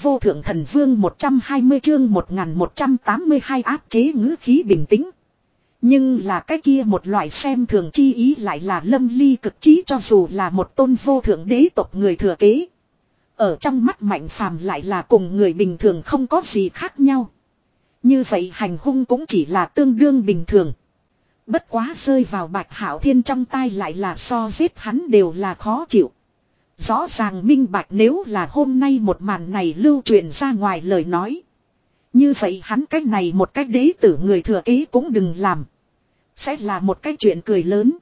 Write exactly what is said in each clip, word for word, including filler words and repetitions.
vô thượng thần vương một trăm hai mươi chương một nghìn một trăm tám mươi hai áp chế ngữ khí bình tĩnh. Nhưng là cái kia một loại xem thường chi ý lại là lâm ly cực trí, cho dù là một tôn vô thượng đế tộc người thừa kế. Ở trong mắt Mạnh Phàm lại là cùng người bình thường không có gì khác nhau. Như vậy hành hung cũng chỉ là tương đương bình thường. Bất quá rơi vào Bạch Hạo Thiên trong tay lại là so giết hắn đều là khó chịu. Rõ ràng minh bạch nếu là hôm nay một màn này lưu truyền ra ngoài lời nói. Như vậy hắn cách này một cách đế tử người thừa kế cũng đừng làm. Sẽ là một cái chuyện cười lớn.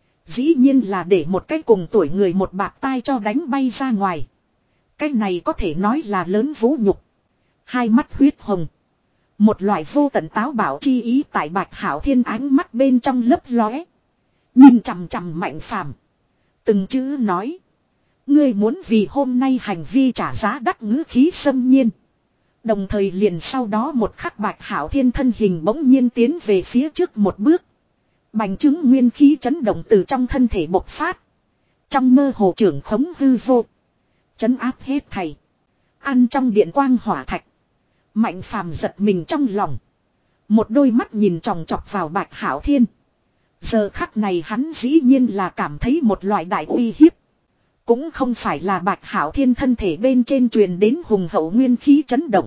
Dĩ nhiên là để một cái cùng tuổi người một bạt tai cho đánh bay ra ngoài. Cái này có thể nói là lớn vũ nhục. Hai mắt huyết hồng. Một loại vô tận táo bạo chi ý tại Bạch Hạo Thiên ánh mắt bên trong lấp lóe. Nhìn chằm chằm Mạnh Phàm, từng chữ nói. Ngươi muốn vì hôm nay hành vi trả giá đắt, ngữ khí xâm nhiên. Đồng thời liền sau đó một khắc Bạch Hạo Thiên thân hình bỗng nhiên tiến về phía trước một bước. Bành trướng nguyên khí chấn động từ trong thân thể bộc phát. Trong mơ hồ trưởng khống hư vô. Chấn áp hết thảy. Ăn trong điện quang hỏa thạch. Mạnh Phàm giật mình trong lòng. Một đôi mắt nhìn chòng chọc vào Bạch Hạo Thiên. Giờ khắc này hắn dĩ nhiên là cảm thấy một loại đại uy hiếp. Cũng không phải là Bạch Hạo Thiên thân thể bên trên truyền đến hùng hậu nguyên khí chấn động.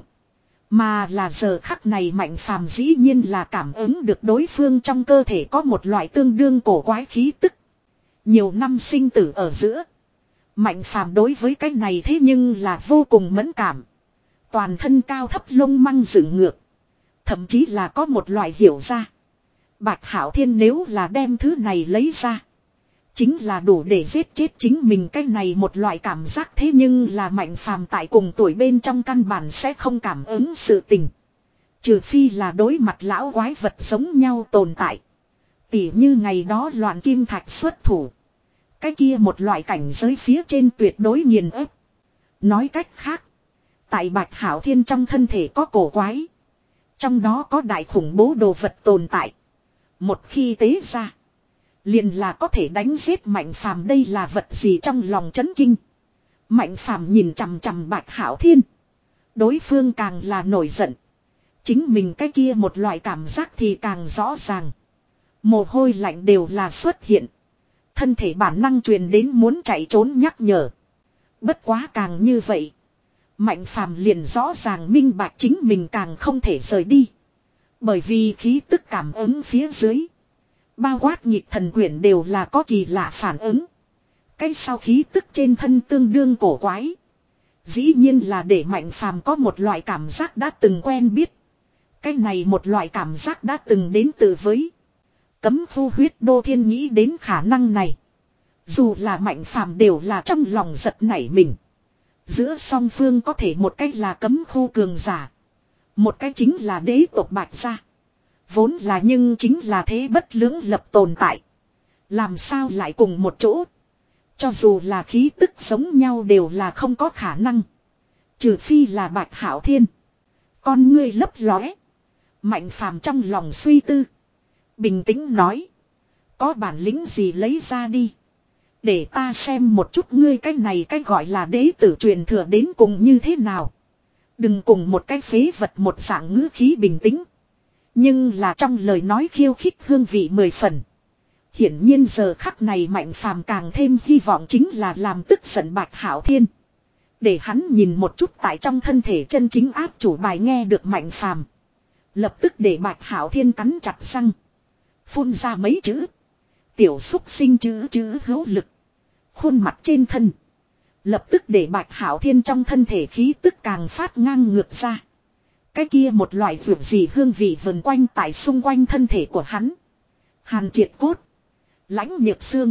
Mà là giờ khắc này Mạnh Phàm dĩ nhiên là cảm ứng được đối phương trong cơ thể có một loại tương đương cổ quái khí tức. Nhiều năm sinh tử ở giữa. Mạnh Phàm đối với cái này thế nhưng là vô cùng mẫn cảm. Toàn thân cao thấp lông măng dựng ngược. Thậm chí là có một loại hiểu ra. Bạch Hạo Thiên nếu là đem thứ này lấy ra. Chính là đủ để giết chết chính mình, cái này một loại cảm giác, thế nhưng là Mạnh Phàm tại cùng tuổi bên trong căn bản sẽ không cảm ứng sự tình. Trừ phi là đối mặt lão quái vật giống nhau tồn tại. Tỉ như ngày đó loạn kim thạch xuất thủ. Cái kia một loại cảnh giới phía trên tuyệt đối nghiền ép. Nói cách khác. Tại Bạch Hạo Thiên trong thân thể có cổ quái. Trong đó có đại khủng bố đồ vật tồn tại. Một khi tế ra. Liền là có thể đánh giết Mạnh Phàm, đây là vật gì trong lòng chấn kinh. Mạnh Phàm nhìn chằm chằm Bạch Hạo Thiên. Đối phương càng là nổi giận. Chính mình cái kia một loại cảm giác thì càng rõ ràng. Mồ hôi lạnh đều là xuất hiện. Thân thể bản năng truyền đến muốn chạy trốn nhắc nhở. Bất quá càng như vậy. Mạnh Phàm liền rõ ràng minh bạch chính mình càng không thể rời đi. Bởi vì khí tức cảm ứng phía dưới. Bao quát nhịp thần quyển đều là có kỳ lạ phản ứng. Cái sau khí tức trên thân tương đương cổ quái. Dĩ nhiên là để Mạnh Phàm có một loại cảm giác đã từng quen biết. Cái này một loại cảm giác đã từng đến từ với Cấm Khu Huyết Đô Thiên, nghĩ đến khả năng này. Dù là Mạnh Phàm đều là trong lòng giật nảy mình. Giữa song phương có thể một cách là Cấm Khu cường giả. Một cách chính là đế tộc Bạch gia. Vốn là nhưng chính là thế bất lưỡng lập tồn tại. Làm sao lại cùng một chỗ. Cho dù là khí tức giống nhau đều là không có khả năng. Trừ phi là Bạch Hạo Thiên. Con ngươi lấp lóe. Mạnh Phàm trong lòng suy tư. Bình tĩnh nói. Có bản lĩnh gì lấy ra đi. Để ta xem một chút ngươi cái này cái gọi là đế tử truyền thừa đến cùng như thế nào. Đừng cùng một cái phế vật một dạng ngữ khí bình tĩnh. Nhưng là trong lời nói khiêu khích hương vị mười phần. Hiển nhiên giờ khắc này Mạnh Phàm càng thêm hy vọng chính là làm tức giận Bạch Hạo Thiên. Để hắn nhìn một chút tại trong thân thể chân chính áp chủ bài, nghe được Mạnh Phàm. Lập tức để Bạch Hạo Thiên cắn chặt răng. Phun ra mấy chữ. Tiểu xúc sinh chữ chữ hữu lực. Khuôn mặt trên thân. Lập tức để Bạch Hạo Thiên trong thân thể khí tức càng phát ngang ngược ra. Cái kia một loại vượt gì hương vị vần quanh tại xung quanh thân thể của hắn. Hàn triệt cốt. Lãnh nhược xương.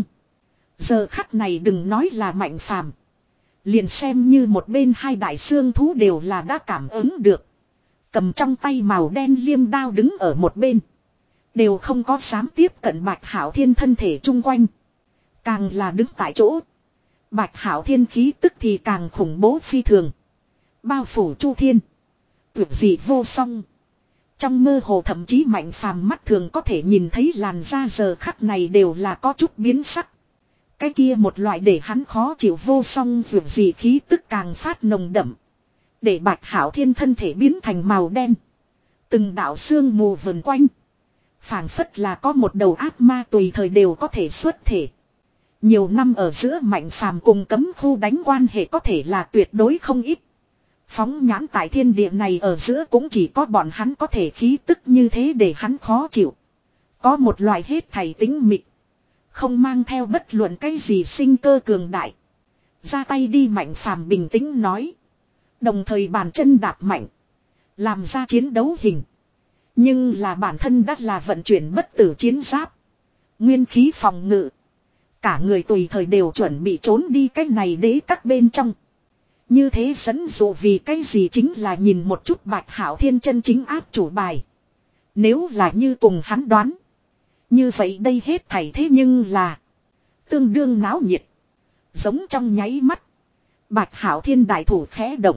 Giờ khắc này đừng nói là Mạnh Phàm. Liền xem như một bên hai đại xương thú đều là đã cảm ứng được. Cầm trong tay màu đen liêm đao đứng ở một bên. Đều không có dám tiếp cận Bạch Hạo Thiên thân thể chung quanh. Càng là đứng tại chỗ. Bạch Hạo Thiên khí tức thì càng khủng bố phi thường. Bao phủ chu thiên. Tuyệt dị vô song. Trong mơ hồ thậm chí Mạnh Phàm mắt thường có thể nhìn thấy làn da giờ khắc này đều là có chút biến sắc. Cái kia một loại để hắn khó chịu vô song tuyệt dị khí tức càng phát nồng đậm. Để Bạch Hảo Thiên thân thể biến thành màu đen. Từng đạo xương mù vần quanh. Phảng phất là có một đầu ác ma tùy thời đều có thể xuất thể. Nhiều năm ở giữa Mạnh Phàm cùng cấm khu đánh quan hệ có thể là tuyệt đối không ít. Phóng nhãn tại thiên địa này ở giữa cũng chỉ có bọn hắn có thể khí tức như thế để hắn khó chịu. Có một loại hết thảy tính mịch. Không mang theo bất luận cái gì sinh cơ cường đại. Ra tay đi Mạnh Phàm bình tĩnh nói. Đồng thời bàn chân đạp mạnh. Làm ra chiến đấu hình. Nhưng là bản thân đắt là vận chuyển bất tử chiến giáp. Nguyên khí phòng ngự. Cả người tùy thời đều chuẩn bị trốn đi cách này đế các bên trong. Như thế dẫn dụ vì cái gì chính là nhìn một chút Bạch Hảo Thiên chân chính áp chủ bài. Nếu là như cùng hắn đoán. Như vậy đây hết thảy thế nhưng là. Tương đương náo nhiệt. Giống trong nháy mắt. Bạch Hảo Thiên đại thủ khẽ động.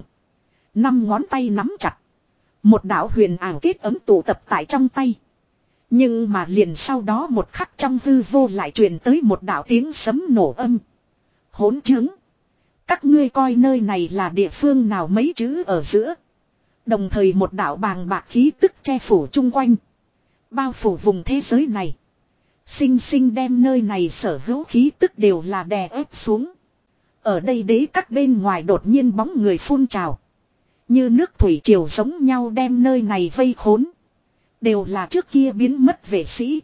Năm ngón tay nắm chặt. Một đạo huyền ảo kết ấm tụ tập tại trong tay. Nhưng mà liền sau đó một khắc trong hư vô lại truyền tới một đạo tiếng sấm nổ âm. Hỗn chứng. Các ngươi coi nơi này là địa phương nào mấy chữ ở giữa. Đồng thời một đạo bàng bạc khí tức che phủ chung quanh. Bao phủ vùng thế giới này. Sinh sinh đem nơi này sở hữu khí tức đều là đè ép xuống. Ở đây đế các bên ngoài đột nhiên bóng người phun trào. Như nước thủy triều giống nhau đem nơi này vây khốn. Đều là trước kia biến mất vệ sĩ.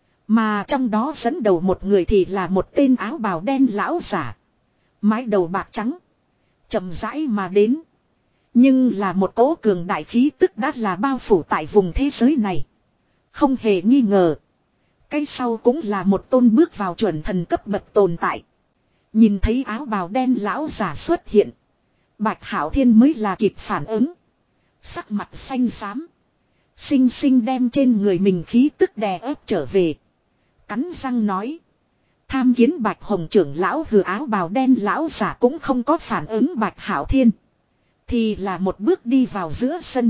Mà trong đó dẫn đầu một người thì là một tên áo bào đen lão giả. Mái đầu bạc trắng. Chậm rãi mà đến. Nhưng là một cỗ cường đại khí tức đã là bao phủ tại vùng thế giới này. Không hề nghi ngờ. Cái sau cũng là một tôn bước vào chuẩn thần cấp bậc tồn tại. Nhìn thấy áo bào đen lão giả xuất hiện. Bạch Hảo Thiên mới là kịp phản ứng. Sắc mặt xanh xám. Xinh xinh đem trên người mình khí tức đè ép trở về. Cắn răng nói. Tham kiến Bạch Hồng trưởng lão hừ áo bào đen lão giả cũng không có phản ứng Bạch Hảo Thiên. Thì là một bước đi vào giữa sân.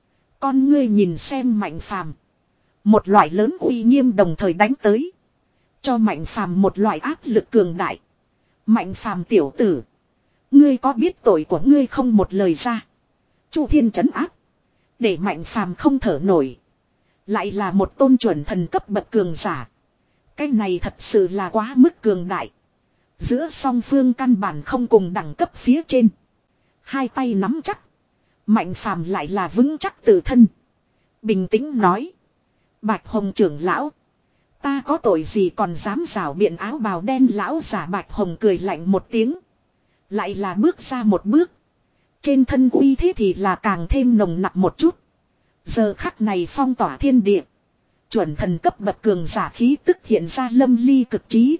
Con ngươi nhìn xem Mạnh Phàm. Một loại lớn uy nghiêm đồng thời đánh tới. Cho Mạnh Phàm một loại áp lực cường đại. Mạnh Phàm tiểu tử. Ngươi có biết tội của ngươi không một lời ra. Chu Thiên trấn áp. Để Mạnh Phàm không thở nổi. Lại là một tôn chuẩn thần cấp bậc cường giả. Cái này thật sự là quá mức cường đại. Giữa song phương căn bản không cùng đẳng cấp phía trên. Hai tay nắm chắc. Mạnh Phàm lại là vững chắc tự thân. Bình tĩnh nói. Bạch Hồng trưởng lão. Ta có tội gì còn dám rảo biện áo bào đen lão giả Bạch Hồng cười lạnh một tiếng. Lại là bước ra một bước. Trên thân uy thế thì là càng thêm nồng nặc một chút. Giờ khắc này phong tỏa thiên địa. Chuẩn thần cấp bậc cường giả khí tức hiện ra lâm ly cực trí.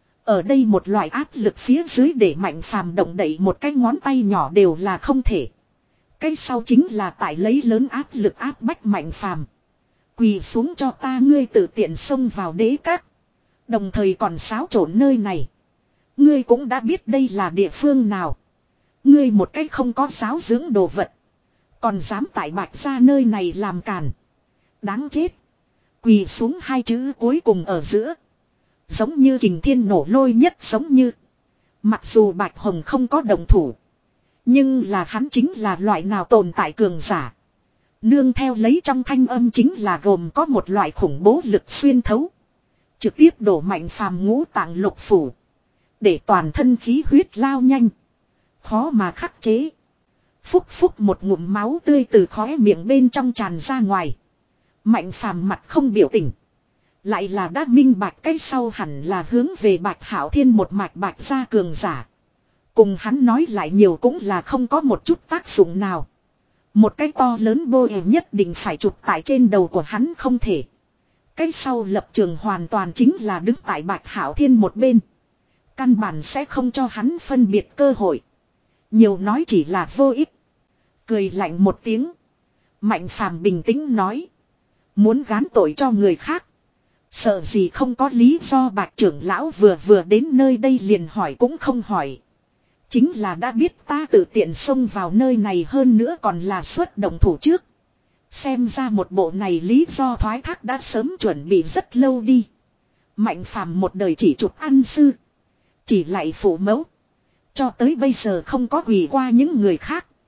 Ở đây một loại áp lực phía dưới để Mạnh Phàm động đậy một cái ngón tay nhỏ đều là không thể. Cái sau chính là tại lấy lớn áp lực áp bách Mạnh Phàm. Quỳ xuống cho ta ngươi tự tiện xông vào đế các. Đồng thời còn xáo trộn nơi này. Ngươi cũng đã biết đây là địa phương nào. Ngươi một cách không có giáo dưỡng đồ vật. Còn dám tại Bạch gia nơi này làm càn. Đáng chết. Quỳ xuống hai chữ cuối cùng ở giữa. Giống như kình thiên nổ lôi nhất giống như. Mặc dù Bạch Hồng không có đồng thủ. Nhưng là hắn chính là loại nào tồn tại cường giả. Nương theo lấy trong thanh âm chính là gồm có một loại khủng bố lực xuyên thấu. Trực tiếp đổ Mạnh Phàm ngũ tạng lục phủ. Để toàn thân khí huyết lao nhanh. Khó mà khắc chế. Phúc phúc một ngụm máu tươi từ khóe miệng bên trong tràn ra ngoài. Mạnh Phàm mặt không biểu tình. Lại là đã minh bạch cái sau hẳn là hướng về Bạch Hảo Thiên một mạch Bạch gia cường giả. Cùng hắn nói lại nhiều cũng là không có một chút tác dụng nào. Một cái to lớn bô eo nhất định phải chụp tại trên đầu của hắn không thể. Cái sau lập trường hoàn toàn chính là đứng tại Bạch Hảo Thiên một bên. Căn bản sẽ không cho hắn phân biệt cơ hội. Nhiều nói chỉ là vô ích. Cười lạnh một tiếng. Mạnh Phàm bình tĩnh nói. Muốn gán tội cho người khác. Sợ gì không có lý do Bạch trưởng lão vừa vừa đến nơi đây liền hỏi cũng không hỏi. Chính là đã biết ta tự tiện xông vào nơi này hơn nữa còn là xuất động thủ trước. Xem ra một bộ này lý do thoái thác đã sớm chuẩn bị rất lâu đi. Mạnh Phàm một đời chỉ chụp ăn sư. Chỉ lại phụ mẫu. Cho tới bây giờ không có quỳ qua những người khác.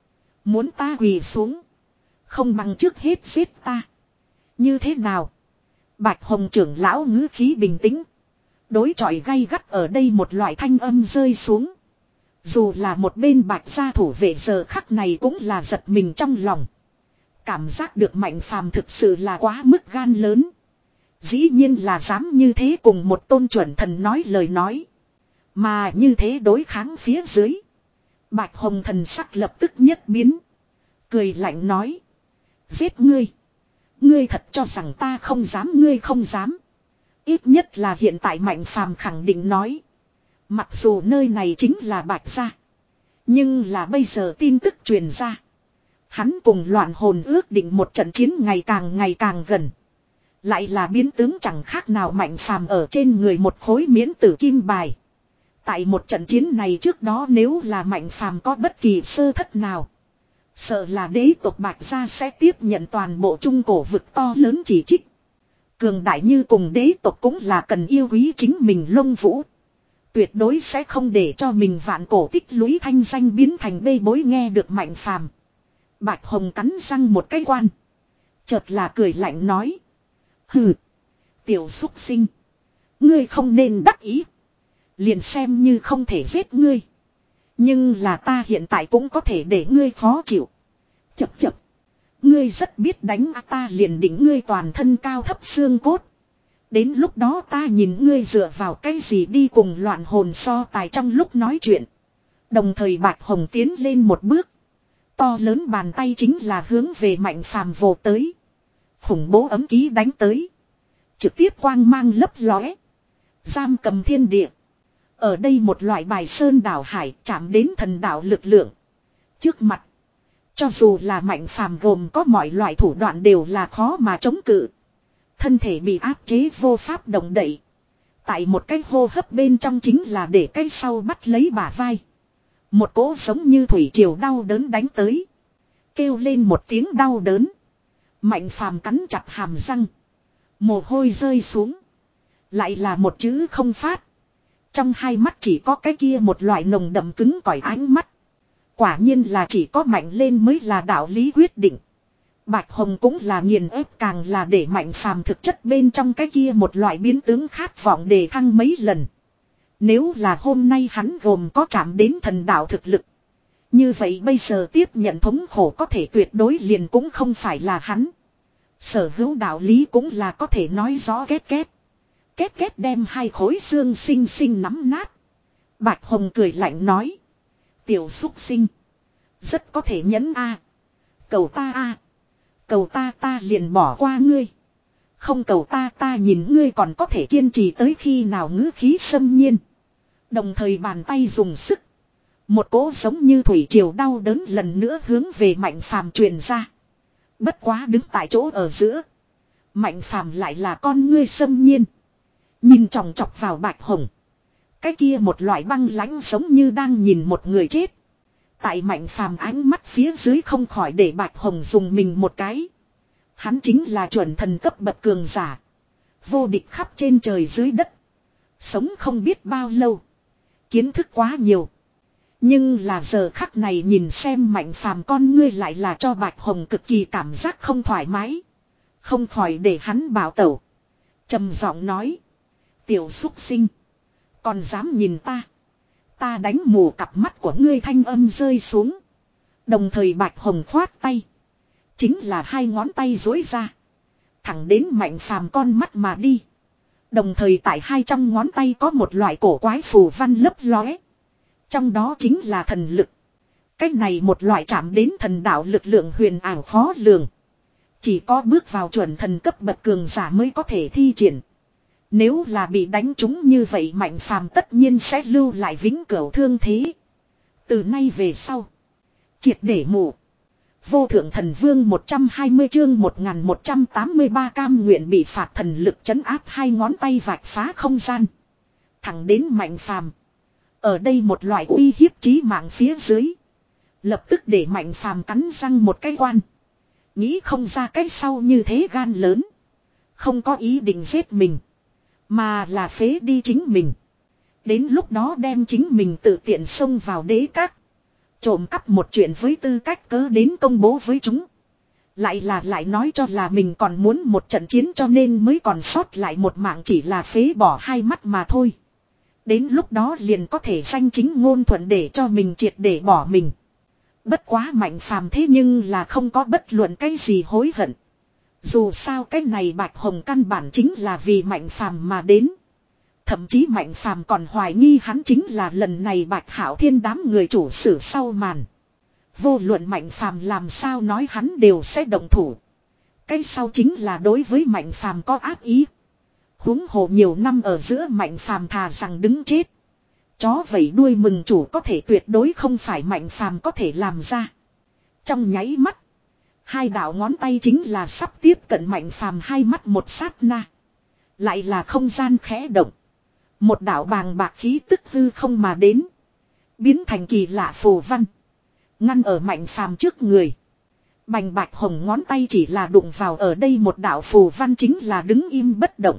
Muốn ta quỳ xuống. Không bằng trước hết giết ta. Như thế nào? Bạch Hồng trưởng lão ngữ khí bình tĩnh. Đối chọi gay gắt ở đây một loại thanh âm rơi xuống. Dù là một bên Bạch gia thủ vệ giờ khắc này cũng là giật mình trong lòng. Cảm giác được Mạnh Phàm thực sự là quá mức gan lớn. Dĩ nhiên là dám như thế cùng một tôn chuẩn thần nói lời nói. Mà như thế đối kháng phía dưới. Bạch Hồng thần sắc lập tức nhất biến. Cười lạnh nói. Giết ngươi. Ngươi thật cho rằng ta không dám, ngươi không dám. Ít nhất là hiện tại Mạnh Phàm khẳng định nói. Mặc dù nơi này chính là Bạch gia. Nhưng là bây giờ tin tức truyền ra. Hắn cùng loạn hồn ước định một trận chiến ngày càng ngày càng gần. Lại là biến tướng chẳng khác nào Mạnh Phàm ở trên người một khối miễn tử kim bài. Tại một trận chiến này trước đó nếu là Mạnh Phàm có bất kỳ sơ thất nào. Sợ là đế tộc Bạch gia sẽ tiếp nhận toàn bộ trung cổ vực to lớn chỉ trích. Cường đại như cùng đế tộc cũng là cần yêu quý chính mình lông vũ. Tuyệt đối sẽ không để cho mình vạn cổ tích lũy thanh danh biến thành bê bối. Nghe được Mạnh Phàm, Bạch Hồng cắn răng một cái quan. Chợt là cười lạnh nói. Hừ, tiểu xúc sinh. Ngươi không nên đắc ý. Liền xem như không thể giết ngươi. Nhưng là ta hiện tại cũng có thể để ngươi khó chịu. Chập chập. Ngươi rất biết đánh, ta liền đỉnh ngươi toàn thân cao thấp xương cốt. Đến lúc đó ta nhìn ngươi dựa vào cái gì đi cùng loạn hồn so tài. Trong lúc nói chuyện, đồng thời Bạch Hồng tiến lên một bước. To lớn bàn tay chính là hướng về Mạnh Phàm vồ tới. Khủng bố ấm ký đánh tới. Trực tiếp quang mang lấp lóe. Giam cầm thiên địa. Ở đây một loại bài sơn đảo hải chạm đến thần đạo lực lượng. Trước mặt, cho dù là Mạnh Phàm gồm có mọi loại thủ đoạn đều là khó mà chống cự. Thân thể bị áp chế vô pháp động đậy. Tại một cái hô hấp bên trong chính là để cái sau bắt lấy bả vai. Một cỗ giống như thủy triều đau đớn đánh tới. Kêu lên một tiếng đau đớn. Mạnh Phàm cắn chặt hàm răng. Mồ hôi rơi xuống. Lại là một chữ không phát. Trong hai mắt chỉ có cái kia một loại nồng đậm cứng cỏi ánh mắt. Quả nhiên là chỉ có mạnh lên mới là đạo lý quyết định. Bạch Hồng cũng là nghiền ép, càng là để Mạnh Phàm thực chất bên trong cái kia một loại biến tướng khát vọng đề thăng mấy lần. Nếu là hôm nay hắn gồm có chạm đến thần đạo thực lực. Như vậy bây giờ tiếp nhận thống khổ có thể tuyệt đối liền cũng không phải là hắn. Sở hữu đạo lý cũng là có thể nói rõ két két. Két két đem hai khối xương xinh xinh nắm nát. Bạch Hồng cười lạnh nói. Tiểu xúc sinh. Rất có thể nhẫn a. Cầu ta a. Cầu ta ta liền bỏ qua ngươi. Không cầu ta ta nhìn ngươi còn có thể kiên trì tới khi nào. Ngữ khí xâm nhiên. Đồng thời bàn tay dùng sức. Một cỗ giống như thủy triều đau đớn lần nữa hướng về Mạnh Phàm truyền ra. Bất quá đứng tại chỗ ở giữa. Mạnh Phàm lại là con ngươi xâm nhiên. Nhìn chòng chọc vào Bạch Hồng. Cái kia một loại băng lãnh giống như đang nhìn một người chết. Tại Mạnh Phàm ánh mắt phía dưới không khỏi để Bạch Hồng dùng mình một cái. Hắn chính là chuẩn thần cấp bậc cường giả. Vô địch khắp trên trời dưới đất. Sống không biết bao lâu. Kiến thức quá nhiều. Nhưng là giờ khắc này nhìn xem Mạnh Phàm con ngươi lại là cho Bạch Hồng cực kỳ cảm giác không thoải mái. Không khỏi để hắn bảo tẩu. Trầm giọng nói. Tiểu xúc sinh. Còn dám nhìn ta. Ta đánh mù cặp mắt của ngươi, thanh âm rơi xuống. Đồng thời Bạch Hồng khoát tay. Chính là hai ngón tay duỗi ra. Thẳng đến Mạnh Phàm con mắt mà đi. Đồng thời tại hai trong ngón tay có một loại cổ quái phù văn lấp lóe. Trong đó chính là thần lực. Cách này một loại chạm đến thần đạo lực lượng huyền ảo khó lường. Chỉ có bước vào chuẩn thần cấp bậc cường giả mới có thể thi triển. Nếu là bị đánh trúng như vậy Mạnh Phàm tất nhiên sẽ lưu lại vĩnh cửu thương thế. Từ nay về sau. Triệt để mù. Vô thượng thần vương một trăm hai mươi chương một nghìn một trăm tám mươi ba cam nguyện bị phạt thần lực trấn áp, hai ngón tay vạch phá không gian. Thẳng đến Mạnh Phàm. Ở đây một loại uy hiếp chí mạng phía dưới. Lập tức để Mạnh Phàm cắn răng một cái quan. Nghĩ không ra cái sau như thế gan lớn. Không có ý định giết mình. Mà là phế đi chính mình. Đến lúc đó đem chính mình tự tiện xông vào đế các. Trộm cắp một chuyện với tư cách cớ đến công bố với chúng. Lại là lại nói cho là mình còn muốn một trận chiến cho nên mới còn sót lại một mạng chỉ là phế bỏ hai mắt mà thôi. Đến lúc đó liền có thể danh chính ngôn thuận để cho mình triệt để bỏ mình. Bất quá Mạnh Phàm thế nhưng là không có bất luận cái gì hối hận. Dù sao cái này Bạch Hồng căn bản chính là vì Mạnh Phàm mà đến. Thậm chí Mạnh Phàm còn hoài nghi hắn chính là lần này Bạch Hạo Thiên đám người chủ sử sau màn. Vô luận Mạnh Phàm làm sao nói hắn đều sẽ động thủ. Cái sau chính là đối với Mạnh Phàm có ác ý. Huống hồ nhiều năm ở giữa Mạnh Phàm thà rằng đứng chết. Chó vẫy đuôi mừng chủ có thể tuyệt đối không phải Mạnh Phàm có thể làm ra. Trong nháy mắt, hai đạo ngón tay chính là sắp tiếp cận Mạnh Phàm hai mắt một sát na. Lại là không gian khẽ động. Một đạo bàng bạc khí tức hư không mà đến. Biến thành kỳ lạ phù văn. Ngăn ở Mạnh Phàm trước người. Bành Bạch Hồng ngón tay chỉ là đụng vào ở đây một đạo phù văn chính là đứng im bất động.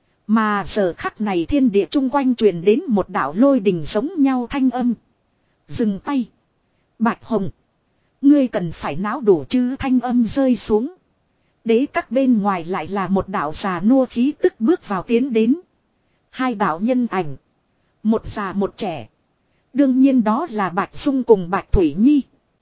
Mà giờ khắc này thiên địa chung quanh truyền đến một đạo lôi đình giống nhau thanh âm. Dừng tay. Bạch Hồng. Ngươi cần phải náo đủ chứ thanh âm rơi xuống. Đế các bên ngoài lại là một đạo già nua khí tức bước vào tiến đến. Hai đạo nhân ảnh. Một già một trẻ. Đương nhiên đó là Bạch Dung cùng Bạch Thủy Nhi.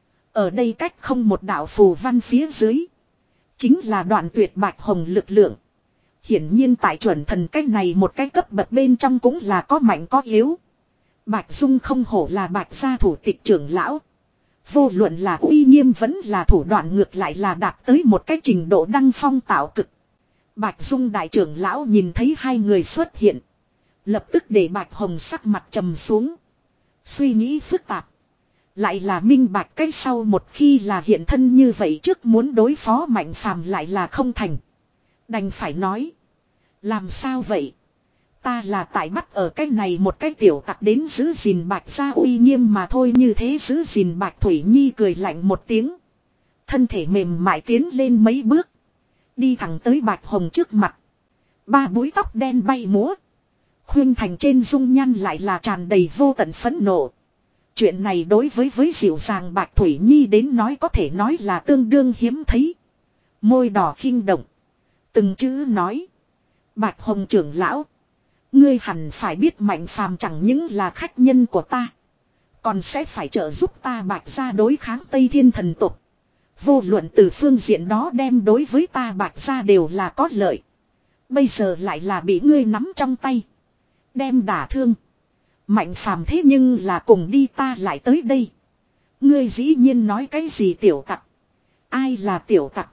Ở đây cách không một đạo phù văn phía dưới. Chính là đoạn tuyệt Bạch Hồng lực lượng. Hiển nhiên tại chuẩn thần cách này một cái cấp bậc bên trong cũng là có mạnh có yếu. Bạch Dung không hổ là Bạch gia thủ tịch trưởng lão. Vô luận là uy nghiêm vẫn là thủ đoạn ngược lại là đạt tới một cái trình độ đăng phong tạo cực. Bạch Dung đại trưởng lão nhìn thấy hai người xuất hiện. Lập tức để Bạch Hồng sắc mặt trầm xuống. Suy nghĩ phức tạp. Lại là minh bạch cái sau một khi là hiện thân như vậy trước muốn đối phó Mạnh Phàm lại là không thành. Đành phải nói. Làm sao vậy? Ta là tại bắt ở cái này một cái tiểu tặc đến giữ gìn Bạch gia uy nghiêm mà thôi như thế giữ gìn Bạch Thủy Nhi cười lạnh một tiếng. Thân thể mềm mại tiến lên mấy bước. Đi thẳng tới Bạch Hồng trước mặt. Ba búi tóc đen bay múa. Khuyên thành trên dung nhan lại là tràn đầy vô tận phẫn nộ. Chuyện này đối với với dịu dàng Bạch Thủy Nhi đến nói có thể nói là tương đương hiếm thấy. Môi đỏ khinh động. Từng chữ nói. Bạch Hồng trưởng lão. Ngươi hẳn phải biết Mạnh Phàm chẳng những là khách nhân của ta. Còn sẽ phải trợ giúp ta Bạch gia đối kháng Tây Thiên thần tục. Vô luận từ phương diện đó đem đối với ta Bạch gia đều là có lợi. Bây giờ lại là bị ngươi nắm trong tay. Đem đả thương. Mạnh Phàm thế nhưng là cùng đi ta lại tới đây. Ngươi dĩ nhiên nói cái gì tiểu tặc. Ai là tiểu tặc.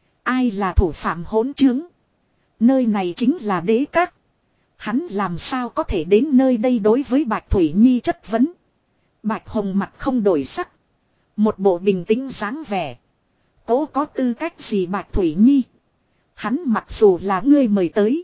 Ai là thủ phạm hỗn chứng. Nơi này chính là đế các. Hắn làm sao có thể đến nơi đây đối với Bạch Thủy Nhi chất vấn. Bạch Hồng mặt không đổi sắc. Một bộ bình tĩnh dáng vẻ. Cố có tư cách gì Bạch Thủy Nhi. Hắn mặc dù là ngươi mời tới.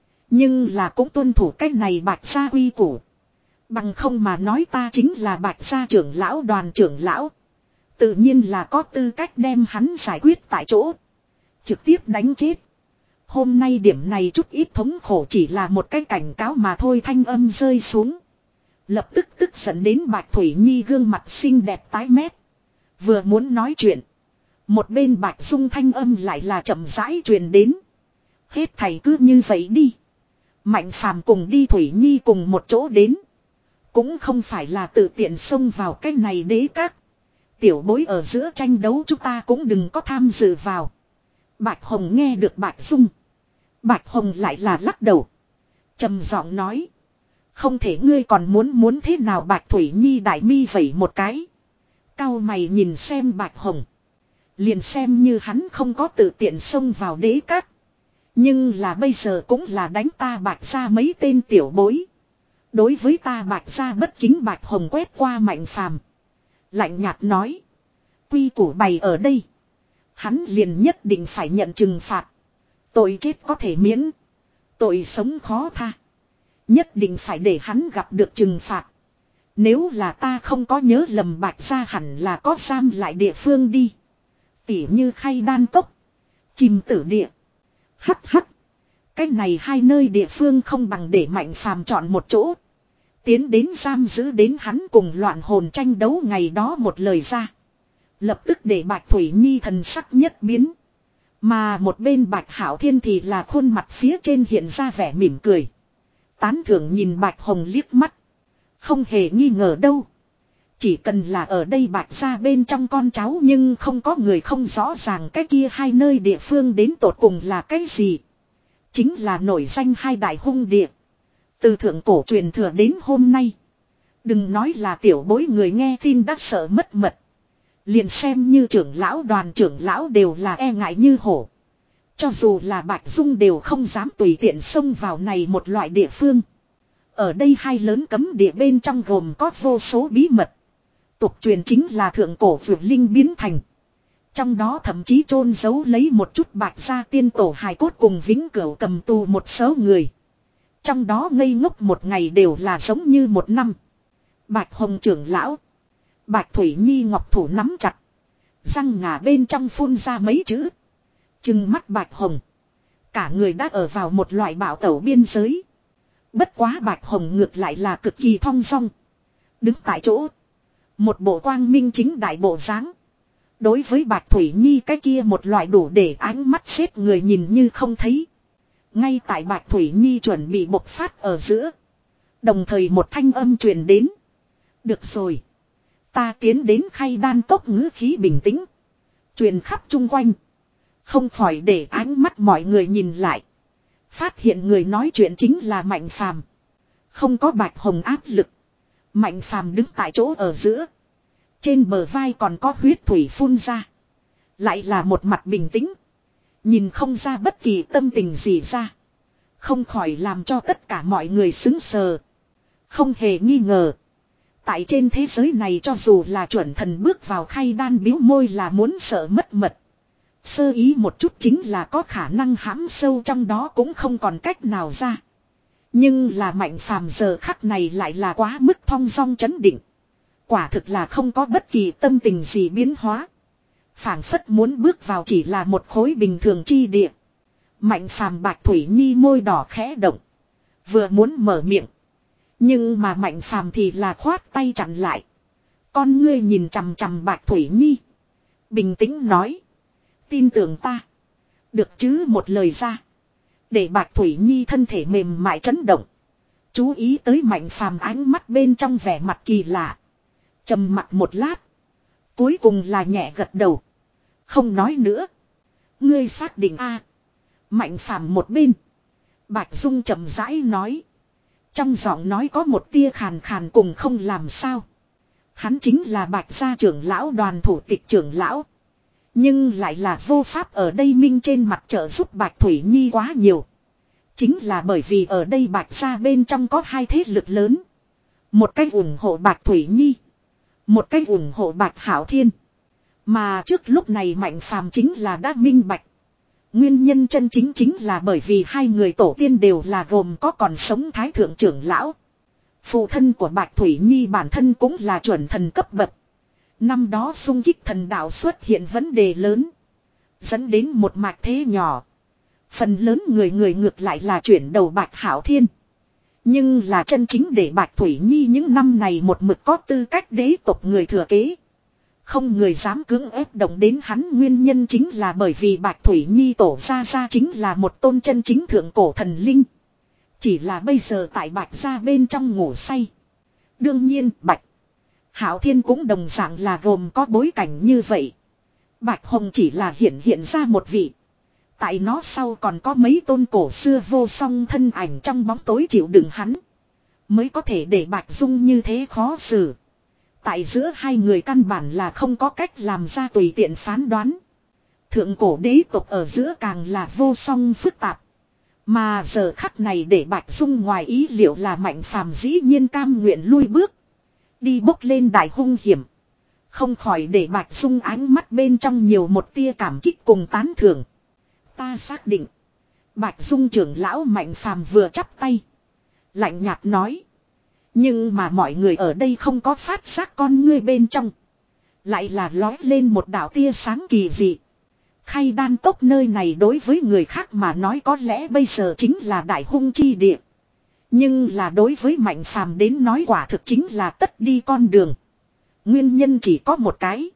Nhưng là cũng tuân thủ cách này Bạch gia quy củ. Bằng không mà nói ta chính là Bạch gia trưởng lão đoàn trưởng lão. Tự nhiên là có tư cách đem hắn giải quyết tại chỗ. Trực tiếp đánh chết. Hôm nay điểm này chút ít thống khổ chỉ là một cái cảnh cáo mà thôi thanh âm rơi xuống. Lập tức tức giận đến Bạch Thủy Nhi gương mặt xinh đẹp tái mét. Vừa muốn nói chuyện. Một bên Bạch Dung thanh âm lại là chậm rãi truyền đến. Hết thầy cứ như vậy đi. Mạnh Phàm cùng đi Thủy Nhi cùng một chỗ đến. Cũng không phải là tự tiện xông vào cái này đế các. Tiểu bối ở giữa tranh đấu chúng ta cũng đừng có tham dự vào. Bạch Hồng nghe được Bạch Dung. Bạch Hồng lại là lắc đầu. Trầm giọng nói. Không thể ngươi còn muốn muốn thế nào Bạch Thủy Nhi đại mi vẩy một cái. Cao mày nhìn xem Bạch Hồng. Liền xem như hắn không có tự tiện xông vào đế các. Nhưng là bây giờ cũng là đánh ta Bạch gia mấy tên tiểu bối. Đối với ta Bạch gia bất kính Bạch Hồng quét qua Mạnh Phàm. Lạnh nhạt nói. Quy củ bày ở đây. Hắn liền nhất định phải nhận trừng phạt. Tội chết có thể miễn. Tội sống khó tha. Nhất định phải để hắn gặp được trừng phạt. Nếu là ta không có nhớ lầm Bạch gia hẳn là có giam lại địa phương đi. Tỉ như Khay Đan Cốc. Chìm Tử Địa. Hắc hắc. Cái này hai nơi địa phương không bằng để Mạnh Phàm chọn một chỗ. Tiến đến giam giữ đến hắn cùng loạn hồn tranh đấu ngày đó một lời ra. Lập tức để Bạch Thủy Nhi thần sắc nhất biến. Mà một bên Bạch Hảo Thiên thì là khuôn mặt phía trên hiện ra vẻ mỉm cười. Tán thưởng nhìn Bạch Hồng liếc mắt. Không hề nghi ngờ đâu. Chỉ cần là ở đây Bạch gia bên trong con cháu nhưng không có người không rõ ràng cái kia hai nơi địa phương đến tột cùng là cái gì. Chính là nổi danh hai đại hung địa. Từ thượng cổ truyền thừa đến hôm nay. Đừng nói là tiểu bối người nghe tin đã sợ mất mật. Liền xem như trưởng lão đoàn trưởng lão đều là e ngại như hổ. Cho dù là Bạch Dung đều không dám tùy tiện xông vào này một loại địa phương. Ở đây hai lớn cấm địa bên trong gồm có vô số bí mật. Tục truyền chính là thượng cổ vượt linh biến thành. Trong đó thậm chí chôn giấu lấy một chút Bạch gia tiên tổ hài cốt cùng vĩnh cửu cầm tù một số người. Trong đó ngây ngốc một ngày đều là giống như một năm. Bạch Hồng trưởng lão. Bạch Thủy Nhi ngọc thủ nắm chặt. Răng ngà bên trong phun ra mấy chữ. Trừng mắt Bạch Hồng. Cả người đã ở vào một loại bạo tẩu biên giới. Bất quá Bạch Hồng ngược lại là cực kỳ thong dong. Đứng tại chỗ. Một bộ quang minh chính đại bộ dáng. Đối với Bạch Thủy Nhi cái kia một loại đủ để ánh mắt xếp người nhìn như không thấy. Ngay tại Bạch Thủy Nhi chuẩn bị bộc phát ở giữa. Đồng thời một thanh âm truyền đến. Được rồi. Ta tiến đến Khay Đan Cốc ngữ khí bình tĩnh. Truyền khắp chung quanh. Không khỏi để ánh mắt mọi người nhìn lại. Phát hiện người nói chuyện chính là Mạnh Phàm. Không có Bạch Hồng áp lực. Mạnh Phàm đứng tại chỗ ở giữa. Trên bờ vai còn có huyết thủy phun ra. Lại là một mặt bình tĩnh. Nhìn không ra bất kỳ tâm tình gì ra. Không khỏi làm cho tất cả mọi người sững sờ. Không hề nghi ngờ. Tại trên thế giới này cho dù là chuẩn thần bước vào Khay Đan biếu môi là muốn sợ mất mật. Sơ ý một chút chính là có khả năng hãm sâu trong đó cũng không còn cách nào ra. Nhưng là Mạnh Phàm giờ khắc này lại là quá mức thong dong chấn định. Quả thực là không có bất kỳ tâm tình gì biến hóa. Phảng phất muốn bước vào chỉ là một khối bình thường chi địa. Mạnh Phàm Bạch Thủy Nhi môi đỏ khẽ động. Vừa muốn mở miệng. Nhưng mà Mạnh Phàm thì là khoát tay chặn lại. Con ngươi nhìn chằm chằm Bạch Thủy Nhi. Bình tĩnh nói. Tin tưởng ta. Được chứ một lời ra. Để Bạch Thủy Nhi thân thể mềm mại chấn động. Chú ý tới Mạnh Phàm ánh mắt bên trong vẻ mặt kỳ lạ. Trầm mặt một lát. Cuối cùng là nhẹ gật đầu. Không nói nữa. Ngươi xác định a? Mạnh Phàm một bên. Bạch Dung chậm rãi nói. Trong giọng nói có một tia khàn khàn cùng không làm sao. Hắn chính là Bạch gia trưởng lão đoàn thủ tịch trưởng lão. Nhưng lại là vô pháp ở đây minh trên mặt trợ giúp Bạch Thủy Nhi quá nhiều. Chính là bởi vì ở đây Bạch gia bên trong có hai thế lực lớn. Một cách ủng hộ Bạch Thủy Nhi. Một cách ủng hộ Bạch Hảo Thiên. Mà trước lúc này Mạnh Phàm chính là đã minh bạch. Nguyên nhân chân chính chính là bởi vì hai người tổ tiên đều là gồm có còn sống thái thượng trưởng lão. Phụ thân của Bạch Thủy Nhi bản thân cũng là chuẩn thần cấp bậc. Năm đó xung kích thần đạo xuất hiện vấn đề lớn. Dẫn đến một mạch thế nhỏ. Phần lớn người người ngược lại là chuyển đầu Bạch Hảo Thiên. Nhưng là chân chính để Bạch Thủy Nhi những năm này một mực có tư cách đế tộc người thừa kế. Không người dám cưỡng ép động đến hắn nguyên nhân chính là bởi vì Bạch Thủy Nhi tổ ra ra chính là một tôn chân chính thượng cổ thần linh. Chỉ là bây giờ tại Bạch gia bên trong ngủ say. Đương nhiên Bạch Hảo Thiên cũng đồng dạng là gồm có bối cảnh như vậy. Bạch Hồng chỉ là hiện hiện ra một vị. Tại nó sau còn có mấy tôn cổ xưa vô song thân ảnh trong bóng tối chịu đựng hắn. Mới có thể để Bạch Dung như thế khó xử. Tại giữa hai người căn bản là không có cách làm ra tùy tiện phán đoán. Thượng cổ đế tộc ở giữa càng là vô song phức tạp. Mà giờ khắc này để Bạch Dung ngoài ý liệu là Mạnh Phàm dĩ nhiên cam nguyện lui bước. Đi bốc lên đại hung hiểm. Không khỏi để Bạch Dung ánh mắt bên trong nhiều một tia cảm kích cùng tán thưởng. Ta xác định. Bạch Dung trưởng lão Mạnh Phàm vừa chắp tay. Lạnh nhạt nói. Nhưng mà mọi người ở đây không có phát giác con ngươi bên trong. Lại là lói lên một đạo tia sáng kỳ dị. Khay Đan Cốc nơi này đối với người khác mà nói có lẽ bây giờ chính là đại hung chi địa. Nhưng là đối với Mạnh Phàm đến nói quả thực chính là tất đi con đường. Nguyên nhân chỉ có một cái.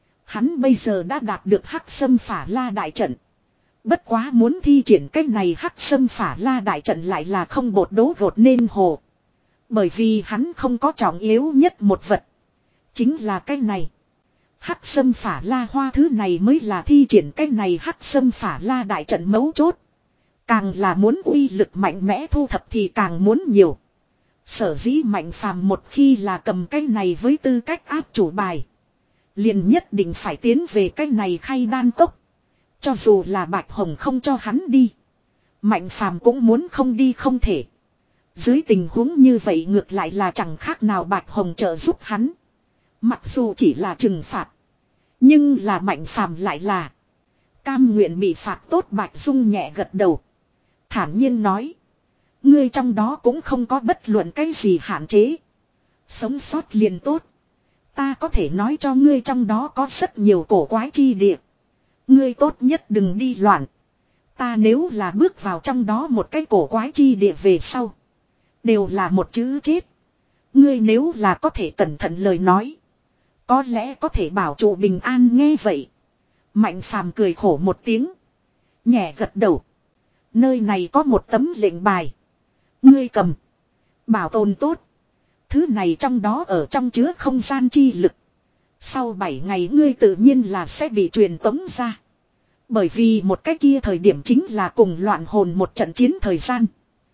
Hắn bây giờ đã đạt được Hắc Sâm Phả La đại trận. Bất quá muốn thi triển cách này Hắc Sâm Phả La đại trận lại là không bột đố gột nên hồ. Bởi vì hắn không có trọng yếu nhất một vật. Chính là cái này. Hắc Sâm Phả La hoa thứ này mới là thi triển cái này Hắc Sâm Phả La đại trận mấu chốt. Càng là muốn uy lực mạnh mẽ thu thập thì càng muốn nhiều. Sở dĩ Mạnh Phàm một khi là cầm cái này với tư cách áp chủ bài. Liền nhất định phải tiến về cái này Khay Đan Cốc. Cho dù là Bạch Hồng không cho hắn đi. Mạnh Phàm cũng muốn không đi không thể. Dưới tình huống như vậy ngược lại là chẳng khác nào Bạch Hồng trợ giúp hắn. Mặc dù chỉ là trừng phạt. Nhưng là Mạnh Phàm lại là. Cam nguyện bị phạt tốt. Bạch Dung nhẹ gật đầu. Thản nhiên nói. Ngươi trong đó cũng không có bất luận cái gì hạn chế. Sống sót liền tốt. Ta có thể nói cho ngươi trong đó có rất nhiều cổ quái chi địa. Ngươi tốt nhất đừng đi loạn. Ta nếu là bước vào trong đó một cái cổ quái chi địa về sau. Đều là một chữ chết. Ngươi nếu là có thể cẩn thận lời nói. Có lẽ có thể bảo trụ bình an nghe vậy. Mạnh Phàm cười khổ một tiếng. Nhẹ gật đầu. Nơi này có một tấm lệnh bài. Ngươi cầm. Bảo tồn tốt. Thứ này trong đó ở trong chứa không gian chi lực. Sau bảy ngày ngươi tự nhiên là sẽ bị truyền tống ra. Bởi vì một cái kia thời điểm chính là cùng loạn hồn một trận chiến thời gian.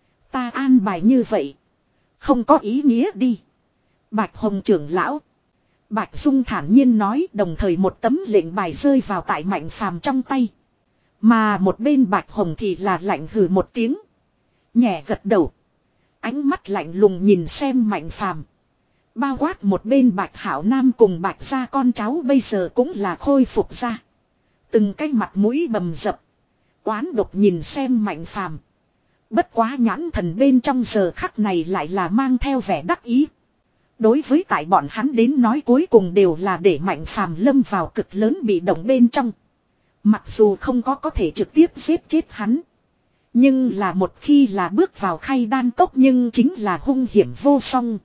Ta an bài như vậy. Không có ý nghĩa đi. Bạch Hồng trưởng lão. Bạch Dung thản nhiên nói đồng thời một tấm lệnh bài rơi vào tại Mạnh Phàm trong tay. Mà một bên Bạch Hồng thì là lạnh hừ một tiếng. Nhẹ gật đầu. Ánh mắt lạnh lùng nhìn xem Mạnh Phàm. Bao quát một bên Bạch Hảo Nam cùng Bạch gia con cháu bây giờ cũng là khôi phục ra. Từng cái mặt mũi bầm dập. Oán độc nhìn xem Mạnh Phàm. Bất quá nhãn thần bên trong giờ khắc này lại là mang theo vẻ đắc ý. Đối với tại bọn hắn đến nói cuối cùng đều là để Mạnh Phàm lâm vào cực lớn bị động bên trong. Mặc dù không có có thể trực tiếp giết chết hắn. Nhưng là một khi là bước vào Khay Đan Cốc nhưng chính là hung hiểm vô song.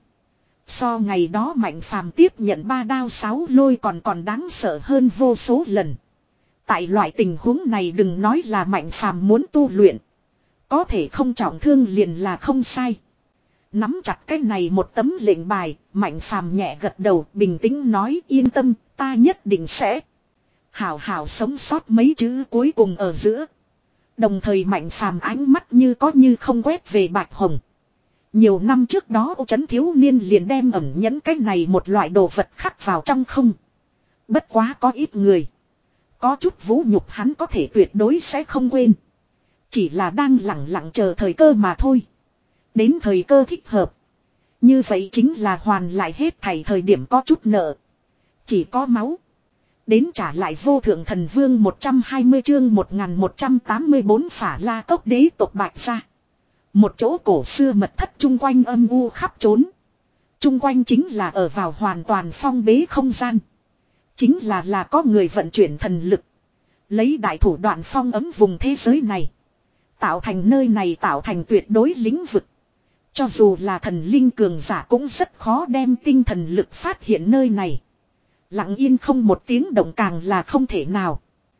So ngày đó Mạnh Phàm tiếp nhận ba đao sáu lôi còn còn đáng sợ hơn vô số lần. Tại loại tình huống này đừng nói là Mạnh Phàm muốn tu luyện. Có thể không trọng thương liền là không sai. Nắm chặt cái này một tấm lệnh bài, Mạnh Phàm nhẹ gật đầu bình tĩnh nói yên tâm, ta nhất định sẽ. Hảo hảo sống sót mấy chữ cuối cùng ở giữa. Đồng thời Mạnh Phàm ánh mắt như có như không quét về Bạch Hồng. Nhiều năm trước đó Ô Trấn thiếu niên liền đem ẩn nhẫn cái này một loại đồ vật khắc vào trong không. Bất quá có ít người. Có chút vũ nhục hắn có thể tuyệt đối sẽ không quên. Chỉ là đang lặng lặng chờ thời cơ mà thôi. Đến thời cơ thích hợp. Như vậy chính là hoàn lại hết thảy thời điểm có chút nợ. Chỉ có máu. Đến trả lại vô thượng thần vương một trăm hai mươi chương một nghìn một trăm tám mươi tư Phả La Cốc đế tộc Bạch gia. Một chỗ cổ xưa mật thất chung quanh âm u khắp trốn. Chung quanh chính là ở vào hoàn toàn phong bế không gian. Chính là là có người vận chuyển thần lực. Lấy đại thủ đoạn phong ấm vùng thế giới này. Tạo thành nơi này tạo thành tuyệt đối lĩnh vực. Cho dù là thần linh cường giả cũng rất khó đem tinh thần lực phát hiện nơi này. Lặng yên không một tiếng động càng là không thể nào.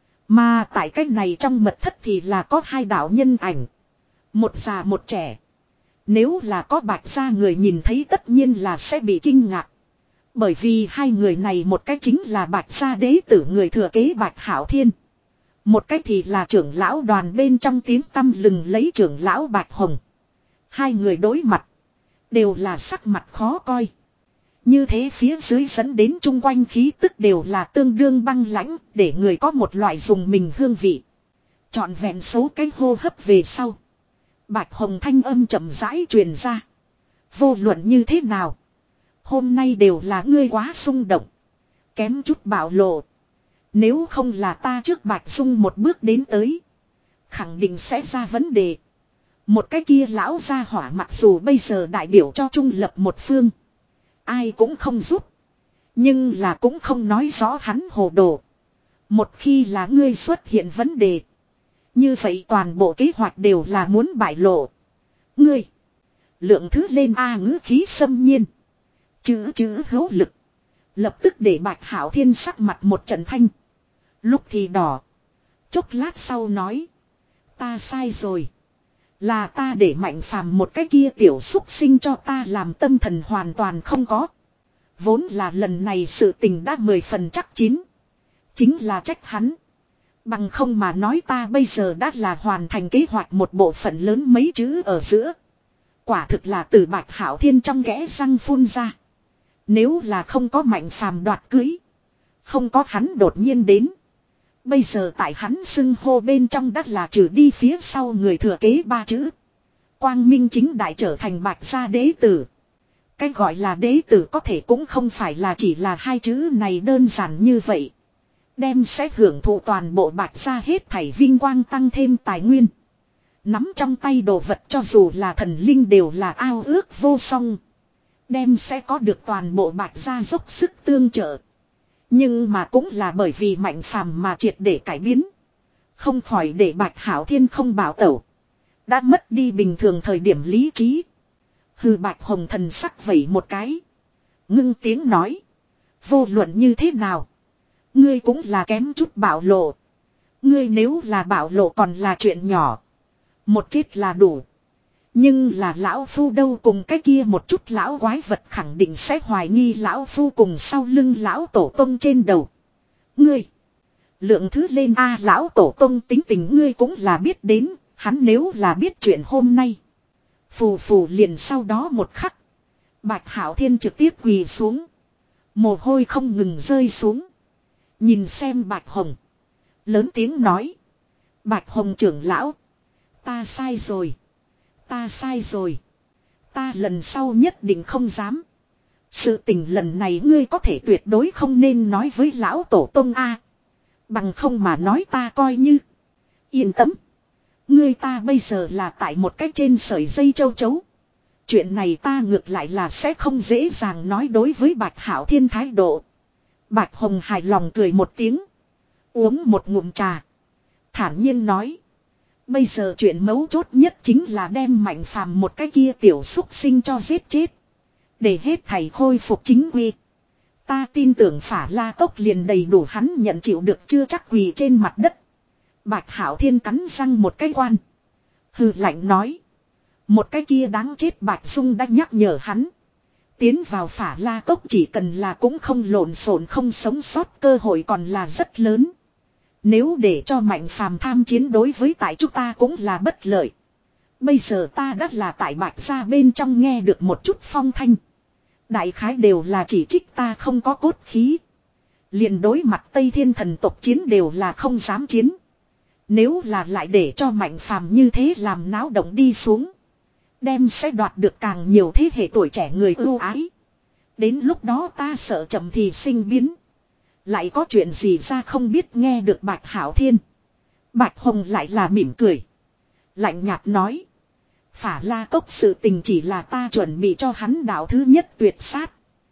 Mà tại cách này trong mật thất thì là có hai đạo nhân ảnh. Một già một trẻ. Nếu là có Bạch gia người nhìn thấy tất nhiên là sẽ bị kinh ngạc. Bởi vì hai người này một cái chính là Bạch gia đế tử người thừa kế Bạch Hảo Thiên. Một cái thì là trưởng lão đoàn bên trong tiếng tăm lừng lấy trưởng lão Bạch Hồng. Hai người đối mặt. Đều là sắc mặt khó coi. Như thế phía dưới dẫn đến chung quanh khí tức đều là tương đương băng lãnh. Để người có một loại dùng mình hương vị. Chọn vẹn số cái hô hấp về sau. Bạch Hồng thanh âm chậm rãi truyền ra. Vô luận như thế nào. Hôm nay đều là ngươi quá xung động. Kém chút bạo lộ. Nếu không là ta trước Bạch Dung một bước đến tới. Khẳng định sẽ ra vấn đề. Một cái kia lão gia hỏa mặc dù bây giờ đại biểu cho trung lập một phương. Ai cũng không giúp. Nhưng là cũng không nói rõ hắn hồ đồ. Một khi là ngươi xuất hiện vấn đề. Như vậy toàn bộ kế hoạch đều là muốn bại lộ. Ngươi. Lượng thứ lên A ngữ khí xâm nhiên. Chữ chữ hữu lực. Lập tức để Bạch Hạo Thiên sắc mặt một trận thanh. Lúc thì đỏ. Chốc lát sau nói. Ta sai rồi. Là ta để Mạnh Phàm một cái kia tiểu xúc sinh cho ta làm tâm thần hoàn toàn không có. Vốn là lần này sự tình đã mười phần chắc chín. Chính là trách hắn. Bằng không mà nói ta bây giờ đã là hoàn thành kế hoạch một bộ phận lớn mấy chữ ở giữa. Quả thực là từ Bạch Hạo Thiên trong kẽ răng phun ra. Nếu là không có Mạnh Phàm đoạt cưới. Không có hắn đột nhiên đến. Bây giờ tại hắn xưng hô bên trong đất là trừ đi phía sau người thừa kế ba chữ. Quang minh chính đại trở thành Bạch gia đế tử. Cái gọi là đế tử có thể cũng không phải là chỉ là hai chữ này đơn giản như vậy. Đem sẽ hưởng thụ toàn bộ Bạch gia hết thảy vinh quang tăng thêm tài nguyên. Nắm trong tay đồ vật cho dù là thần linh đều là ao ước vô song. Đem sẽ có được toàn bộ Bạch gia dốc sức tương trợ. Nhưng mà cũng là bởi vì Mạnh Phàm mà triệt để cải biến. Không khỏi để Bạch Hạo Thiên không bảo tẩu. Đã mất đi bình thường thời điểm lý trí. Hừ, Bạch Hồng thần sắc vẩy một cái. Ngưng tiếng nói. Vô luận như thế nào. Ngươi cũng là kém chút bảo lộ. Ngươi nếu là bảo lộ còn là chuyện nhỏ. Một chết là đủ. Nhưng là lão phu đâu cùng cái kia một chút lão quái vật khẳng định sẽ hoài nghi lão phu cùng sau lưng lão tổ tông trên đầu. Ngươi. Lượng thứ lên a lão tổ tông tính tình ngươi cũng là biết đến. Hắn nếu là biết chuyện hôm nay. Phù phù liền sau đó một khắc. Bạch Hạo Thiên trực tiếp quỳ xuống. Mồ hôi không ngừng rơi xuống. Nhìn xem Bạch Hồng. Lớn tiếng nói. Bạch Hồng trưởng lão. Ta sai rồi. Ta sai rồi. Ta lần sau nhất định không dám. Sự tình lần này ngươi có thể tuyệt đối không nên nói với lão tổ tông A. Bằng không mà nói ta coi như. Yên tâm. Ngươi ta bây giờ là tại một cách trên sợi dây châu chấu. Chuyện này ta ngược lại là sẽ không dễ dàng nói đối với Bạch Hạo Thiên thái độ. Bạch Hồng hài lòng cười một tiếng. Uống một ngụm trà. Thản nhiên nói. Bây giờ chuyện mấu chốt nhất chính là đem Mạnh Phàm một cái kia tiểu xúc sinh cho giết chết. Để hết thầy khôi phục chính quy. Ta tin tưởng Phả La Tốc liền đầy đủ hắn nhận chịu được chưa chắc quỳ trên mặt đất. Bạch Hạo Thiên cắn răng một cái quan. Hừ lạnh nói. Một cái kia đáng chết Bạch Dung đã nhắc nhở hắn. Tiến vào Phả La Tốc chỉ cần là cũng không lộn xộn không sống sót cơ hội còn là rất lớn. Nếu để cho Mạnh Phàm tham chiến đối với tại chúng ta cũng là bất lợi. Bây giờ ta đã là tại Bạch gia bên trong nghe được một chút phong thanh. Đại khái đều là chỉ trích ta không có cốt khí. Liền đối mặt Tây Thiên thần tộc chiến đều là không dám chiến. Nếu là lại để cho Mạnh Phàm như thế làm náo động đi xuống. Đem sẽ đoạt được càng nhiều thế hệ tuổi trẻ người ưu ái. Đến lúc đó ta sợ chậm thì sinh biến. Lại có chuyện gì ra không biết nghe được Bạch Hạo Thiên. Bạch Hồng lại là mỉm cười. Lạnh nhạt nói. Phả La Cốc sự tình chỉ là ta chuẩn bị cho hắn đạo thứ nhất tuyệt sát.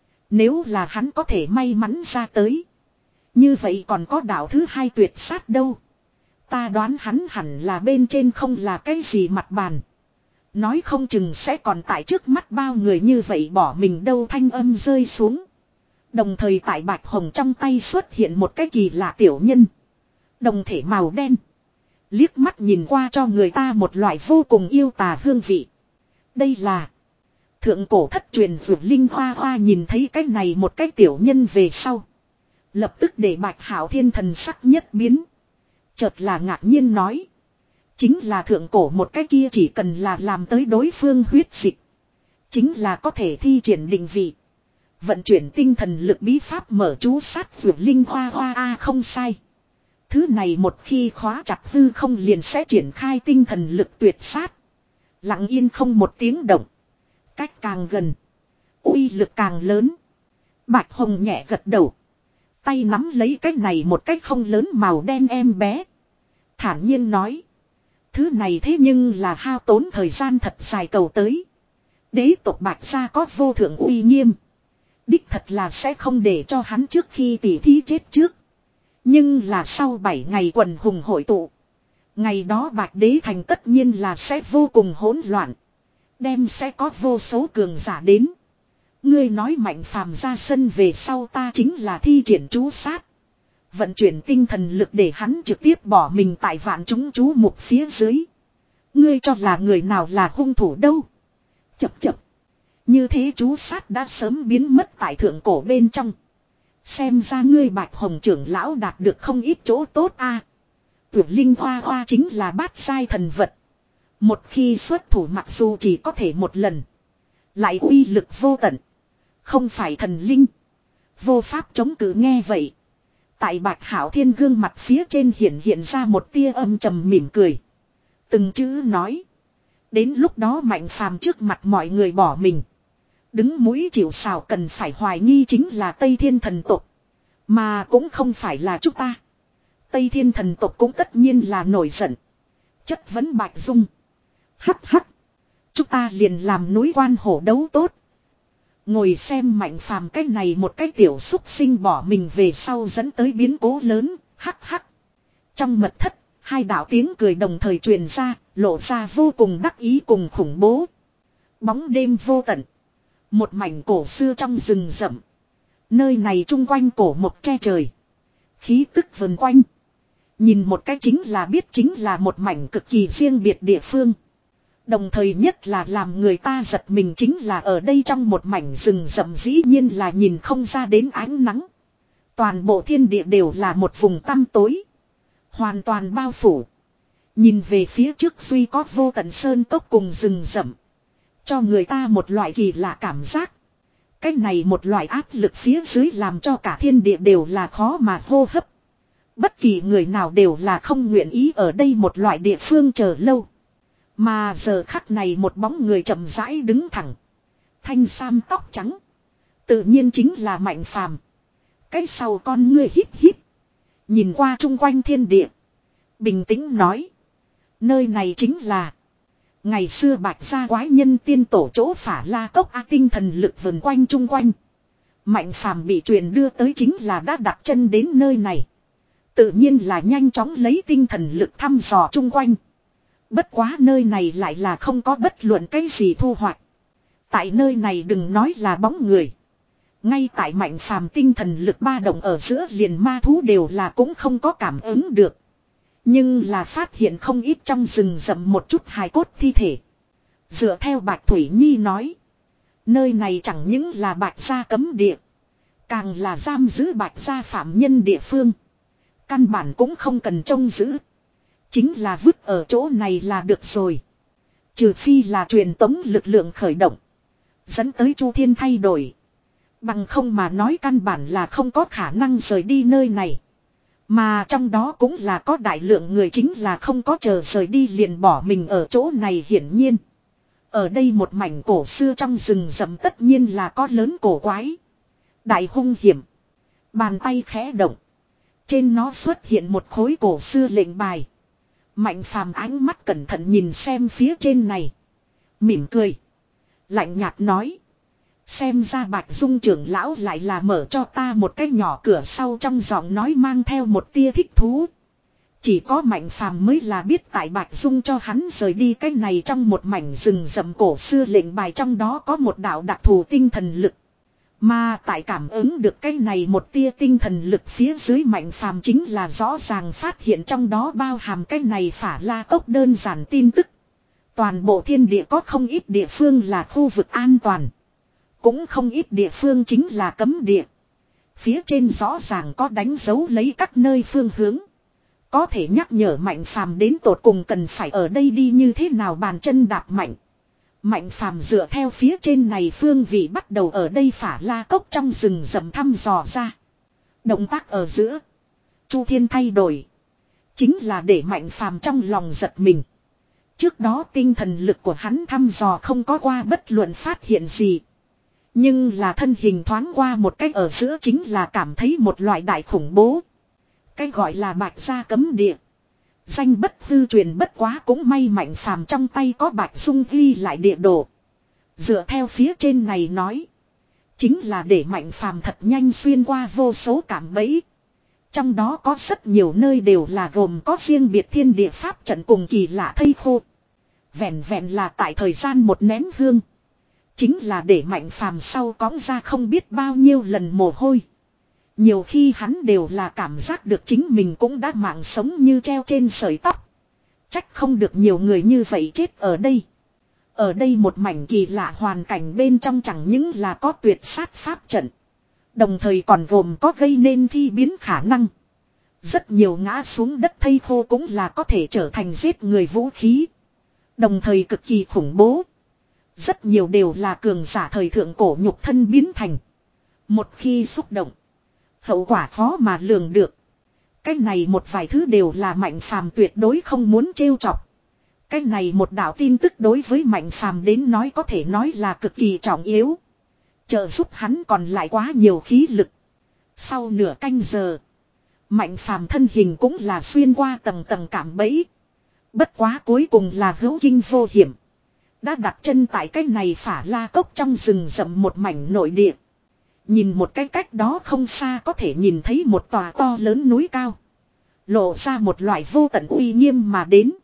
Nếu là hắn có thể may mắn ra tới. Như vậy còn có đạo thứ hai tuyệt sát đâu. Ta đoán hắn hẳn là bên trên không là cái gì mặt bàn. Nói không chừng sẽ còn tại trước mắt bao người như vậy bỏ mình đâu thanh âm rơi xuống. Đồng thời tại Bạch Hồng trong tay xuất hiện một cái kỳ lạ tiểu nhân. Đồng thể màu đen. Liếc mắt nhìn qua cho người ta một loại vô cùng yêu tà hương vị. Đây là thượng cổ thất truyền vượt linh hoa hoa nhìn thấy cái này một cái tiểu nhân về sau. Lập tức để Bạch Hạo Thiên thần sắc nhất biến. Chợt là ngạc nhiên nói. Chính là thượng cổ một cái kia chỉ cần là làm tới đối phương huyết dịch. Chính là có thể thi triển định vị. Vận chuyển tinh thần lực bí pháp mở chú sát vượt linh hoa hoa a không sai. Thứ này một khi khóa chặt hư không liền sẽ triển khai tinh thần lực tuyệt sát. Lặng yên không một tiếng động. Cách càng gần. Uy lực càng lớn. Bạch Hồng nhẹ gật đầu. Tay nắm lấy cái này một cách không lớn màu đen em bé. Thản nhiên nói. Thứ này thế nhưng là hao tốn thời gian thật dài cầu tới. Đế tộc Bạch gia có vô thượng uy nghiêm. Đích thật là sẽ không để cho hắn trước khi tỉ thí chết trước. Nhưng là sau bảy ngày quần hùng hội tụ. Ngày đó Bạch Đế thành tất nhiên là sẽ vô cùng hỗn loạn. Đem sẽ có vô số cường giả đến. Ngươi nói Mạnh Phàm ra sân về sau ta chính là thi triển chú sát. Vận chuyển tinh thần lực để hắn trực tiếp bỏ mình tại vạn chúng chú mục phía dưới. Ngươi cho là người nào là hung thủ đâu. Chập chập. Như thế chú sát đã sớm biến mất tại thượng cổ bên trong. Xem ra ngươi Bạch Hồng trưởng lão đạt được không ít chỗ tốt a. À, Tuyệt linh hoa hoa chính là bát sai thần vật. Một khi xuất thủ mặc dù chỉ có thể một lần. Lại uy lực vô tận. Không phải thần linh. Vô pháp chống cự nghe vậy. Tại Bạch Hảo Thiên gương mặt phía trên hiện hiện ra một tia âm trầm mỉm cười. Từng chữ nói. Đến lúc đó Mạnh Phàm trước mặt mọi người bỏ mình. Đứng mũi chịu sào cần phải hoài nghi chính là Tây Thiên thần tộc. Mà cũng không phải là chúng ta. Tây Thiên thần tộc cũng tất nhiên là nổi giận. Chất vấn Bạch Dung. Hắc hắc. Chúng ta liền làm núi quan hổ đấu tốt. Ngồi xem Mạnh Phàm cái này một cái tiểu xúc sinh bỏ mình về sau dẫn tới biến cố lớn. Hắc hắc. Trong mật thất, hai đạo tiếng cười đồng thời truyền ra, lộ ra vô cùng đắc ý cùng khủng bố. Bóng đêm vô tận. Một mảnh cổ xưa trong rừng rậm. Nơi này chung quanh cổ một che trời. Khí tức vần quanh. Nhìn một cái chính là biết chính là một mảnh cực kỳ riêng biệt địa phương. Đồng thời nhất là làm người ta giật mình chính là ở đây trong một mảnh rừng rậm dĩ nhiên là nhìn không ra đến ánh nắng. Toàn bộ thiên địa đều là một vùng tăm tối. Hoàn toàn bao phủ. Nhìn về phía trước duy có vô tận sơn cốc cùng rừng rậm. Cho người ta một loại kỳ lạ cảm giác. Cái này một loại áp lực phía dưới làm cho cả thiên địa đều là khó mà hô hấp. Bất kỳ người nào đều là không nguyện ý ở đây một loại địa phương chờ lâu. Mà giờ khắc này một bóng người chậm rãi đứng thẳng. Thanh sam tóc trắng. Tự nhiên chính là Mạnh Phàm. Cái sau con ngươi híp híp. Nhìn qua chung quanh thiên địa. Bình tĩnh nói. Nơi này chính là. Ngày xưa Bạch gia quái nhân tiên tổ chỗ Phả La Cốc A tinh thần lực vần quanh chung quanh. Mạnh Phàm bị truyền đưa tới chính là đã đặt chân đến nơi này. Tự nhiên là nhanh chóng lấy tinh thần lực thăm dò chung quanh. Bất quá nơi này lại là không có bất luận cái gì thu hoạch. Tại nơi này đừng nói là bóng người. Ngay tại Mạnh Phàm tinh thần lực ba động ở giữa liền ma thú đều là cũng không có cảm ứng được. Nhưng là phát hiện không ít trong rừng rậm một chút hài cốt thi thể. Dựa theo Bạch Thủy Nhi nói. Nơi này chẳng những là Bạch gia cấm địa. Càng là giam giữ Bạch gia phạm nhân địa phương. Căn bản cũng không cần trông giữ. Chính là vứt ở chỗ này là được rồi. Trừ phi là truyền tống lực lượng khởi động. Dẫn tới Chu Thiên thay đổi. Bằng không mà nói căn bản là không có khả năng rời đi nơi này. Mà trong đó cũng là có đại lượng người chính là không có chờ rời đi liền bỏ mình ở chỗ này hiển nhiên. Ở đây một mảnh cổ xưa trong rừng rậm tất nhiên là có lớn cổ quái. Đại hung hiểm. Bàn tay khẽ động. Trên nó xuất hiện một khối cổ xưa lệnh bài. Mạnh Phàm ánh mắt cẩn thận nhìn xem phía trên này. Mỉm cười. Lạnh nhạt nói. Xem ra Bạch Dung trưởng lão lại là mở cho ta một cái nhỏ cửa sau trong giọng nói mang theo một tia thích thú. Chỉ có Mạnh Phàm mới là biết tại Bạch Dung cho hắn rời đi cái này trong một mảnh rừng rậm cổ xưa lệnh bài trong đó có một đạo đặc thù tinh thần lực. Mà tại cảm ứng được cái này một tia tinh thần lực phía dưới Mạnh Phàm chính là rõ ràng phát hiện trong đó bao hàm cái này Phả La Cốc đơn giản tin tức. Toàn bộ thiên địa có không ít địa phương là khu vực an toàn. Cũng không ít địa phương chính là cấm địa. Phía trên rõ ràng có đánh dấu lấy các nơi phương hướng. Có thể nhắc nhở Mạnh Phàm đến tột cùng cần phải ở đây đi như thế nào bàn chân đạp mạnh. Mạnh Phàm dựa theo phía trên này phương vị bắt đầu ở đây Phả La Cốc trong rừng rậm thăm dò ra. Động tác ở giữa. Chu Thiên thay đổi. Chính là để Mạnh Phàm trong lòng giật mình. Trước đó tinh thần lực của hắn thăm dò không có qua bất luận phát hiện gì. Nhưng là thân hình thoáng qua một cách ở giữa chính là cảm thấy một loại đại khủng bố. Cái gọi là Bạch gia cấm địa. Danh bất hư truyền bất quá cũng may Mạnh Phàm trong tay có Bạch Dung ghi lại địa đồ. Dựa theo phía trên này nói. Chính là để Mạnh Phàm thật nhanh xuyên qua vô số cảm bẫy. Trong đó có rất nhiều nơi đều là gồm có riêng biệt thiên địa pháp trận cùng kỳ lạ thây khô. Vẹn vẹn là tại thời gian một nén hương. Chính là để Mạnh Phàm sau cõng ra không biết bao nhiêu lần mồ hôi. Nhiều khi hắn đều là cảm giác được chính mình cũng đã mạng sống như treo trên sợi tóc. Trách không được nhiều người như vậy chết ở đây. Ở đây một mảnh kỳ lạ hoàn cảnh bên trong chẳng những là có tuyệt sát pháp trận. Đồng thời còn gồm có gây nên thi biến khả năng. Rất nhiều ngã xuống đất thây khô cũng là có thể trở thành giết người vũ khí. Đồng thời cực kỳ khủng bố. Rất nhiều đều là cường giả thời thượng cổ nhục thân biến thành. Một khi xúc động, hậu quả khó mà lường được. Cái này một vài thứ đều là Mạnh Phàm tuyệt đối không muốn trêu chọc. Cái này một đạo tin tức đối với Mạnh Phàm đến nói có thể nói là cực kỳ trọng yếu. Trợ giúp hắn còn lại quá nhiều khí lực. Sau nửa canh giờ, Mạnh Phàm thân hình cũng là xuyên qua tầng tầng cạm bẫy. Bất quá cuối cùng là hữu kinh vô hiểm. Đã đặt chân tại cái này Phả La Cốc trong rừng rậm một mảnh nội địa. Nhìn một cái cách đó không xa có thể nhìn thấy một tòa to lớn núi cao. Lộ ra một loại vô tận uy nghiêm mà đến.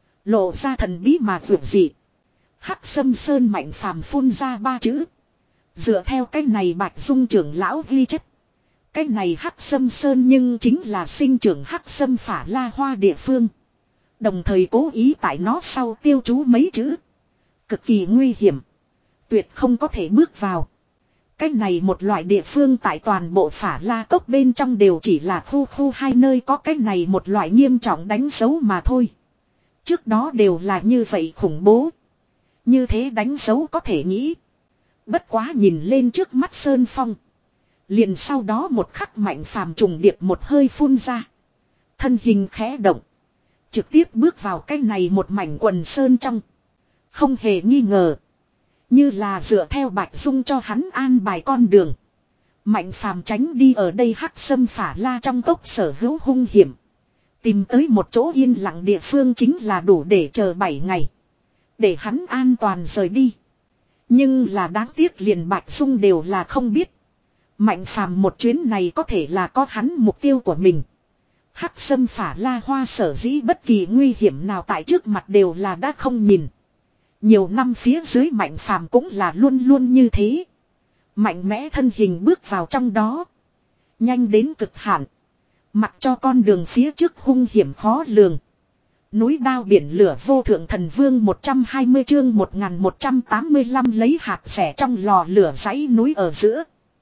Lộ ra thần bí mà vượt dị. Hắc Sâm Sơn Mạnh Phàm phun ra ba chữ. Dựa theo cái này Bạch Dung trưởng lão ghi chép. Cái này Hắc Sâm Sơn nhưng chính là sinh trưởng Hắc Sâm Phả La Hoa địa phương. Đồng thời cố ý tại nó sau tiêu chú mấy chữ. Cực kỳ nguy hiểm. Tuyệt không có thể bước vào. Cái này một loại địa phương tại toàn bộ Phả La Cốc bên trong đều chỉ là khu khu hai nơi có cái này một loại nghiêm trọng đánh dấu mà thôi. Trước đó đều là như vậy khủng bố. Như thế đánh dấu có thể nghĩ. Bất quá nhìn lên trước mắt Sơn Phong. Liền sau đó một khắc Mạnh Phàm trùng điệp một hơi phun ra. Thân hình khẽ động. Trực tiếp bước vào cái này một mảnh quần sơn trong. Không hề nghi ngờ. Như là dựa theo Bạch Dung cho hắn an bài con đường. Mạnh Phàm tránh đi ở đây Hắc Sâm Phả La trong cốc sở hữu hung hiểm. Tìm tới một chỗ yên lặng địa phương chính là đủ để chờ bảy ngày. Để hắn an toàn rời đi. Nhưng là đáng tiếc liền Bạch Dung đều là không biết. Mạnh Phàm một chuyến này có thể là có hắn mục tiêu của mình. Hắc Sâm Phả La Hoa sở dĩ bất kỳ nguy hiểm nào tại trước mặt đều là đã không nhìn. Nhiều năm phía dưới Mạnh Phàm cũng là luôn luôn như thế. Mạnh mẽ thân hình bước vào trong đó. Nhanh đến cực hạn. Mặc cho con đường phía trước hung hiểm khó lường. Núi đao biển lửa vô thượng thần vương một trăm hai mươi chương một nghìn một trăm tám mươi lăm lấy hạt xẻ trong lò lửa dãy núi ở giữa.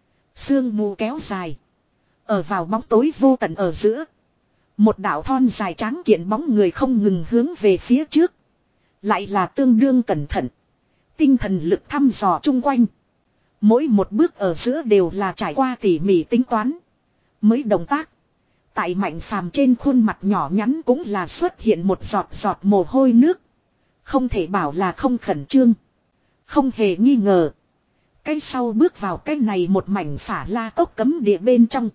Sương mù kéo dài. Ở vào bóng tối vô tận ở giữa. Một đạo thon dài tráng kiện bóng người không ngừng hướng về phía trước. Lại là tương đương cẩn thận. Tinh thần lực thăm dò chung quanh. Mỗi một bước ở giữa đều là trải qua tỉ mỉ tính toán. Mới động tác. Tại Mạnh Phàm trên khuôn mặt nhỏ nhắn cũng là xuất hiện một giọt giọt mồ hôi nước. Không thể bảo là không khẩn trương. Không hề nghi ngờ. Cái sau bước vào cái này một mảnh Phả La Cốc cấm địa bên trong.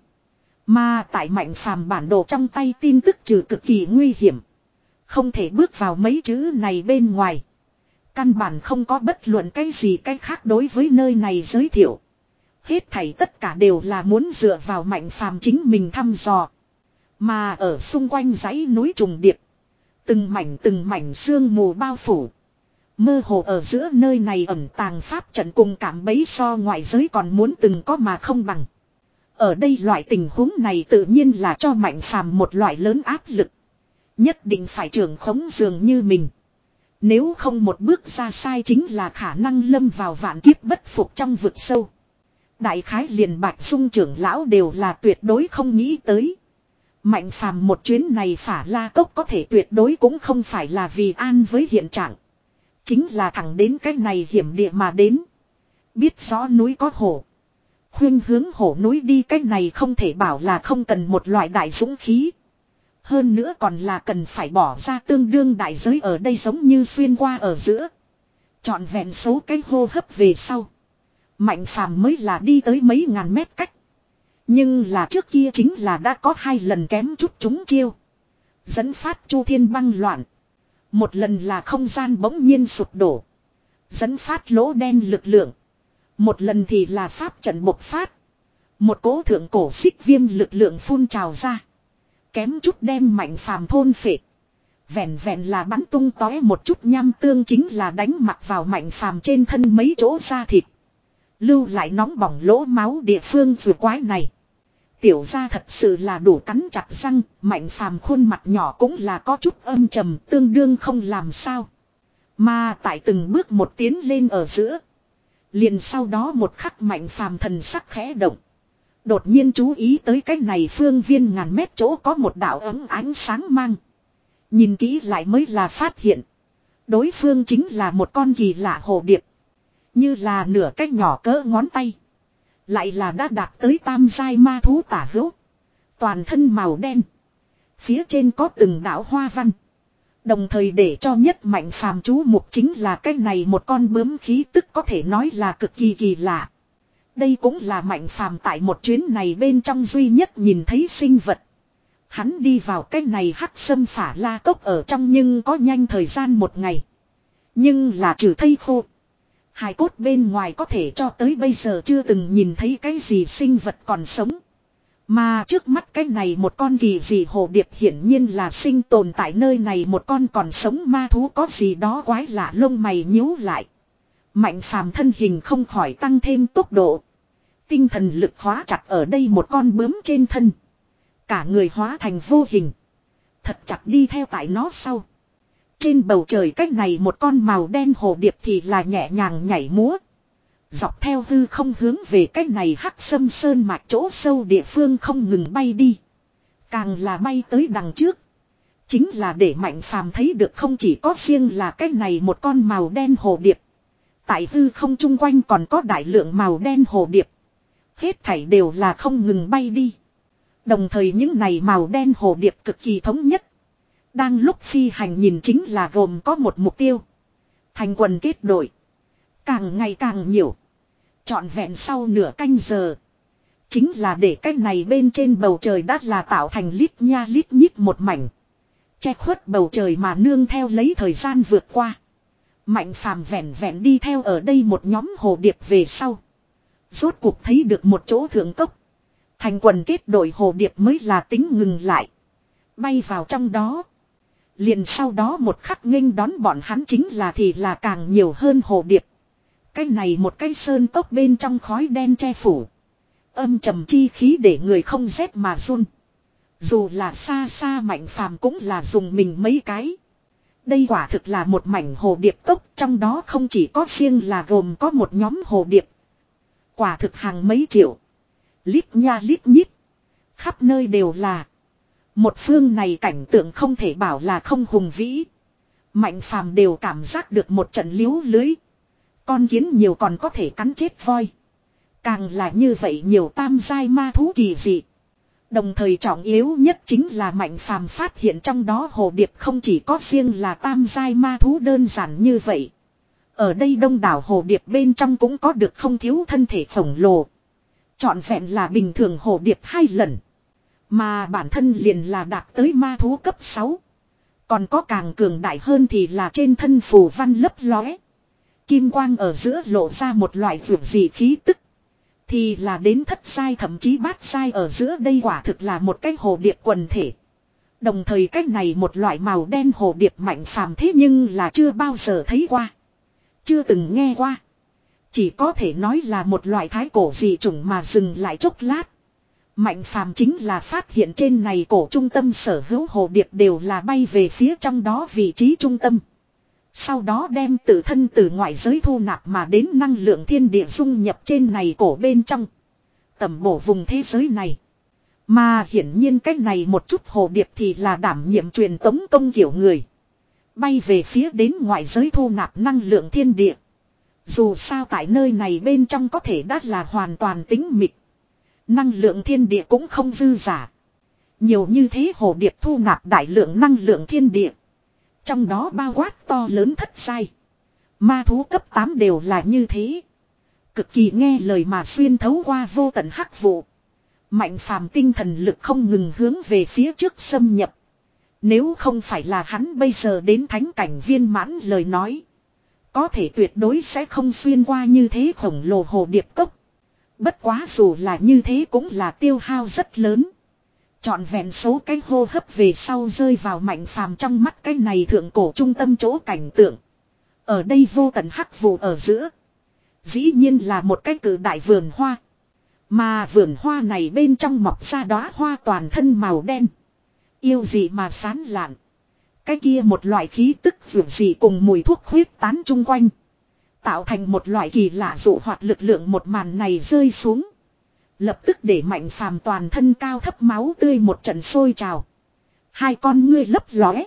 Mà tại Mạnh Phàm bản đồ trong tay tin tức trừ cực kỳ nguy hiểm. Không thể bước vào mấy chữ này bên ngoài. Căn bản không có bất luận cái gì cái khác đối với nơi này giới thiệu. Hết thảy tất cả đều là muốn dựa vào Mạnh Phàm chính mình thăm dò. Mà ở xung quanh dãy núi trùng điệp. Từng mảnh từng mảnh sương mù bao phủ. Mơ hồ ở giữa nơi này ẩn tàng pháp trận cùng cảm bấy so ngoại giới còn muốn từng có mà không bằng. Ở đây loại tình huống này tự nhiên là cho Mạnh Phàm một loại lớn áp lực. Nhất định phải trưởng khống dường như mình. Nếu không một bước ra sai chính là khả năng lâm vào vạn kiếp bất phục trong vực sâu. Đại khái liền Bạch Dung trưởng lão đều là tuyệt đối không nghĩ tới. Mạnh Phàm một chuyến này Phả La Cốc có thể tuyệt đối cũng không phải là vì an với hiện trạng. Chính là thẳng đến cái này hiểm địa mà đến. Biết rõ núi có hổ. Khuyên hướng hổ núi đi cái này không thể bảo là không cần một loại đại dũng khí. Hơn nữa còn là cần phải bỏ ra tương đương đại giới ở đây giống như xuyên qua ở giữa. Chọn vẹn số cái hô hấp về sau. Mạnh Phàm mới là đi tới mấy ngàn mét cách. Nhưng là trước kia chính là đã có hai lần kém chút trúng chiêu. Dẫn phát chu thiên băng loạn. Một lần là không gian bỗng nhiên sụp đổ. Dẫn phát lỗ đen lực lượng. Một lần thì là pháp trận bộc phát. Một cỗ thượng cổ xích viêm lực lượng phun trào ra. Kém chút đem Mạnh Phàm thôn phệ. Vẹn vẹn là bắn tung tóe một chút nham tương chính là đánh mặc vào Mạnh Phàm trên thân mấy chỗ da thịt. Lưu lại nóng bỏng lỗ máu địa phương vừa quái này. Tiểu gia thật sự là đủ cắn chặt răng, Mạnh Phàm khuôn mặt nhỏ cũng là có chút âm trầm, tương đương không làm sao. Mà tại từng bước một tiến lên ở giữa. Liền sau đó một khắc Mạnh Phàm thần sắc khẽ động. Đột nhiên chú ý tới cái này phương viên ngàn mét chỗ có một đạo ấm ánh sáng mang. Nhìn kỹ lại mới là phát hiện. Đối phương chính là một con kỳ lạ hồ điệp. Như là nửa cái nhỏ cỡ ngón tay. Lại là đã đạt tới tam giai ma thú tả hữu. Toàn thân màu đen. Phía trên có từng đạo hoa văn. Đồng thời để cho nhất Mạnh Phàm chú mục chính là cái này một con bướm khí tức có thể nói là cực kỳ kỳ lạ. Đây cũng là Mạnh Phàm tại một chuyến này bên trong duy nhất nhìn thấy sinh vật. Hắn đi vào cái này hắc sâm phả la cốc ở trong nhưng có nhanh thời gian một ngày. Nhưng là trừ thây khô. Hài cốt bên ngoài có thể cho tới bây giờ chưa từng nhìn thấy cái gì sinh vật còn sống. Mà trước mắt cái này một con kỳ dị hồ điệp hiển nhiên là sinh tồn tại nơi này một con còn sống ma thú có gì đó quái lạ lông mày nhíu lại. Mạnh Phàm thân hình không khỏi tăng thêm tốc độ. Tinh thần lực hóa chặt ở đây một con bướm trên thân. Cả người hóa thành vô hình. Thật chặt đi theo tại nó sau. Trên bầu trời cách này một con màu đen hồ điệp thì là nhẹ nhàng nhảy múa. Dọc theo hư không hướng về cách này hắc sâm sơn mạch chỗ sâu địa phương không ngừng bay đi. Càng là bay tới đằng trước. Chính là để Mạnh Phàm thấy được không chỉ có riêng là cách này một con màu đen hồ điệp. Tại hư không chung quanh còn có đại lượng màu đen hồ điệp. Hết thảy đều là không ngừng bay đi. Đồng thời những này màu đen hồ điệp cực kỳ thống nhất. Đang lúc phi hành nhìn chính là gồm có một mục tiêu. Thành quần kết đội. Càng ngày càng nhiều. Trọn vẹn sau nửa canh giờ. Chính là để cái này bên trên bầu trời đã là tạo thành lít nha lít nhít một mảnh. Che khuất bầu trời mà nương theo lấy thời gian vượt qua. Mạnh Phàm vẹn vẹn đi theo ở đây một nhóm hồ điệp về sau. Rốt cuộc thấy được một chỗ thượng cốc. Thành quần kết đội hồ điệp mới là tính ngừng lại. Bay vào trong đó. Liền sau đó một khắc nghênh đón bọn hắn chính là thì là càng nhiều hơn hồ điệp. Cái này một cái sơn cốc bên trong khói đen che phủ. Âm trầm chi khí để người không rét mà run. Dù là xa xa Mạnh Phàm cũng là dùng mình mấy cái. Đây quả thực là một mảnh hồ điệp cốc, trong đó không chỉ có riêng là gồm có một nhóm hồ điệp. Quả thực hàng mấy triệu. Lít nha lít nhít. Khắp nơi đều là. Một phương này cảnh tượng không thể bảo là không hùng vĩ. Mạnh Phàm đều cảm giác được một trận liếu lưới. Con kiến nhiều còn có thể cắn chết voi. Càng là như vậy nhiều tam giai ma thú kỳ dị. Đồng thời trọng yếu nhất chính là Mạnh Phàm phát hiện trong đó hồ điệp không chỉ có riêng là tam giai ma thú đơn giản như vậy. Ở đây đông đảo hồ điệp bên trong cũng có được không thiếu thân thể khổng lồ. Trọn vẹn là bình thường hồ điệp hai lần. Mà bản thân liền là đạt tới ma thú cấp sáu. Còn có càng cường đại hơn thì là trên thân phù văn lấp lóe. Kim quang ở giữa lộ ra một loại vượt dị khí tức. Thì là đến thất giai thậm chí bát giai ở giữa đây quả thực là một cái hồ điệp quần thể. Đồng thời cách này một loại màu đen hồ điệp Mạnh Phàm thế nhưng là chưa bao giờ thấy qua. Chưa từng nghe qua. Chỉ có thể nói là một loại thái cổ dị chủng mà dừng lại chốc lát. Mạnh Phàm chính là phát hiện trên này cổ trung tâm sở hữu hồ điệp đều là bay về phía trong đó vị trí trung tâm. Sau đó đem tự thân từ ngoại giới thu nạp mà đến năng lượng thiên địa dung nhập trên này cổ bên trong. Tầm bổ vùng thế giới này. Mà hiển nhiên cách này một chút hồ điệp thì là đảm nhiệm truyền tống công kiểu người. Bay về phía đến ngoại giới thu nạp năng lượng thiên địa. Dù sao tại nơi này bên trong có thể đã là hoàn toàn tĩnh mịch. Năng lượng thiên địa cũng không dư giả. Nhiều như thế hồ điệp thu nạp đại lượng năng lượng thiên địa. Trong đó bao quát to lớn thất giai. Ma thú cấp tám đều là như thế. Cực kỳ nghe lời mà xuyên thấu qua vô tận hắc vụ. Mạnh Phàm tinh thần lực không ngừng hướng về phía trước xâm nhập. Nếu không phải là hắn bây giờ đến thánh cảnh viên mãn lời nói. Có thể tuyệt đối sẽ không xuyên qua như thế khổng lồ hồ điệp cốc. Bất quá dù là như thế cũng là tiêu hao rất lớn. Trọn vẹn số cái hô hấp về sau rơi vào Mạnh Phàm trong mắt cái này thượng cổ trung tâm chỗ cảnh tượng. Ở đây vô tận hắc vụ ở giữa. Dĩ nhiên là một cái cử đại vườn hoa. Mà vườn hoa này bên trong mọc ra đóa hoa toàn thân màu đen. Yêu dị mà sán lạn. Cái kia một loại khí tức vượt dị cùng mùi thuốc huyết tán chung quanh. Tạo thành một loại kỳ lạ dụ hoạt lực lượng một màn này rơi xuống. Lập tức để Mạnh Phàm toàn thân cao thấp máu tươi một trận sôi trào. Hai con ngươi lấp lóe.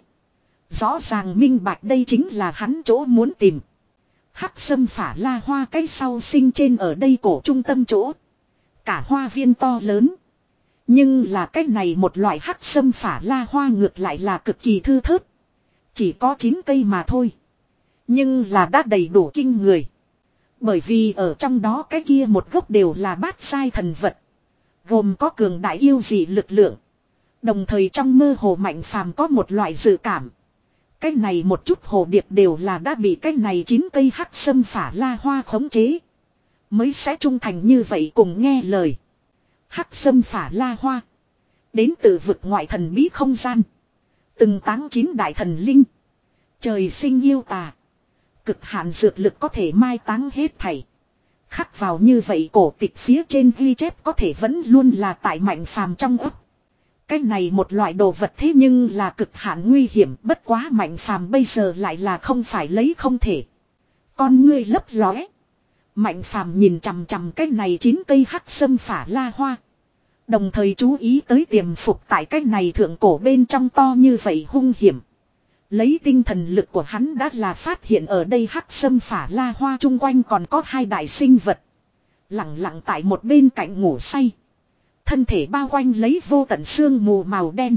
Rõ ràng minh bạch đây chính là hắn chỗ muốn tìm. Hắc sâm phả la hoa cái sau sinh trên ở đây cổ trung tâm chỗ. Cả hoa viên to lớn. Nhưng là cái này một loại hắc sâm phả la hoa ngược lại là cực kỳ thư thớt. Chỉ có chín cây mà thôi. Nhưng là đã đầy đủ kinh người. Bởi vì ở trong đó cái kia một gốc đều là bát sai thần vật. Gồm có cường đại yêu dị lực lượng. Đồng thời trong mơ hồ Mạnh Phàm có một loại dự cảm. Cái này một chút hồ điệp đều là đã bị cái này chín cây hắc sâm phả la hoa khống chế. Mới sẽ trung thành như vậy cùng nghe lời. Hắc sâm phả la hoa. Đến từ vực ngoại thần bí không gian. Từng táng chín đại thần linh. Trời sinh yêu tà. Cực hạn dược lực có thể mai táng hết thảy. Khắc vào như vậy cổ tịch phía trên ghi chép có thể vẫn luôn là tại Mạnh Phàm trong ấp. Cái này một loại đồ vật thế nhưng là cực hạn nguy hiểm, bất quá Mạnh Phàm bây giờ lại là không phải lấy không thể. Con ngươi lấp lóe. Mạnh Phàm nhìn chằm chằm cái này chín cây hắc sâm phả la hoa. Đồng thời chú ý tới tiềm phục tại cái này thượng cổ bên trong to như vậy hung hiểm. Lấy tinh thần lực của hắn đã là phát hiện ở đây hắc sâm phả la hoa chung quanh còn có hai đại sinh vật. Lặng lặng tại một bên cạnh ngủ say. Thân thể bao quanh lấy vô tận sương mù màu đen.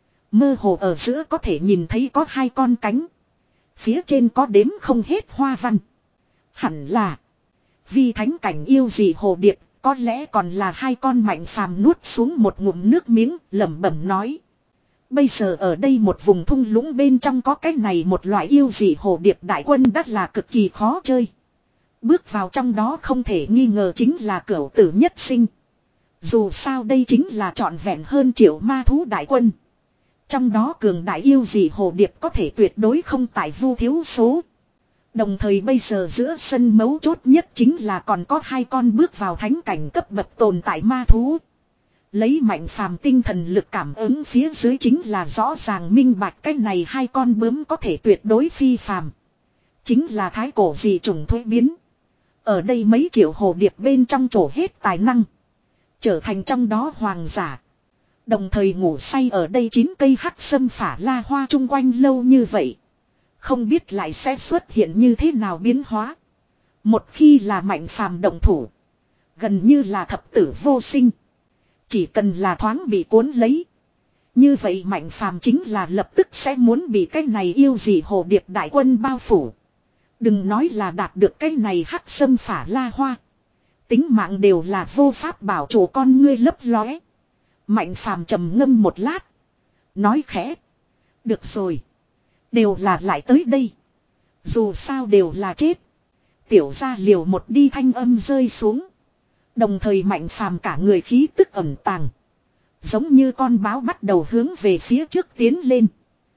Mơ hồ ở giữa có thể nhìn thấy có hai con cánh. Phía trên có đếm không hết hoa văn. Hẳn là vì thánh cảnh yêu dị hồ điệp, có lẽ còn là hai con Mạnh Phàm nuốt xuống một ngụm nước miếng, lẩm bẩm nói. Bây giờ ở đây một vùng thung lũng bên trong có cái này một loại yêu dị hồ điệp đại quân đắt là cực kỳ khó chơi. Bước vào trong đó không thể nghi ngờ chính là cửu tử nhất sinh. Dù sao đây chính là trọn vẹn hơn triệu ma thú đại quân. Trong đó cường đại yêu dị hồ điệp có thể tuyệt đối không tại vu thiếu số. Đồng thời bây giờ giữa sân mấu chốt nhất chính là còn có hai con bước vào thánh cảnh cấp bậc tồn tại ma thú. Lấy Mạnh Phàm tinh thần lực cảm ứng phía dưới chính là rõ ràng minh bạch cái này hai con bướm có thể tuyệt đối phi phàm. Chính là thái cổ dị trùng thuế biến. Ở đây mấy triệu hồ điệp bên trong trổ hết tài năng. Trở thành trong đó hoàng giả. Đồng thời ngủ say ở đây chín cây hắc sâm phả la hoa chung quanh lâu như vậy. Không biết lại sẽ xuất hiện như thế nào biến hóa. Một khi là Mạnh Phàm động thủ. Gần như là thập tử vô sinh. Chỉ cần là thoáng bị cuốn lấy. Như vậy Mạnh Phàm chính là lập tức sẽ muốn bị cái này yêu dị hồ điệp đại quân bao phủ. Đừng nói là đạt được cái này hắc sâm phả la hoa. Tính mạng đều là vô pháp bảo chủ con ngươi lấp lóe. Mạnh Phàm trầm ngâm một lát. Nói khẽ. Được rồi. Đều là lại tới đây. Dù sao đều là chết. Tiểu gia liều một đi thanh âm rơi xuống. Đồng thời Mạnh Phàm cả người khí tức ẩn tàng. Giống như con báo bắt đầu hướng về phía trước tiến lên.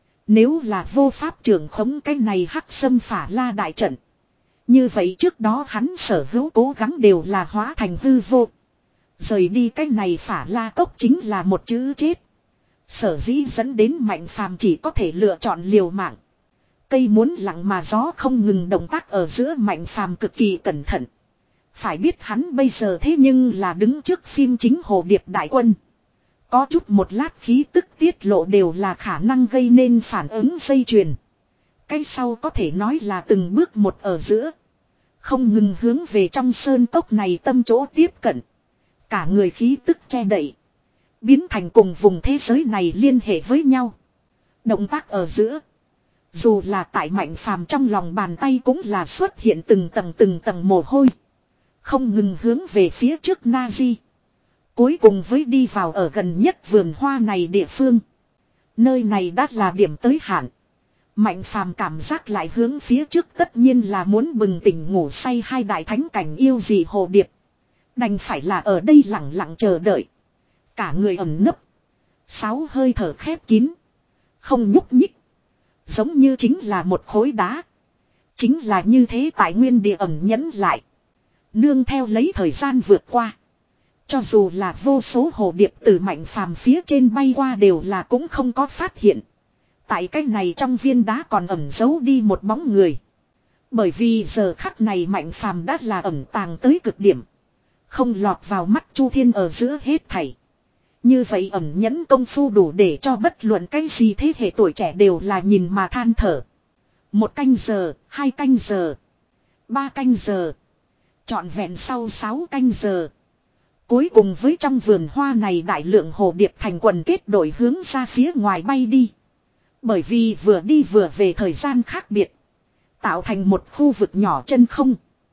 Nếu là vô pháp trưởng khống cái này hắc sâm phả la đại trận. Như vậy trước đó hắn sở hữu cố gắng đều là hóa thành hư vô. Rời đi cái này phả la cốc chính là một chữ chết. Sở dĩ dẫn đến Mạnh Phàm chỉ có thể lựa chọn liều mạng. Cây muốn lặng mà gió không ngừng động tác ở giữa Mạnh Phàm cực kỳ cẩn thận. Phải biết hắn bây giờ thế nhưng là đứng trước phim chính hồ điệp đại quân. Có chút một lát khí tức tiết lộ đều là khả năng gây nên phản ứng dây chuyền. Cái sau có thể nói là từng bước một ở giữa. Không ngừng hướng về trong sơn cốc này tâm chỗ tiếp cận. Cả người khí tức che đậy. Biến thành cùng vùng thế giới này liên hệ với nhau. Động tác ở giữa. Dù là tại Mạnh Phàm trong lòng bàn tay cũng là xuất hiện từng tầng từng tầng mồ hôi. Không ngừng hướng về phía trước Nazi. Cuối cùng với đi vào ở gần nhất vườn hoa này địa phương. Nơi này đã là điểm tới hạn. Mạnh Phàm cảm giác lại hướng phía trước tất nhiên là muốn bừng tỉnh ngủ say hai đại thánh cảnh yêu gì hồ điệp. Đành phải là ở đây lặng lặng chờ đợi. Cả người ẩn nấp. Sáu hơi thở khép kín. Không nhúc nhích. Giống như chính là một khối đá. Chính là như thế tại nguyên địa ẩn nhẫn lại. Nương theo lấy thời gian vượt qua. Cho dù là vô số hồ điệp từ Mạnh Phàm phía trên bay qua đều là cũng không có phát hiện. Tại cái này trong viên đá còn ẩn giấu đi một bóng người. Bởi vì giờ khắc này Mạnh Phàm đã là ẩn tàng tới cực điểm. Không lọt vào mắt Chu Thiên ở giữa hết thảy. Như vậy ẩn nhẫn công phu đủ để cho bất luận cái gì thế hệ tuổi trẻ đều là nhìn mà than thở. Một canh giờ, hai canh giờ, ba canh giờ. Trọn vẹn sau sáu canh giờ. Cuối cùng với trong vườn hoa này đại lượng hồ điệp thành quần kết đội hướng ra phía ngoài bay đi. Bởi vì vừa đi vừa về thời gian khác biệt. Tạo thành một khu vực nhỏ chân không.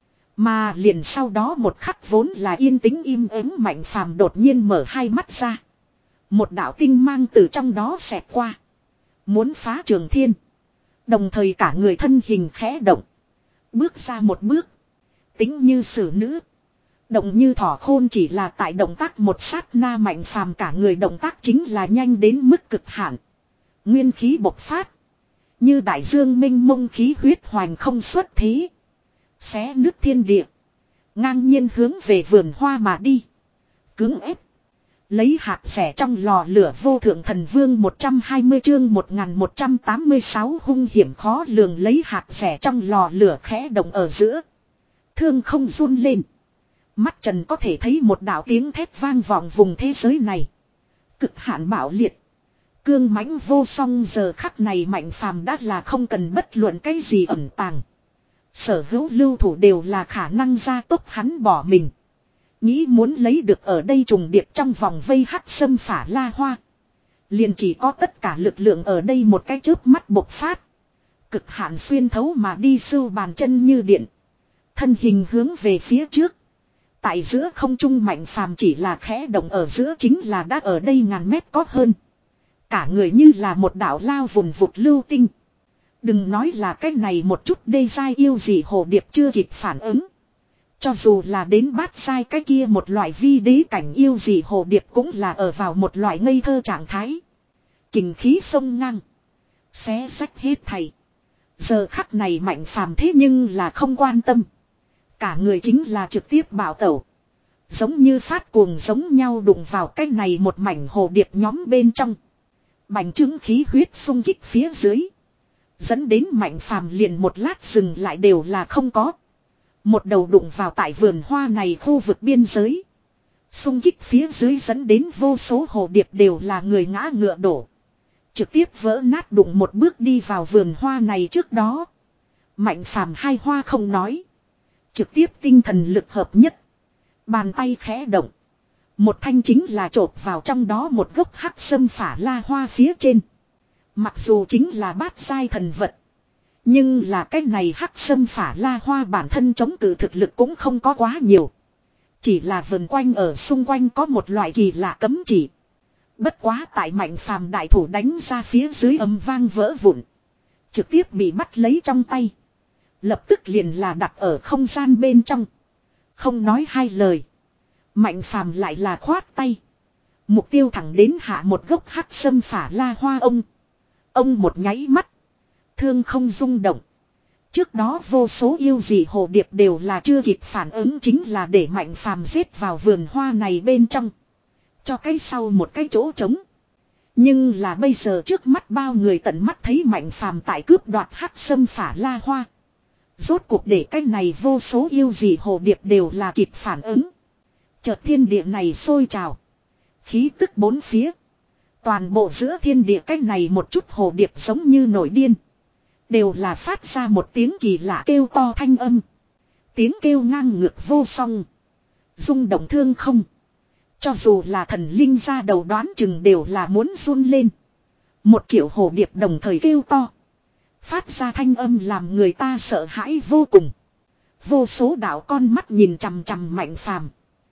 Mà liền sau đó một khắc vốn là yên tĩnh im ắng Mạnh Phàm đột nhiên mở hai mắt ra. Một đạo tinh mang từ trong đó xẹt qua. Muốn phá trường thiên. Đồng thời cả người thân hình khẽ động. Bước ra một bước. Tính như sử nữ. Động như thỏ khôn chỉ là tại động tác một sát na Mạnh Phàm cả người động tác chính là nhanh đến mức cực hạn. Nguyên khí bộc phát. Như đại dương minh mông khí huyết hoành không xuất thế. Xé nước thiên địa. Ngang nhiên hướng về vườn hoa mà đi. Cưỡng ép. Lấy hạt rẻ trong lò lửa vô thượng thần vương một trăm hai mươi chương một nghìn một trăm tám mươi sáu hung hiểm khó lường lấy hạt rẻ trong lò lửa khẽ động ở giữa. Thương không run lên. Mắt trần có thể thấy một đạo tiếng thét vang vọng vùng thế giới này. Cực hạn bạo liệt. Cương mãnh vô song giờ khắc này Mạnh Phàm đã là không cần bất luận cái gì ẩn tàng. Sở hữu lưu thủ đều là khả năng gia tốc hắn bỏ mình. Nghĩ muốn lấy được ở đây trùng điệp trong vòng vây hắc xâm phả la hoa. Liền chỉ có tất cả lực lượng ở đây một cái chớp mắt bộc phát. Cực hạn xuyên thấu mà đi sưu bàn chân như điện. Thân hình hướng về phía trước. Tại giữa không trung Mạnh Phàm chỉ là khẽ động ở giữa chính là đã ở đây ngàn mét có hơn. Cả người như là một đạo lao vùng vụt lưu tinh. Đừng nói là cái này một chút đê dai yêu gì hồ điệp chưa kịp phản ứng. Cho dù là đến bát sai cái kia một loại vi đế cảnh yêu gì hồ điệp cũng là ở vào một loại ngây thơ trạng thái. Kình khí sông ngang. Xé sách hết thầy. Giờ khắc này Mạnh Phàm thế nhưng là không quan tâm. Cả người chính là trực tiếp bảo tẩu. Giống như phát cuồng giống nhau đụng vào cái này một mảnh hồ điệp nhóm bên trong. Bành trướng khí huyết xung kích phía dưới. Dẫn đến Mạnh Phàm liền một lát dừng lại đều là không có. Một đầu đụng vào tại vườn hoa này khu vực biên giới. Xung kích phía dưới dẫn đến vô số hồ điệp đều là người ngã ngựa đổ. Trực tiếp vỡ nát đụng một bước đi vào vườn hoa này trước đó. Mạnh Phàm hai hoa không nói. Trực tiếp tinh thần lực hợp nhất. Bàn tay khẽ động. Một thanh chính là chộp vào trong đó một gốc hắc sâm phả la hoa phía trên. Mặc dù chính là bát giai thần vật. Nhưng là cái này hắc sâm phả la hoa bản thân chống cự thực lực cũng không có quá nhiều. Chỉ là vần quanh ở xung quanh có một loại kỳ lạ cấm chỉ. Bất quá tại Mạnh Phàm đại thủ đánh ra phía dưới ầm vang vỡ vụn. Trực tiếp bị bắt lấy trong tay. Lập tức liền là đặt ở không gian bên trong. Không nói hai lời. Mạnh Phàm lại là khoát tay. Mục tiêu thẳng đến hạ một gốc hắc sâm phả la hoa ông. Ông một nháy mắt. Thương không rung động. Trước đó vô số yêu dị hồ điệp đều là chưa kịp phản ứng chính là để Mạnh Phàm giết vào vườn hoa này bên trong. Cho cái sau một cái chỗ trống. Nhưng là bây giờ trước mắt bao người tận mắt thấy Mạnh Phàm tại cướp đoạt hắc sâm phả la hoa. Rốt cuộc để cái này vô số yêu dị hồ điệp đều là kịp phản ứng. Chợt thiên địa này sôi trào. Khí tức bốn phía. Toàn bộ giữa thiên địa cái này một chút hồ điệp giống như nổi điên. Đều là phát ra một tiếng kỳ lạ kêu to thanh âm. Tiếng kêu ngang ngược vô song. Rung động thương không. Cho dù là thần linh ra đầu đoán chừng đều là muốn run lên. Một triệu hồ điệp đồng thời kêu to. Phát ra thanh âm làm người ta sợ hãi vô cùng. Vô số đạo con mắt nhìn chằm chằm Mạnh Phàm.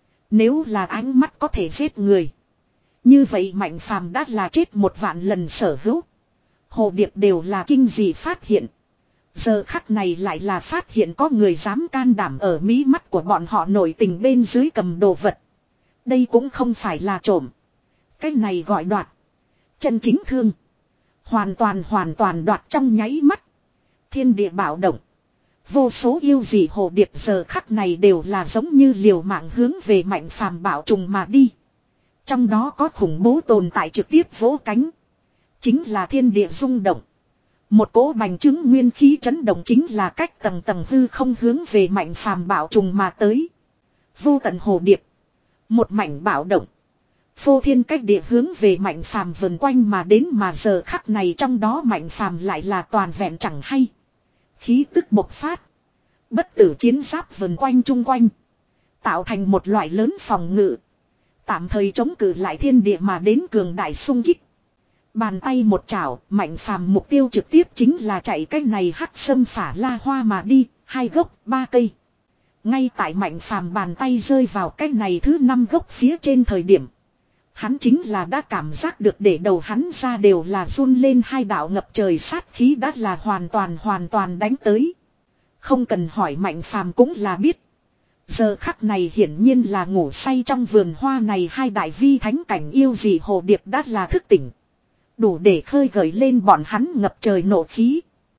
Nếu là ánh mắt có thể giết người. Như vậy Mạnh Phàm đã là chết một vạn lần sở hữu. Hồ điệp đều là kinh dị phát hiện. Giờ khắc này lại là phát hiện có người dám can đảm ở mí mắt của bọn họ nổi tình bên dưới cầm đồ vật. Đây cũng không phải là trộm. Cái này gọi đoạt. Chân chính thương. Hoàn toàn hoàn toàn đoạt trong nháy mắt. Thiên địa bạo động. Vô số yêu dị hồ điệp giờ khắc này đều là giống như liều mạng hướng về Mạnh Phàm bạo trùng mà đi. Trong đó có khủng bố tồn tại trực tiếp vỗ cánh. Chính là thiên địa rung động. Một cỗ bành trướng nguyên khí chấn động chính là cách tầng tầng hư không hướng về Mạnh Phàm bạo trùng mà tới. Vô tận hồ điệp. Một mảnh bạo động. Phô thiên cách địa hướng về Mạnh Phàm vần quanh mà đến, mà giờ khắc này trong đó Mạnh Phàm lại là toàn vẹn chẳng hay. Khí tức bộc phát. Bất tử chiến giáp vần quanh chung quanh. Tạo thành một loại lớn phòng ngự. Tạm thời chống cự lại thiên địa mà đến cường đại xung kích. Bàn tay một chảo, Mạnh Phàm mục tiêu trực tiếp chính là chạy cái này hắc sâm phả la hoa mà đi, hai gốc, ba cây. Ngay tại Mạnh Phàm bàn tay rơi vào cái này thứ năm gốc phía trên thời điểm. Hắn chính là đã cảm giác được để đầu hắn ra đều là run lên, hai đạo ngập trời sát khí đã là hoàn toàn hoàn toàn đánh tới. Không cần hỏi Mạnh Phàm cũng là biết. Giờ khắc này hiển nhiên là ngủ say trong vườn hoa này hai đại vi thánh cảnh yêu dị hồ điệp đã là thức tỉnh. Đủ để khơi gợi lên bọn hắn ngập trời nộ khí.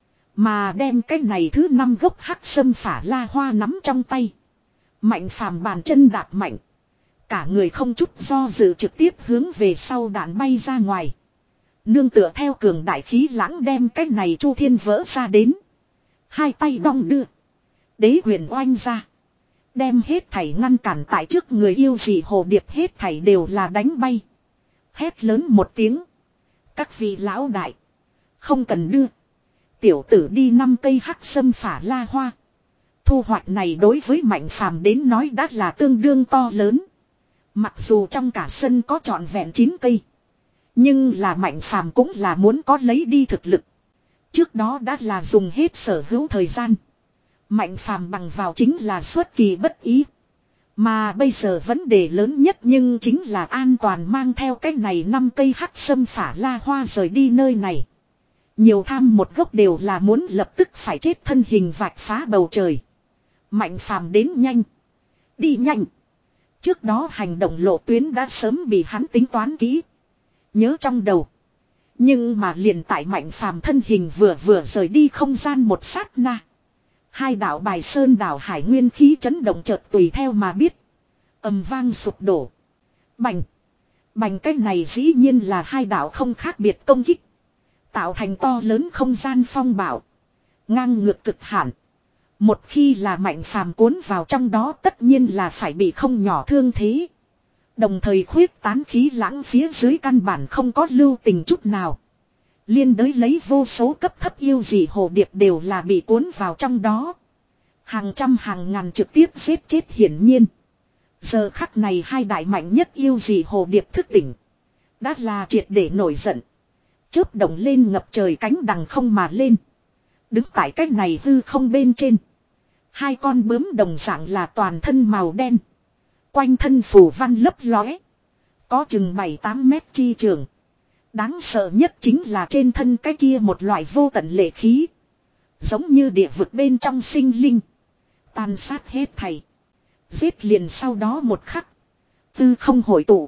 Mà đem cái này thứ năm gốc hắc sâm phả la hoa nắm trong tay. Mạnh Phàm bàn chân đạp mạnh. Cả người không chút do dự trực tiếp hướng về sau đạn bay ra ngoài. Nương tựa theo cường đại khí lãng đem cái này chu thiên vỡ ra đến. Hai tay đong đưa. Đế quyền oanh ra. Đem hết thảy ngăn cản tại trước người yêu dị hồ điệp hết thảy đều là đánh bay. Hét lớn một tiếng. Các vị lão đại. Không cần đưa. Tiểu tử đi năm cây hắc sâm phả la hoa. Thu hoạch này đối với Mạnh Phàm đến nói đã là tương đương to lớn. Mặc dù trong cả sân có trọn vẹn chín cây. Nhưng là Mạnh Phàm cũng là muốn có lấy đi thực lực. Trước đó đã là dùng hết sở hữu thời gian. Mạnh Phàm bằng vào chính là xuất kỳ bất ý. Mà bây giờ vấn đề lớn nhất nhưng chính là an toàn mang theo cái này năm cây hắc sâm phả la hoa rời đi nơi này. Nhiều tham một gốc đều là muốn lập tức phải chết, thân hình vạch phá bầu trời. Mạnh Phàm đến nhanh. Đi nhanh. Trước đó hành động lộ tuyến đã sớm bị hắn tính toán kỹ. Nhớ trong đầu. Nhưng mà liền tại Mạnh Phàm thân hình vừa vừa rời đi không gian một sát na. Hai đạo bài sơn đảo hải nguyên khí chấn động chợt tùy theo mà biết. Ầm vang sụp đổ. Bành. Bành cái này dĩ nhiên là hai đạo không khác biệt công kích. Tạo thành to lớn không gian phong bạo. Ngang ngược cực hạn. Một khi là Mạnh Phàm cuốn vào trong đó tất nhiên là phải bị không nhỏ thương thế. Đồng thời khuyết tán khí lãng phía dưới căn bản không có lưu tình chút nào. Liên đới lấy vô số cấp thấp yêu dị hồ điệp đều là bị cuốn vào trong đó. Hàng trăm hàng ngàn trực tiếp giết chết hiển nhiên. Giờ khắc này hai đại mạnh nhất yêu dị hồ điệp thức tỉnh. Đã là triệt để nổi giận. Chớp động lên ngập trời cánh đằng không mà lên. Đứng tại cách này hư không bên trên. Hai con bướm đồng dạng là toàn thân màu đen. Quanh thân phủ văn lấp lóe. Có chừng bảy tám mét chi trường. Đáng sợ nhất chính là trên thân cái kia một loại vô tận lệ khí. Giống như địa vực bên trong sinh linh. Tàn sát hết thảy. Giết liền sau đó một khắc. Tư không hội tụ.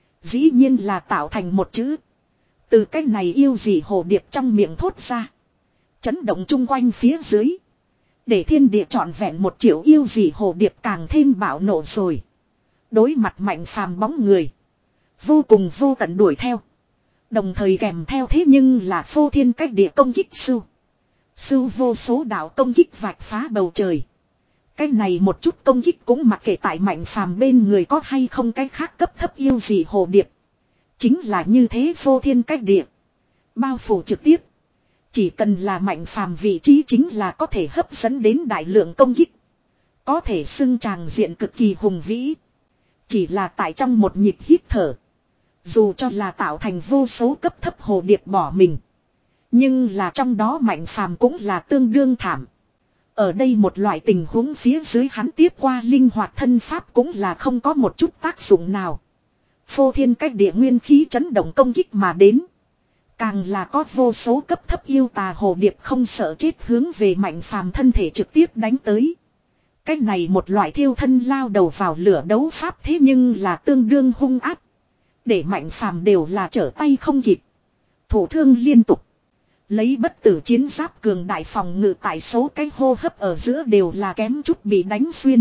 Dĩ nhiên là tạo thành một chữ. Từ cái này yêu dị hồ điệp trong miệng thốt ra. Chấn động chung quanh phía dưới. Để thiên địa trọn vẹn một triệu yêu dị hồ điệp càng thêm bạo nộ rồi. Đối mặt Mạnh Phàm bóng người. Vô cùng vô tận đuổi theo. Đồng thời kèm theo thế nhưng là phô thiên cách địa công kích sưu. Sưu vô số đạo công kích vạch phá bầu trời. Cái này một chút công kích cũng mặc kệ tại Mạnh Phàm bên người có hay không cái khác cấp thấp yêu dị hồ điệp. Chính là như thế phô thiên cách địa. Bao phủ trực tiếp. Chỉ cần là Mạnh Phàm vị trí chính là có thể hấp dẫn đến đại lượng công kích. Có thể xưng tràng diện cực kỳ hùng vĩ. Chỉ là tại trong một nhịp hít thở. Dù cho là tạo thành vô số cấp thấp hồ điệp bỏ mình. Nhưng là trong đó Mạnh Phàm cũng là tương đương thảm. Ở đây một loại tình huống phía dưới hắn tiếp qua linh hoạt thân pháp cũng là không có một chút tác dụng nào. Phô thiên cách địa nguyên khí chấn động công kích mà đến. Càng là có vô số cấp thấp yêu tà hồ điệp không sợ chết hướng về Mạnh Phàm thân thể trực tiếp đánh tới. Cách này một loại thiêu thân lao đầu vào lửa đấu pháp thế nhưng là tương đương hung ác. Để Mạnh Phàm đều là trở tay không kịp. Thủ thương liên tục. Lấy bất tử chiến giáp cường đại phòng ngự tại số cái hô hấp ở giữa đều là kém chút bị đánh xuyên.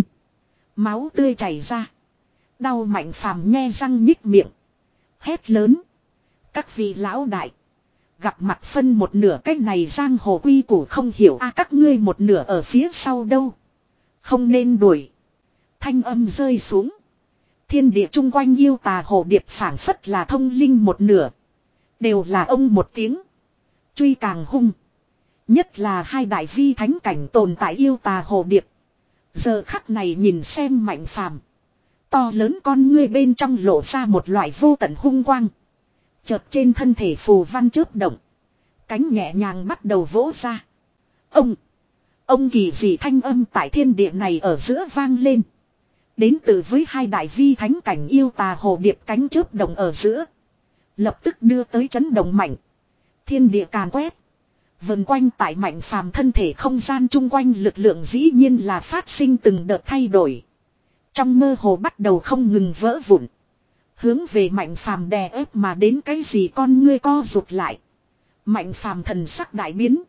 Máu tươi chảy ra. Đau Mạnh Phàm nhe răng nhích miệng. Hét lớn. Các vị lão đại. Gặp mặt phân một nửa cái này giang hồ quy củ không hiểu a các ngươi một nửa ở phía sau đâu. Không nên đuổi. Thanh âm rơi xuống. Thiên địa chung quanh yêu tà hồ điệp phảng phất là thông linh một nửa. Đều là ông một tiếng. Truy càng hung. Nhất là hai đại vi thánh cảnh tồn tại yêu tà hồ điệp. Giờ khắc này nhìn xem Mạnh Phàm, to lớn con ngươi bên trong lộ ra một loại vô tận hung quang. Chợt trên thân thể phù văn chớp động. Cánh nhẹ nhàng bắt đầu vỗ ra. Ông. Ông kỳ dị thanh âm tại thiên địa này ở giữa vang lên. Đến từ với hai đại vi thánh cảnh yêu tà hồ điệp cánh chớp động ở giữa. Lập tức đưa tới chấn động mạnh. Thiên địa càn quét. Vần quanh tại Mạnh Phàm thân thể không gian chung quanh lực lượng dĩ nhiên là phát sinh từng đợt thay đổi. Trong mơ hồ bắt đầu không ngừng vỡ vụn. Hướng về Mạnh Phàm đè ép mà đến cái gì con ngươi co rụt lại. Mạnh Phàm thần sắc đại biến.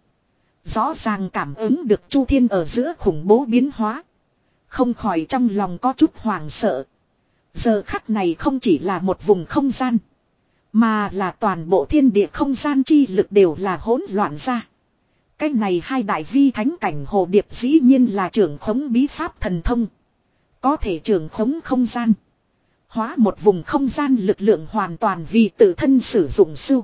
Rõ ràng cảm ứng được Chu Thiên ở giữa khủng bố biến hóa. Không khỏi trong lòng có chút hoảng sợ. Giờ khắc này không chỉ là một vùng không gian. Mà là toàn bộ thiên địa không gian chi lực đều là hỗn loạn ra. Cái này hai đại vi thánh cảnh hồ điệp dĩ nhiên là trưởng khống bí pháp thần thông. Có thể trưởng khống không gian. Hóa một vùng không gian lực lượng hoàn toàn vì tự thân sử dụng sưu.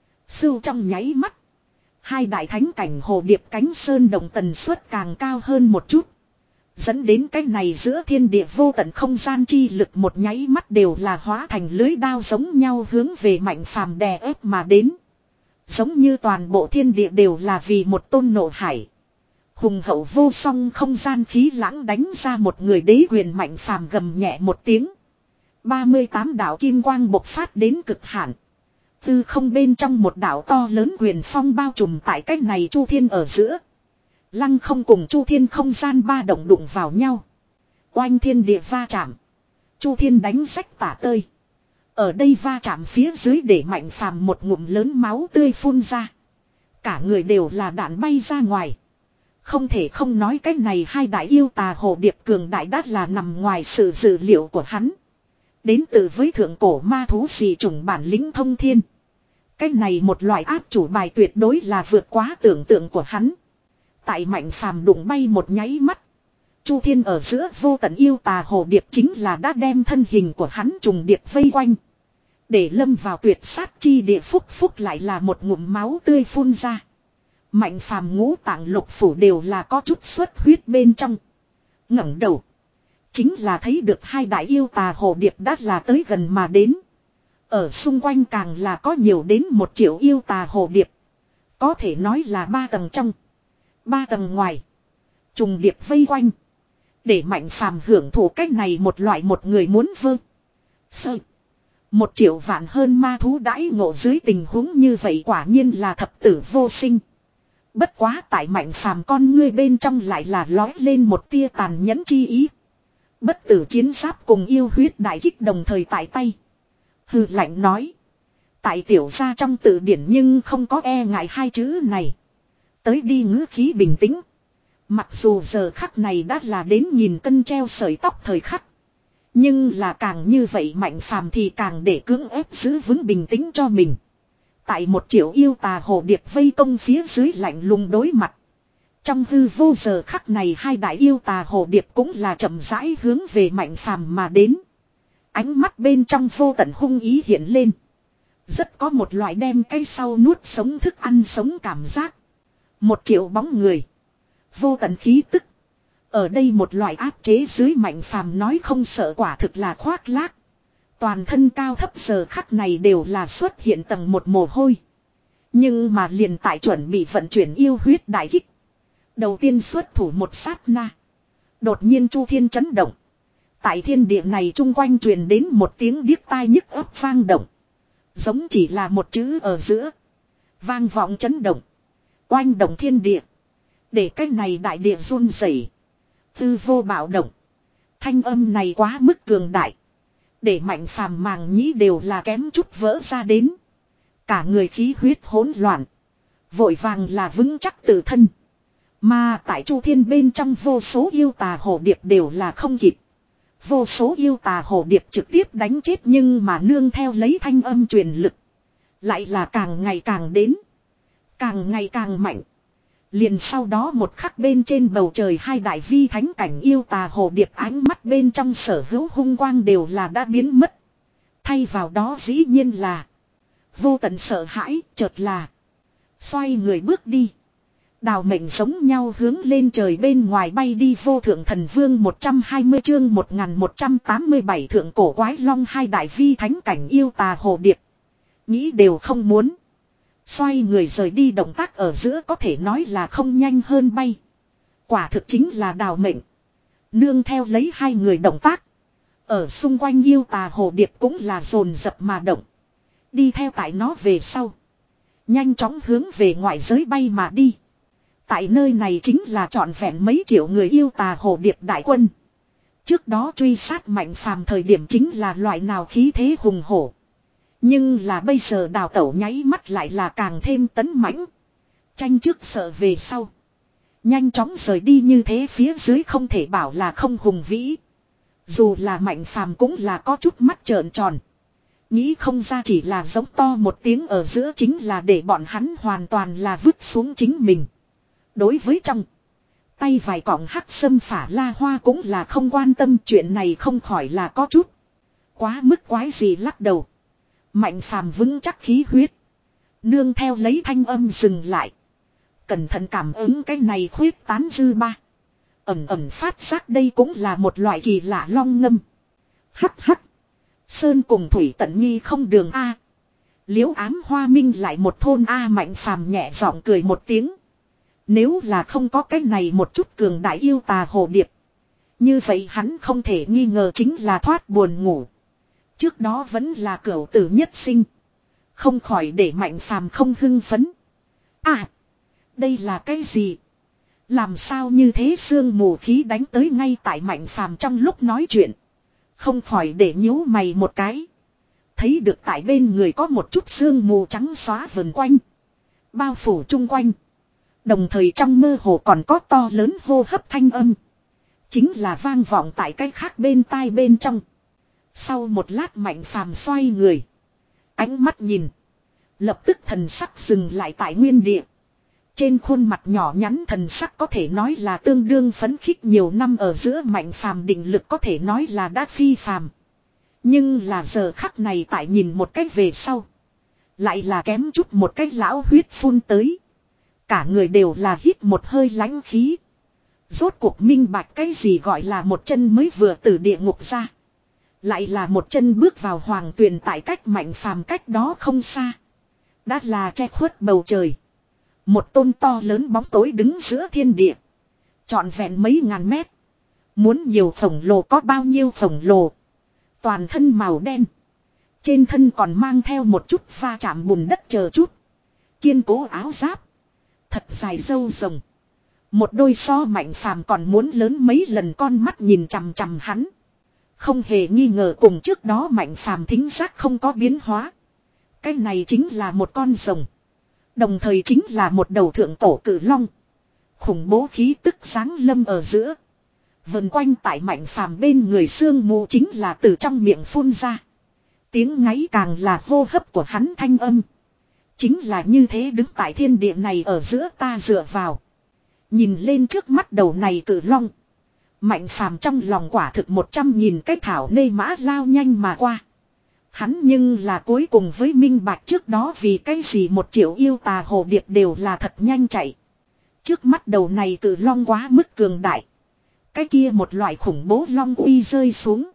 Sưu trong nháy mắt. Hai đại thánh cảnh hồ điệp cánh sơn đồng tần suất càng cao hơn một chút. Dẫn đến cái này giữa thiên địa vô tận không gian chi lực một nháy mắt đều là hóa thành lưới đao giống nhau hướng về Mạnh Phàm đè ép mà đến. Giống như toàn bộ thiên địa đều là vì một tôn nộ hải. Hùng hậu vô song không gian khí lãng đánh ra một người đế quyền Mạnh Phàm gầm nhẹ một tiếng. ba mươi tám đạo kim quang bộc phát đến cực hạn. Tư không bên trong một đạo to lớn quyền phong bao trùm tại cách này Chu Thiên ở giữa. Lăng không cùng Chu Thiên không gian ba động đụng vào nhau. Oanh thiên địa va chạm. Chu Thiên đánh rách tả tơi. Ở đây va chạm phía dưới để Mạnh Phàm một ngụm lớn máu tươi phun ra. Cả người đều là đạn bay ra ngoài. Không thể không nói cái này hai đại yêu tà hồ điệp cường đại đắt là nằm ngoài sự dự liệu của hắn. Đến từ với thượng cổ ma thú dị chủng bản lĩnh thông thiên. Cái này một loại áp chủ bài tuyệt đối là vượt quá tưởng tượng của hắn. Tại Mạnh Phàm đụng bay một nháy mắt. Chu Thiên ở giữa vô tận yêu tà hồ điệp chính là đã đem thân hình của hắn trùng điệp vây quanh. Để lâm vào tuyệt sát chi địa phúc phúc lại là một ngụm máu tươi phun ra. Mạnh Phàm ngũ tạng lục phủ đều là có chút xuất huyết bên trong. Ngẩng đầu. Chính là thấy được hai đại yêu tà hồ điệp đã là tới gần mà đến. Ở xung quanh càng là có nhiều đến một triệu yêu tà hồ điệp. Có thể nói là ba tầng trong. Ba tầng ngoài. Trùng điệp vây quanh. Để Mạnh Phàm hưởng thụ cách này một loại một người muốn vơ. Sơ. Một triệu vạn hơn ma thú đãi ngộ dưới tình huống như vậy quả nhiên là thập tử vô sinh. Bất quá tại Mạnh Phàm con ngươi bên trong lại là lói lên một tia tàn nhẫn chi ý. Bất tử chiến giáp cùng yêu huyết đại kích đồng thời tại tay. Hừ lạnh nói. Tại tiểu gia trong tự điển nhưng không có e ngại hai chữ này. Tới đi ngữ khí bình tĩnh. Mặc dù giờ khắc này đã là đến nhìn cân treo sợi tóc thời khắc. Nhưng là càng như vậy Mạnh Phàm thì càng để cưỡng ép giữ vững bình tĩnh cho mình. Tại một triệu yêu tà hồ điệp vây công phía dưới lạnh lùng đối mặt. Trong hư vô giờ khắc này hai đại yêu tà hồ điệp cũng là chậm rãi hướng về Mạnh Phàm mà đến. Ánh mắt bên trong vô tận hung ý hiện lên. Rất có một loại đem cây sau nuốt sống thức ăn sống cảm giác. Một triệu bóng người. Vô tận khí tức. Ở đây một loại áp chế dưới Mạnh Phàm nói không sợ quả thực là khoác lác. Toàn thân cao thấp giờ khắc này đều là xuất hiện tầng một mồ hôi. Nhưng mà liền tại chuẩn bị vận chuyển yêu huyết đại kích. Đầu tiên xuất thủ một sát na. Đột nhiên Chu Thiên chấn động. Tại thiên địa này chung quanh truyền đến một tiếng điếc tai nhức ấp vang động. Giống chỉ là một chữ ở giữa. Vang vọng chấn động. Oanh động thiên địa. Để cái này đại địa run rẩy. Tư vô bạo động. Thanh âm này quá mức cường đại. Để Mạnh Phàm màng nhĩ đều là kém chút vỡ ra đến. Cả người khí huyết hỗn loạn. Vội vàng là vững chắc tự thân. Mà tại Chu Thiên bên trong vô số yêu tà hồ điệp đều là không kịp. Vô số yêu tà hồ điệp trực tiếp đánh chết nhưng mà nương theo lấy thanh âm truyền lực. Lại là càng ngày càng đến. Càng ngày càng mạnh. Liền sau đó một khắc bên trên bầu trời hai đại vi thánh cảnh yêu tà hồ điệp ánh mắt bên trong sở hữu hung quang đều là đã biến mất. Thay vào đó dĩ nhiên là vô tận sợ hãi, chợt là xoay người bước đi. Đào mệnh giống nhau hướng lên trời bên ngoài bay đi. Vô thượng thần vương một trăm hai mươi chương một nghìn một trăm tám mươi bảy thượng cổ quái long hai đại vi thánh cảnh yêu tà hồ điệp. Nghĩ đều không muốn. Xoay người rời đi động tác ở giữa có thể nói là không nhanh hơn bay. Quả thực chính là đào mệnh. Nương theo lấy hai người động tác. Ở xung quanh yêu tà hồ điệp cũng là dồn dập mà động. Đi theo tại nó về sau. Nhanh chóng hướng về ngoại giới bay mà đi. Tại nơi này chính là trọn vẹn mấy triệu người yêu tà hồ điệp đại quân. Trước đó truy sát Mạnh Phàm thời điểm chính là loại nào khí thế hùng hổ. Nhưng là bây giờ đào tẩu nháy mắt lại là càng thêm tấn mãnh. Tranh trước sợ về sau. Nhanh chóng rời đi như thế phía dưới không thể bảo là không hùng vĩ. Dù là Mạnh Phàm cũng là có chút mắt trợn tròn. Nghĩ không ra chỉ là giống to một tiếng ở giữa chính là để bọn hắn hoàn toàn là vứt xuống chính mình. Đối với trong tay vài cọng hắc sâm phả la hoa cũng là không quan tâm chuyện này không khỏi là có chút. Quá mức quái gì lắc đầu. Mạnh Phàm vững chắc khí huyết. Nương theo lấy thanh âm dừng lại. Cẩn thận cảm ứng cái này khuyết tán dư ba. Ẩm ẩm phát giác đây cũng là một loại kỳ lạ long ngâm. Hắc hắc. Sơn cùng thủy tận nghi không đường A. Liễu ám hoa minh lại một thôn A. Mạnh Phàm nhẹ giọng cười một tiếng. Nếu là không có cái này một chút cường đại yêu tà hồ điệp. Như vậy hắn không thể nghi ngờ chính là thoát buồn ngủ. Trước đó vẫn là cửu tử nhất sinh. Không khỏi để Mạnh Phàm không hưng phấn. À. Đây là cái gì? Làm sao như thế sương mù khí đánh tới ngay tại Mạnh Phàm trong lúc nói chuyện. Không khỏi để nhíu mày một cái. Thấy được tại bên người có một chút sương mù trắng xóa vần quanh. Bao phủ chung quanh. Đồng thời trong mơ hồ còn có to lớn hô hấp thanh âm. Chính là vang vọng tại cái khác bên tai bên trong. Sau một lát Mạnh Phàm xoay người. Ánh mắt nhìn. Lập tức thần sắc dừng lại tại nguyên địa. Trên khuôn mặt nhỏ nhắn thần sắc có thể nói là tương đương phấn khích nhiều năm ở giữa Mạnh Phàm định lực có thể nói là đã phi phàm. Nhưng là giờ khắc này tại nhìn một cách về sau. Lại là kém chút một cách lão huyết phun tới. Cả người đều là hít một hơi lãnh khí. Rốt cuộc minh bạch cái gì gọi là một chân mới vừa từ địa ngục ra. Lại là một chân bước vào hoàng tuyền tại cách Mạnh Phàm cách đó không xa. Đã là che khuất bầu trời. Một tôn to lớn bóng tối đứng giữa thiên địa. Trọn vẹn mấy ngàn mét. Muốn nhiều khổng lồ có bao nhiêu khổng lồ. Toàn thân màu đen. Trên thân còn mang theo một chút pha chạm bùn đất chờ chút. Kiên cố áo giáp. Thật dài râu rồng. Một đôi so Mạnh Phàm còn muốn lớn mấy lần con mắt nhìn chằm chằm hắn. Không hề nghi ngờ cùng trước đó Mạnh Phàm thính giác không có biến hóa. Cái này chính là một con rồng. Đồng thời chính là một đầu thượng cổ cử long. Khủng bố khí tức sáng lâm ở giữa. Vần quanh tại Mạnh Phàm bên người sương mù chính là từ trong miệng phun ra. Tiếng ngáy càng là hô hấp của hắn thanh âm. Chính là như thế đứng tại thiên địa này ở giữa ta dựa vào. Nhìn lên trước mắt đầu này cử long. Mạnh Phàm trong lòng quả thực một trăm nghìn cái thảo nê mã lao nhanh mà qua. Hắn nhưng là cuối cùng với minh bạch trước đó vì cái gì một triệu yêu tà hồ điệp đều là thật nhanh chạy. Trước mắt đầu này cử long quá mức cường đại. Cái kia một loại khủng bố long uy rơi xuống.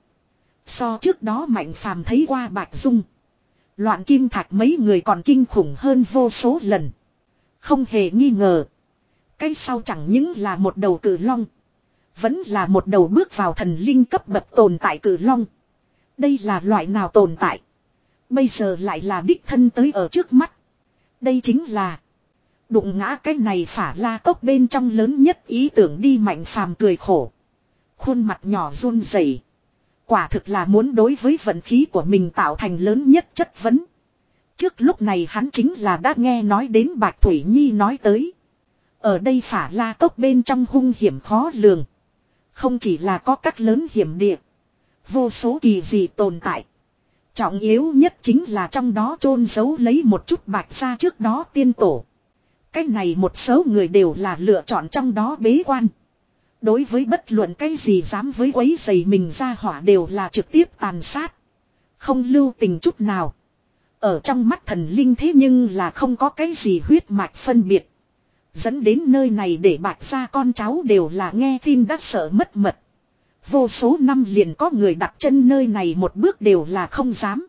So trước đó Mạnh Phàm thấy qua Bạch Dung. Loạn Kim Thạch mấy người còn kinh khủng hơn vô số lần. Không hề nghi ngờ. Cái sau chẳng những là một đầu cử long. Vẫn là một đầu bước vào thần linh cấp bậc tồn tại cử long. Đây là loại nào tồn tại. Bây giờ lại là đích thân tới ở trước mắt. Đây chính là. Đụng ngã cái này phả la cốc bên trong lớn nhất ý tưởng đi Mạnh Phàm cười khổ. Khuôn mặt nhỏ run rẩy. Quả thực là muốn đối với vận khí của mình tạo thành lớn nhất chất vấn. Trước lúc này hắn chính là đã nghe nói đến Bạch Thủy Nhi nói tới. Ở đây Phả La Cốc bên trong hung hiểm khó lường. Không chỉ là có các lớn hiểm địa. Vô số kỳ dị tồn tại. Trọng yếu nhất chính là trong đó chôn giấu lấy một chút Bạch gia trước đó tiên tổ. Cái này một số người đều là lựa chọn trong đó bế quan. Đối với bất luận cái gì dám với quấy rầy mình ra hỏa đều là trực tiếp tàn sát. Không lưu tình chút nào. Ở trong mắt thần linh thế nhưng là không có cái gì huyết mạch phân biệt. Dẫn đến nơi này để Bạch gia con cháu đều là nghe tin đã sợ mất mật. Vô số năm liền có người đặt chân nơi này một bước đều là không dám.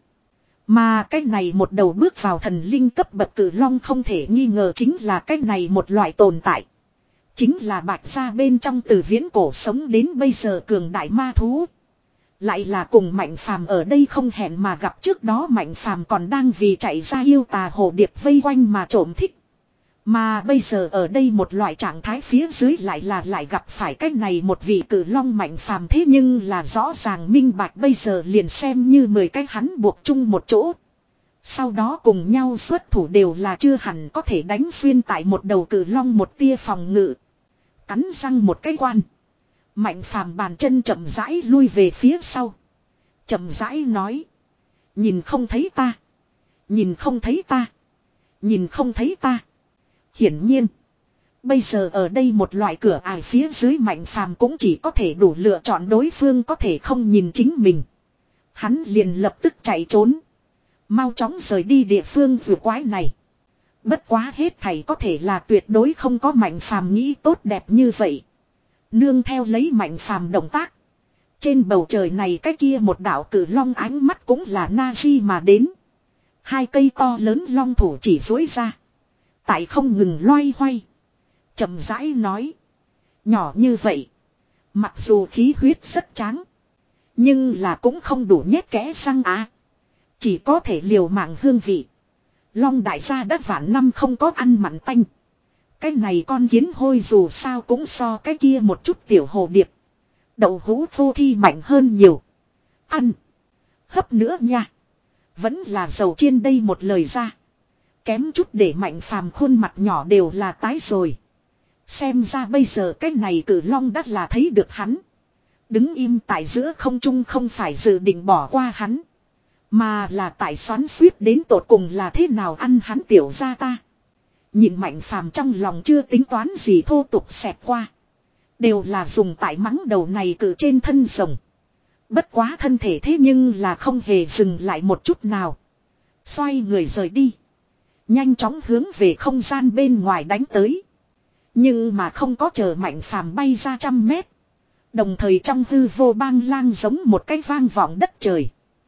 Mà cái này một đầu bước vào thần linh cấp bậc cử long không thể nghi ngờ chính là cái này một loại tồn tại. Chính là Bạch gia bên trong từ viễn cổ sống đến bây giờ cường đại ma thú. Lại là cùng Mạnh Phàm ở đây không hẹn mà gặp, trước đó Mạnh Phàm còn đang vì chạy ra yêu tà hồ điệp vây quanh mà trộm thích. Mà bây giờ ở đây một loại trạng thái phía dưới lại là lại gặp phải cái này một vị cử long Mạnh Phàm, thế nhưng là rõ ràng minh bạch bây giờ liền xem như mười cái hắn buộc chung một chỗ. Sau đó cùng nhau xuất thủ đều là chưa hẳn có thể đánh xuyên tại một đầu cử long một tia phòng ngự. Cắn răng một cái quan. Mạnh Phàm bàn chân chậm rãi lui về phía sau. Chậm rãi nói. Nhìn không thấy ta. Nhìn không thấy ta. Nhìn không thấy ta. Hiển nhiên. Bây giờ ở đây một loại cửa ải phía dưới Mạnh Phàm cũng chỉ có thể đủ lựa chọn đối phương có thể không nhìn chính mình. Hắn liền lập tức chạy trốn. Mau chóng rời đi địa phương vừa quái này. Bất quá hết thảy có thể là tuyệt đối không có Mạnh Phàm nghĩ tốt đẹp như vậy. Nương theo lấy Mạnh Phàm động tác. Trên bầu trời này cái kia một đạo cử long ánh mắt cũng là Nazi mà đến. Hai cây to lớn long thủ chỉ duỗi ra. Tại không ngừng loay hoay. Chậm rãi nói. Nhỏ như vậy. Mặc dù khí huyết rất tráng. Nhưng là cũng không đủ nhét kẽ răng á. Chỉ có thể liều mạng hương vị. Long đại gia đã vạn năm không có ăn mặn tanh. Cái này con kiến hôi dù sao cũng so cái kia một chút tiểu hồ điệp. Đậu hũ thô thi mạnh hơn nhiều. Ăn. Hấp nữa nha. Vẫn là dầu chiên đây một lời ra. Kém chút để Mạnh Phàm khuôn mặt nhỏ đều là tái rồi. Xem ra bây giờ cái này cử long đắt là thấy được hắn. Đứng im tại giữa không trung không phải dự định bỏ qua hắn. Mà là tại xoắn suýt đến tột cùng là thế nào ăn hắn tiểu ra ta. Nhìn Mạnh Phàm trong lòng chưa tính toán gì thô tục xẹt qua. Đều là dùng tại mắng đầu này cử trên thân rồng. Bất quá thân thể thế nhưng là không hề dừng lại một chút nào. Xoay người rời đi. Nhanh chóng hướng về không gian bên ngoài đánh tới. Nhưng mà không có chờ Mạnh Phàm bay ra trăm mét. Đồng thời trong hư vô bang lang giống một cái vang vọng đất trời.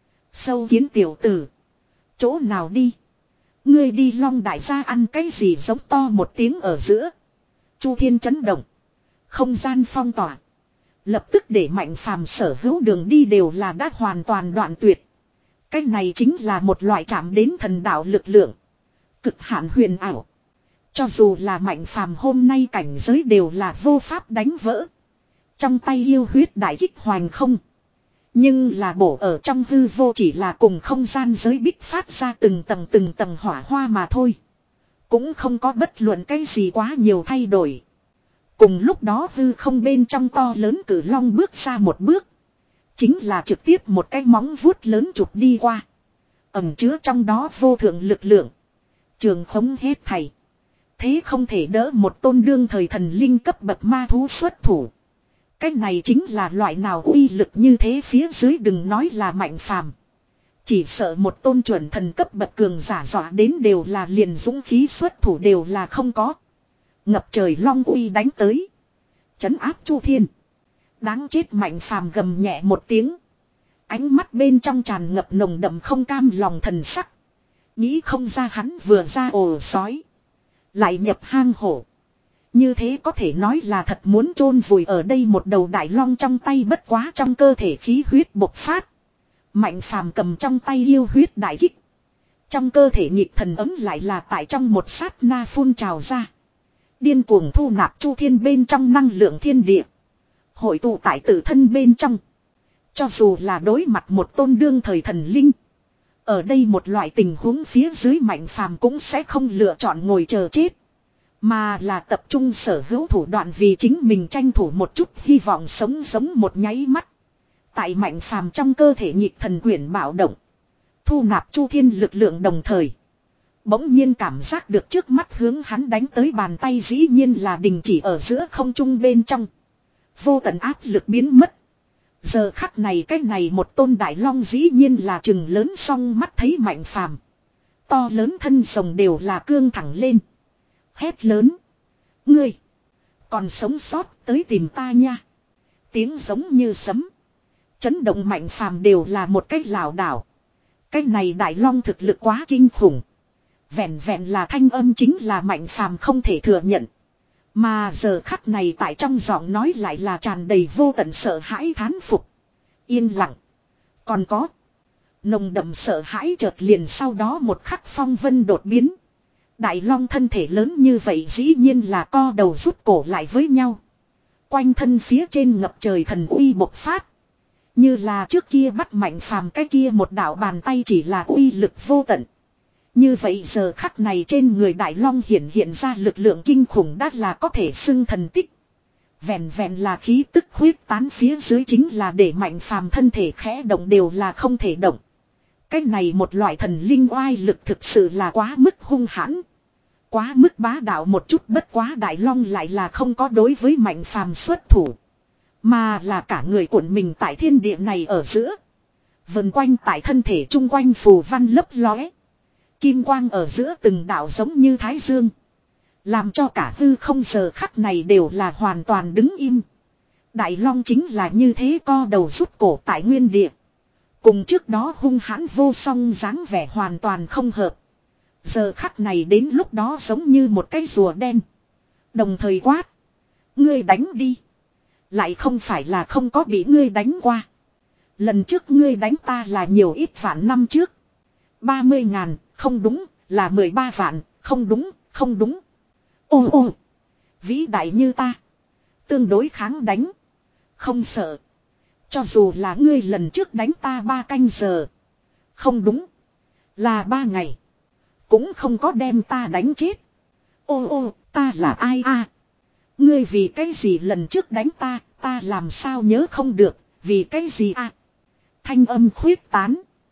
Sâu kiến tiểu tử. Chỗ nào đi? Ngươi đi Long đại gia ăn cái gì giống to một tiếng ở giữa. Chu thiên chấn động. Không gian phong tỏa. Lập tức để Mạnh Phàm sở hữu đường đi đều là đã hoàn toàn đoạn tuyệt. Cái này chính là một loại chạm đến thần đạo lực lượng. Cực hạn huyền ảo. Cho dù là Mạnh Phàm hôm nay cảnh giới đều là vô pháp đánh vỡ. Trong tay yêu huyết đại kích hoành không. Nhưng là bổ ở trong hư vô chỉ là cùng không gian giới bích phát ra từng tầng từng tầng hỏa hoa mà thôi. Cũng không có bất luận cái gì quá nhiều thay đổi. Cùng lúc đó hư không bên trong to lớn cử long bước ra một bước. Chính là trực tiếp một cái móng vuốt lớn chụp đi qua. Ẩn chứa trong đó vô thượng lực lượng. Trường khống hết thảy. Thế không thể đỡ một tôn đương thời thần linh cấp bậc ma thú xuất thủ. Cái này chính là loại nào uy lực như thế phía dưới đừng nói là Mạnh Phàm. Chỉ sợ một tôn chuẩn thần cấp bậc cường giả dọa đến đều là liền dũng khí xuất thủ đều là không có. Ngập trời long uy đánh tới. Chấn áp chu thiên. Đáng chết Mạnh Phàm gầm nhẹ một tiếng. Ánh mắt bên trong tràn ngập nồng đậm không cam lòng thần sắc. Nghĩ không ra hắn vừa ra ổ sói. Lại nhập hang hổ. Như thế có thể nói là thật muốn chôn vùi ở đây một đầu đại long trong tay, bất quá trong cơ thể khí huyết bộc phát. Mạnh Phàm cầm trong tay yêu huyết đại kích. Trong cơ thể nhịp thần ấm lại là tại trong một sát na phun trào ra. Điên cuồng thu nạp chu thiên bên trong năng lượng thiên địa. Hội tụ tại tự thân bên trong. Cho dù là đối mặt một tôn đương thời thần linh. Ở đây một loại tình huống phía dưới Mạnh Phàm cũng sẽ không lựa chọn ngồi chờ chết. Mà là tập trung sở hữu thủ đoạn vì chính mình tranh thủ một chút hy vọng sống giống một nháy mắt. Tại Mạnh Phàm trong cơ thể nhịp thần quyển bạo động. Thu nạp chu thiên lực lượng đồng thời. Bỗng nhiên cảm giác được trước mắt hướng hắn đánh tới bàn tay dĩ nhiên là đình chỉ ở giữa không trung bên trong. Vô tận áp lực biến mất. Giờ khắc này cái này một tôn đại long dĩ nhiên là chừng lớn song mắt thấy Mạnh Phàm. To lớn thân rồng đều là cương thẳng lên. Hét lớn. Ngươi. Còn sống sót tới tìm ta nha. Tiếng giống như sấm. Chấn động Mạnh Phàm đều là một cách lảo đảo. Cái này đại long thực lực quá kinh khủng. Vẹn vẹn là thanh âm chính là Mạnh Phàm không thể thừa nhận. Mà giờ khắc này tại trong giọng nói lại là tràn đầy vô tận sợ hãi thán phục. Yên lặng. Còn có. Nồng đậm sợ hãi chợt liền sau đó một khắc phong vân đột biến. Đại long thân thể lớn như vậy dĩ nhiên là co đầu rút cổ lại với nhau. Quanh thân phía trên ngập trời thần uy bộc phát. Như là trước kia bắt Mạnh Phàm cái kia một đạo bàn tay chỉ là uy lực vô tận. Như vậy giờ khắc này trên người Đại Long hiện hiện ra lực lượng kinh khủng đã là có thể xưng thần tích. Vẹn vẹn là khí tức huyết tán phía dưới chính là để Mạnh Phàm thân thể khẽ động đều là không thể động. Cái này một loại thần linh oai lực thực sự là quá mức hung hãn. Quá mức bá đạo một chút, bất quá Đại Long lại là không có đối với Mạnh Phàm xuất thủ. Mà là cả người cuộn mình tại thiên địa này ở giữa. Vần quanh tại thân thể chung quanh phù văn lấp lóe. Kim quang ở giữa từng đạo giống như thái dương. Làm cho cả hư không giờ khắc này đều là hoàn toàn đứng im. Đại Long chính là như thế co đầu rút cổ tại nguyên địa. Cùng trước đó hung hãn vô song dáng vẻ hoàn toàn không hợp. Giờ khắc này đến lúc đó giống như một cái rùa đen. Đồng thời quát. Ngươi đánh đi. Lại không phải là không có bị ngươi đánh qua. Lần trước ngươi đánh ta là nhiều ít vạn năm trước. Ba mươi ngàn, không đúng, là mười ba vạn, không đúng, không đúng. Ô ô, vĩ đại như ta. Tương đối kháng đánh. Không sợ. Cho dù là ngươi lần trước đánh ta ba canh giờ. Không đúng. Là ba ngày. Cũng không có đem ta đánh chết. Ô ô, ta là ai a? Ngươi vì cái gì lần trước đánh ta, ta làm sao nhớ không được, vì cái gì a? Thanh âm khuyết tán.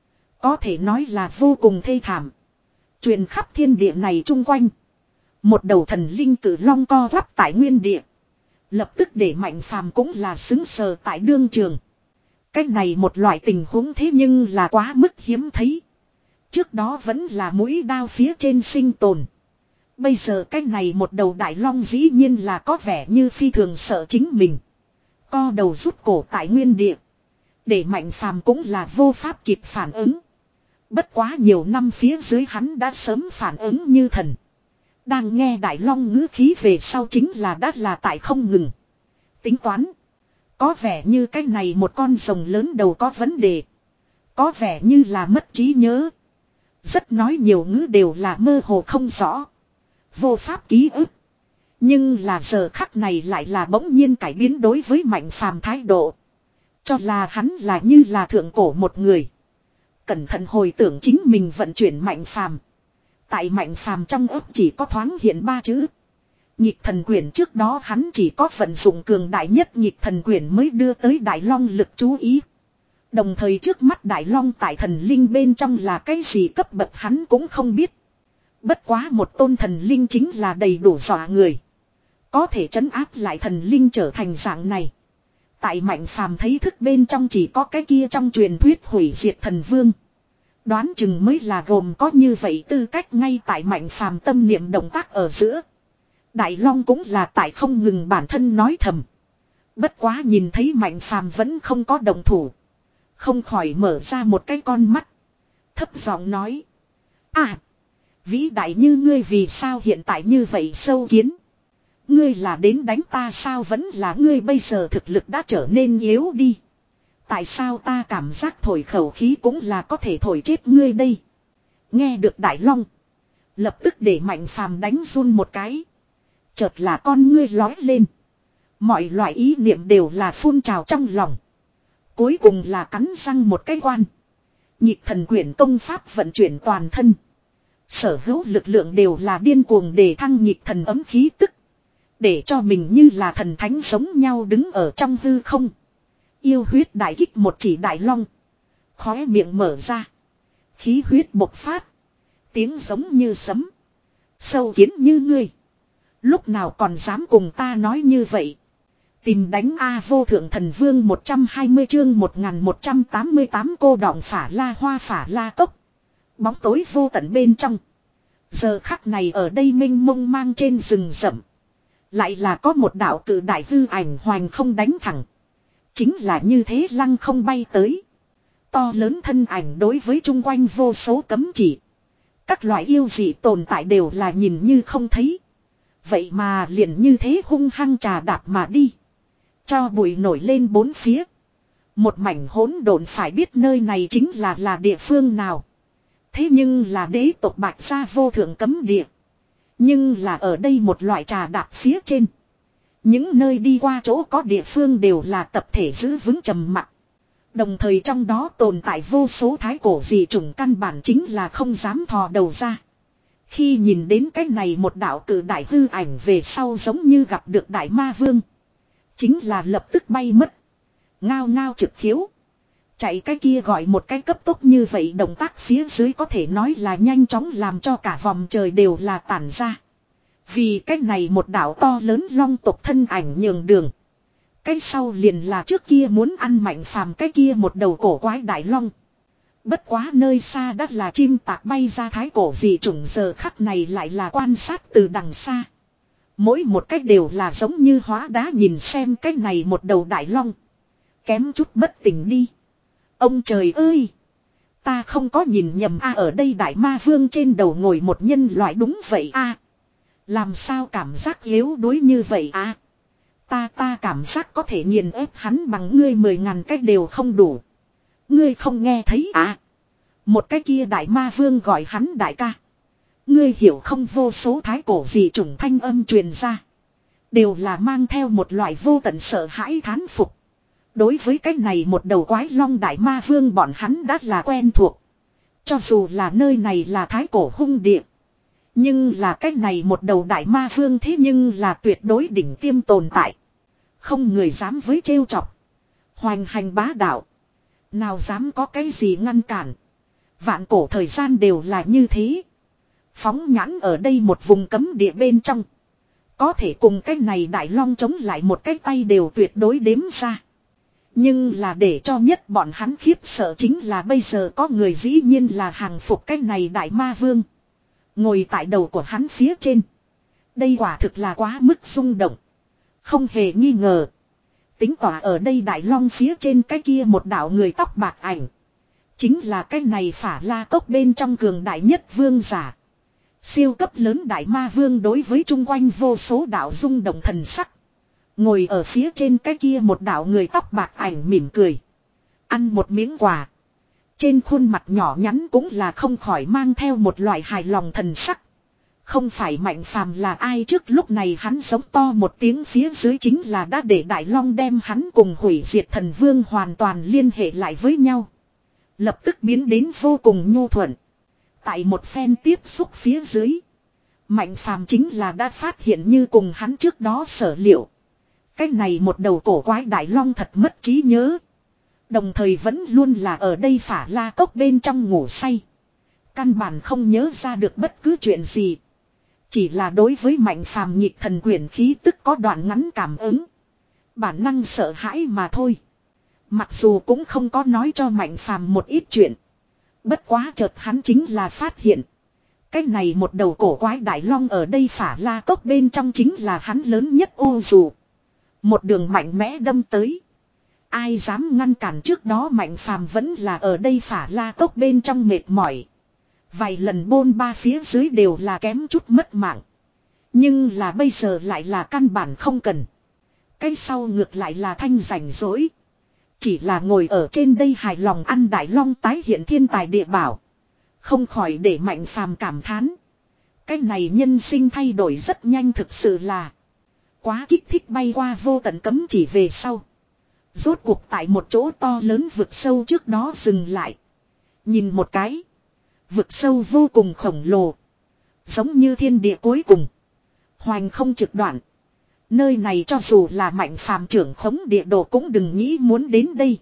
Có thể nói là vô cùng thê thảm. Truyền khắp thiên địa này chung quanh. Một đầu thần linh tử long co quắp tại nguyên địa. Lập tức để Mạnh Phàm cũng là xứng sờ tại đương trường. Cách này một loại tình huống thế nhưng là quá mức hiếm thấy. Trước đó vẫn là mũi đao phía trên sinh tồn. Bây giờ cái này một đầu đại long dĩ nhiên là có vẻ như phi thường sợ chính mình. Co đầu rút cổ tại nguyên địa. Để Mạnh Phàm cũng là vô pháp kịp phản ứng. Bất quá nhiều năm phía dưới hắn đã sớm phản ứng như thần. Đang nghe đại long ngữ khí về sau chính là đã là tại không ngừng. Tính toán. Có vẻ như cái này một con rồng lớn đầu có vấn đề. Có vẻ như là mất trí nhớ. Rất nói nhiều ngữ đều là mơ hồ không rõ. Vô pháp ký ức. Nhưng là giờ khắc này lại là bỗng nhiên cải biến đối với Mạnh Phàm thái độ. Cho là hắn là như là thượng cổ một người. Cẩn thận hồi tưởng chính mình vận chuyển Mạnh Phàm. Tại Mạnh Phàm trong ấp chỉ có thoáng hiện ba chữ. Nhịp thần quyển trước đó hắn chỉ có vận dụng cường đại nhất nhịp thần quyển mới đưa tới Đại Long lực chú ý. Đồng thời trước mắt Đại Long tại thần linh bên trong là cái gì cấp bậc hắn cũng không biết. Bất quá một tôn thần linh chính là đầy đủ dọa người. Có thể trấn áp lại thần linh trở thành dạng này. Tại Mạnh Phàm thấy thức bên trong chỉ có cái kia trong truyền thuyết hủy diệt thần vương. Đoán chừng mới là gồm có như vậy tư cách ngay tại Mạnh Phàm tâm niệm động tác ở giữa. Đại Long cũng là tại không ngừng bản thân nói thầm. Bất quá nhìn thấy Mạnh Phàm vẫn không có động thủ. Không khỏi mở ra một cái con mắt. Thấp giọng nói. À. Vĩ đại như ngươi vì sao hiện tại như vậy sâu kiến. Ngươi là đến đánh ta sao vẫn là ngươi bây giờ thực lực đã trở nên yếu đi. Tại sao ta cảm giác thổi khẩu khí cũng là có thể thổi chết ngươi đây. Nghe được Đại Long. Lập tức để Mạnh Phàm đánh run một cái. Chợt là con ngươi lói lên. Mọi loại ý niệm đều là phun trào trong lòng. Cuối cùng là cắn răng một cái quan. Nhịp thần quyển công pháp vận chuyển toàn thân. Sở hữu lực lượng đều là điên cuồng để thăng nhịp thần ấm khí tức. Để cho mình như là thần thánh giống nhau đứng ở trong hư không. Yêu huyết đại kích một chỉ đại long. Khóe miệng mở ra. Khí huyết bộc phát. Tiếng giống như sấm. Sâu kiến như ngươi. Lúc nào còn dám cùng ta nói như vậy. Tìm đánh A vô thượng thần vương một trăm hai mươi chương một nghìn một trăm tám mươi tám cô đọng phả la hoa phả la cốc. Bóng tối vô tận bên trong. Giờ khắc này ở đây mênh mông mang trên rừng rậm. Lại là có một đạo cự đại hư ảnh hoành không đánh thẳng. Chính là như thế lăng không bay tới. To lớn thân ảnh đối với chung quanh vô số cấm chỉ. Các loại yêu dị tồn tại đều là nhìn như không thấy. Vậy mà liền như thế hung hăng trà đạp mà đi. Cho bụi nổi lên bốn phía. Một mảnh hỗn độn phải biết nơi này chính là là địa phương nào. Thế nhưng là đế tộc Bạch Gia vô thượng cấm địa. Nhưng là ở đây một loại trà đạp phía trên. Những nơi đi qua chỗ có địa phương đều là tập thể giữ vững trầm mặc. Đồng thời trong đó tồn tại vô số thái cổ dị chủng căn bản chính là không dám thò đầu ra. Khi nhìn đến cái này một đạo cử đại hư ảnh về sau giống như gặp được đại ma vương. Chính là lập tức bay mất. Ngao ngao trực khiếu. Chạy cái kia gọi một cái cấp tốc như vậy động tác phía dưới có thể nói là nhanh chóng làm cho cả vòng trời đều là tản ra. Vì cái này một đạo to lớn long tộc thân ảnh nhường đường. Cái sau liền là trước kia muốn ăn mạnh phàm cái kia một đầu cổ quái đại long. Bất quá nơi xa đất là chim tạc bay ra thái cổ dị chủng giờ khắc này lại là quan sát từ đằng xa. Mỗi một cách đều là giống như hóa đá nhìn xem cái này một đầu đại long. Kém chút bất tỉnh đi. Ông trời ơi! Ta không có nhìn nhầm a ở đây đại ma vương trên đầu ngồi một nhân loại đúng vậy a Làm sao cảm giác yếu đuối như vậy a Ta ta cảm giác có thể nghiền ép hắn bằng ngươi mười ngàn cách đều không đủ. Ngươi không nghe thấy à? Một cái kia đại ma vương gọi hắn đại ca. Ngươi hiểu không vô số thái cổ dị chủng thanh âm truyền ra. Đều là mang theo một loại vô tận sợ hãi thán phục. Đối với cái này một đầu quái long đại ma vương bọn hắn đã là quen thuộc. Cho dù là nơi này là thái cổ hung địa. Nhưng là cái này một đầu đại ma vương thế nhưng là tuyệt đối đỉnh tiêm tồn tại. Không người dám với trêu chọc. Hoành hành bá đạo. Nào dám có cái gì ngăn cản. Vạn cổ thời gian đều là như thế. Phóng nhãn ở đây một vùng cấm địa bên trong. Có thể cùng cái này đại long chống lại một cái tay đều tuyệt đối đếm ra. Nhưng là để cho nhất bọn hắn khiếp sợ chính là bây giờ có người dĩ nhiên là hàng phục cái này đại ma vương. Ngồi tại đầu của hắn phía trên. Đây quả thực là quá mức rung động. Không hề nghi ngờ. Tính tỏa ở đây đại long phía trên cái kia một đạo người tóc bạc ảnh. Chính là cái này phả la cốc bên trong cường đại nhất vương giả. Siêu cấp lớn đại ma vương đối với chung quanh vô số đạo rung động thần sắc. Ngồi ở phía trên cái kia một đạo người tóc bạc ảnh mỉm cười. Ăn một miếng quà. Trên khuôn mặt nhỏ nhắn cũng là không khỏi mang theo một loại hài lòng thần sắc. Không phải Mạnh Phàm là ai trước lúc này hắn giống to một tiếng phía dưới chính là đã để Đại Long đem hắn cùng hủy diệt thần vương hoàn toàn liên hệ lại với nhau. Lập tức biến đến vô cùng nhu thuận. Tại một phen tiếp xúc phía dưới. Mạnh Phàm chính là đã phát hiện như cùng hắn trước đó sở liệu. Cái này một đầu cổ quái Đại Long thật mất trí nhớ. Đồng thời vẫn luôn là ở đây phả la cốc bên trong ngủ say. Căn bản không nhớ ra được bất cứ chuyện gì. Chỉ là đối với Mạnh Phàm nhịp thần quyển khí tức có đoạn ngắn cảm ứng. Bản năng sợ hãi mà thôi. Mặc dù cũng không có nói cho Mạnh Phàm một ít chuyện. Bất quá chợt hắn chính là phát hiện. Cái này một đầu cổ quái Đại Long ở đây phả la cốc bên trong chính là hắn lớn nhất ô dù. Một đường mạnh mẽ đâm tới. Ai dám ngăn cản trước đó Mạnh Phàm vẫn là ở đây phả la cốc bên trong mệt mỏi. Vài lần bôn ba phía dưới đều là kém chút mất mạng. Nhưng là bây giờ lại là căn bản không cần. Cái sau ngược lại là thanh rảnh rỗi. Chỉ là ngồi ở trên đây hài lòng ăn Đại Long tái hiện thiên tài địa bảo. Không khỏi để Mạnh Phàm cảm thán. Cái này nhân sinh thay đổi rất nhanh thực sự là. Quá kích thích bay qua vô tận cấm chỉ về sau. Rốt cuộc tại một chỗ to lớn vực sâu trước đó dừng lại. Nhìn một cái. Vực sâu vô cùng khổng lồ. Giống như thiên địa cuối cùng. Hoành không trực đoạn. Nơi này cho dù là Mạnh Phàm trưởng khống địa đồ cũng đừng nghĩ muốn đến đây.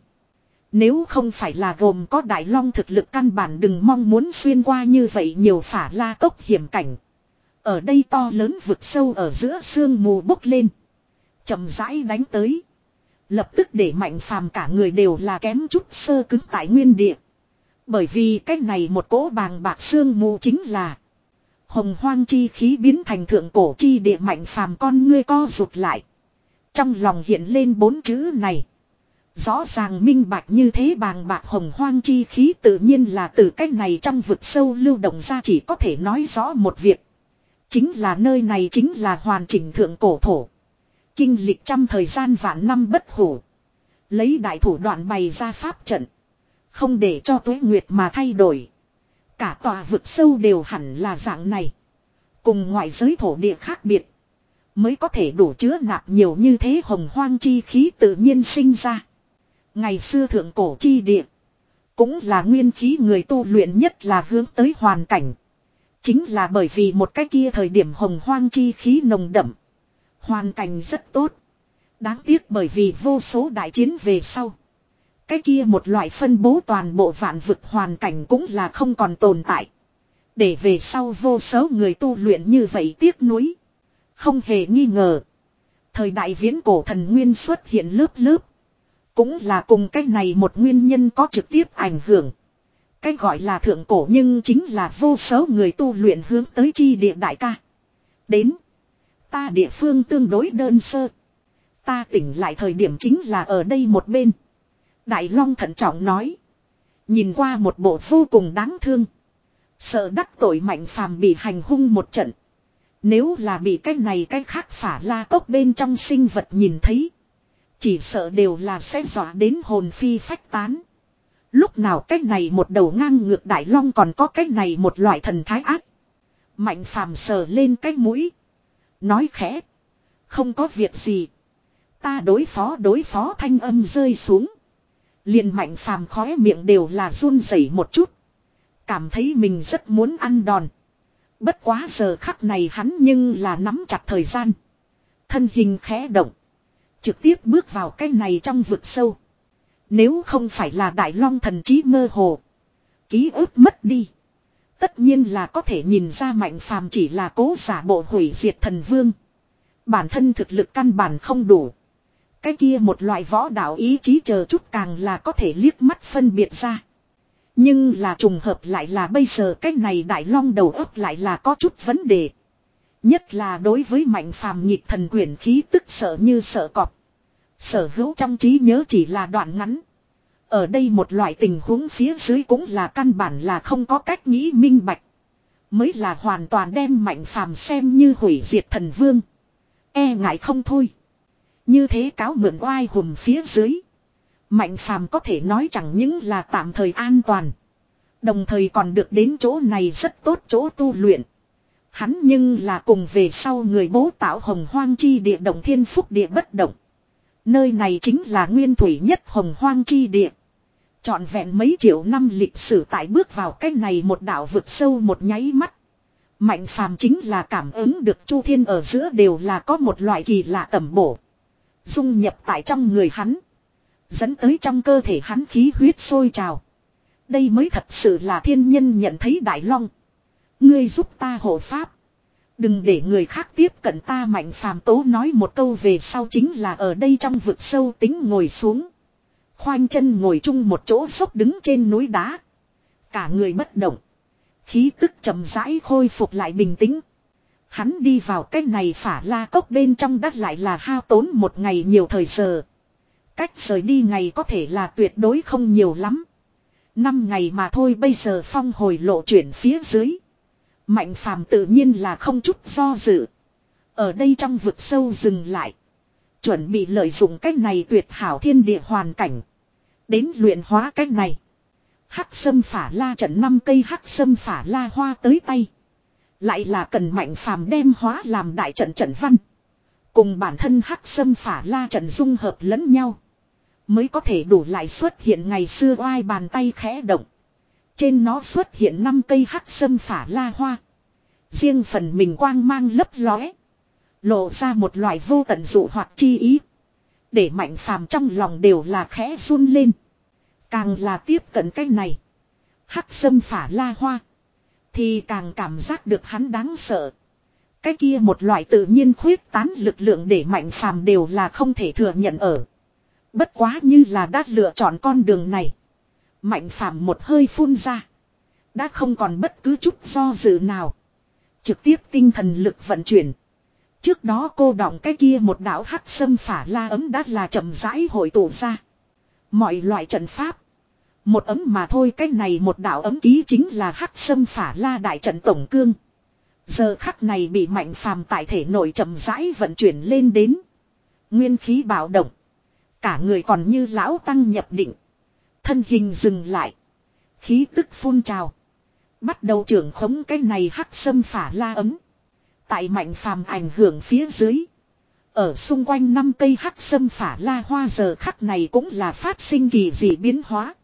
Nếu không phải là gồm có Đại Long thực lực căn bản đừng mong muốn xuyên qua như vậy nhiều phả la cốc hiểm cảnh. Ở đây to lớn vực sâu ở giữa sương mù bốc lên. Chậm rãi đánh tới. Lập tức để Mạnh Phàm cả người đều là kém chút sơ cứng tại nguyên địa. Bởi vì cái này một cỗ bàng bạc sương mù chính là hồng hoang chi khí biến thành thượng cổ chi địa. Mạnh Phàm con ngươi co rụt lại. Trong lòng hiện lên bốn chữ này. Rõ ràng minh bạch như thế bàng bạc hồng hoang chi khí tự nhiên là từ cái này trong vực sâu lưu động ra, chỉ có thể nói rõ một việc. Chính là nơi này chính là hoàn chỉnh thượng cổ thổ. Kinh lịch trăm thời gian vạn năm bất hủ. Lấy đại thủ đoạn bày ra pháp trận. Không để cho tuế nguyệt mà thay đổi. Cả tòa vực sâu đều hẳn là dạng này. Cùng ngoại giới thổ địa khác biệt. Mới có thể đủ chứa nạp nhiều như thế hồng hoang chi khí tự nhiên sinh ra. Ngày xưa thượng cổ chi địa. Cũng là nguyên khí người tu luyện nhất là hướng tới hoàn cảnh. Chính là bởi vì một cái kia thời điểm hồng hoang chi khí nồng đậm. Hoàn cảnh rất tốt. Đáng tiếc bởi vì vô số đại chiến về sau. Cái kia một loại phân bố toàn bộ vạn vực hoàn cảnh cũng là không còn tồn tại. Để về sau vô số người tu luyện như vậy tiếc nuối. Không hề nghi ngờ. Thời đại viễn cổ thần nguyên xuất hiện lớp lớp. Cũng là cùng cái này một nguyên nhân có trực tiếp ảnh hưởng. Cái gọi là thượng cổ nhưng chính là vô số người tu luyện hướng tới chi địa đại ca. Đến. Ta địa phương tương đối đơn sơ. Ta tỉnh lại thời điểm chính là ở đây một bên. Đại Long thận trọng nói. Nhìn qua một bộ vô cùng đáng thương. Sợ đắc tội Mạnh Phàm bị hành hung một trận. Nếu là bị cái này cái khác phả la cốc bên trong sinh vật nhìn thấy. Chỉ sợ đều là sẽ dọa đến hồn phi phách tán. Lúc nào cái này một đầu ngang ngược Đại Long còn có cái này một loại thần thái ác. Mạnh Phàm sờ lên cái mũi. Nói khẽ. Không có việc gì. Ta đối phó đối phó thanh âm rơi xuống. Liền Mạnh Phàm khóe miệng đều là run rẩy một chút. Cảm thấy mình rất muốn ăn đòn. Bất quá giờ khắc này hắn nhưng là nắm chặt thời gian. Thân hình khẽ động. Trực tiếp bước vào cái này trong vực sâu. Nếu không phải là Đại Long thần trí mơ hồ. Ký ức mất đi. Tất nhiên là có thể nhìn ra Mạnh Phàm chỉ là cố giả bộ hủy diệt thần vương. Bản thân thực lực căn bản không đủ. Cái kia một loại võ đạo ý chí chờ chút càng là có thể liếc mắt phân biệt ra. Nhưng là trùng hợp lại là bây giờ cái này Đại Long đầu óc lại là có chút vấn đề. Nhất là đối với Mạnh Phàm nhịp thần quyển khí tức sợ như sợ cọp. Sở hữu trong trí nhớ chỉ là đoạn ngắn. Ở đây một loại tình huống phía dưới cũng là căn bản là không có cách nghĩ minh bạch. Mới là hoàn toàn đem Mạnh Phàm xem như hủy diệt thần vương. E ngại không thôi. Như thế cáo mượn oai hùm phía dưới. Mạnh Phàm có thể nói chẳng những là tạm thời an toàn. Đồng thời còn được đến chỗ này rất tốt chỗ tu luyện. Hắn nhưng là cùng về sau người bố tạo hồng hoang chi địa động thiên phúc địa bất động. Nơi này chính là nguyên thủy nhất hồng hoang chi địa. Trọn vẹn mấy triệu năm lịch sử tại bước vào cái này một đảo vực sâu một nháy mắt. Mạnh Phàm chính là cảm ứng được chu thiên ở giữa đều là có một loại kỳ lạ tẩm bổ. Dung nhập tại trong người hắn. Dẫn tới trong cơ thể hắn khí huyết sôi trào. Đây mới thật sự là thiên nhân nhận thấy Đại Long. Ngươi giúp ta hộ pháp. Đừng để người khác tiếp cận ta. Mạnh Phàm tố nói một câu về sau chính là ở đây trong vực sâu tính ngồi xuống. Khoanh chân ngồi chung một chỗ dốc đứng trên núi đá. Cả người bất động. Khí tức chậm rãi khôi phục lại bình tĩnh. Hắn đi vào cái này phả la cốc bên trong đất lại là hao tốn một ngày nhiều thời giờ. Cách rời đi ngày có thể là tuyệt đối không nhiều lắm. Năm ngày mà thôi bây giờ phong hồi lộ chuyển phía dưới. Mạnh Phàm tự nhiên là không chút do dự. Ở đây trong vực sâu dừng lại. Chuẩn bị lợi dụng cách này tuyệt hảo thiên địa hoàn cảnh. Đến luyện hóa cách này. Hắc sâm phả la trận năm cây hắc sâm phả la hoa tới tay. Lại là cần Mạnh Phàm đem hóa làm đại trận trận văn. Cùng bản thân hắc sâm phả la trận dung hợp lẫn nhau. Mới có thể đủ lại xuất hiện ngày xưa oai bàn tay khẽ động. trên nó xuất hiện năm cây hắc sâm phả la hoa. Riêng phần mình quang mang lấp lóe. Lộ ra một loại vô tận dụ hoặc chi ý. Để Mạnh Phàm trong lòng đều là khẽ run lên. Càng là tiếp cận cái này. Hắc sâm phả la hoa. Thì càng cảm giác được hắn đáng sợ. Cái kia một loại tự nhiên khuyết tán lực lượng để Mạnh Phàm đều là không thể thừa nhận ở. Bất quá như là đã lựa chọn con đường này. Mạnh Phàm một hơi phun ra. Đã không còn bất cứ chút do dự nào. Trực tiếp tinh thần lực vận chuyển. Trước đó cô đọng cái kia một đạo hắc sâm phả la ấm đã là chậm rãi hội tụ ra. Mọi loại trận pháp. Một ấm mà thôi, cái này một đạo ấm ký chính là hắc sâm phả la đại trận tổng cương. Giờ khắc này bị Mạnh Phàm tại thể nội chậm rãi vận chuyển lên đến. Nguyên khí bạo động. Cả người còn như lão tăng nhập định. Thân hình dừng lại. Khí tức phun trào. Bắt đầu trưởng khống cái này hắc sâm phả la ấm. Tại Mạnh Phàm ảnh hưởng phía dưới. Ở xung quanh năm cây hắc sâm phả la hoa giờ khắc này cũng là phát sinh kỳ dị biến hóa.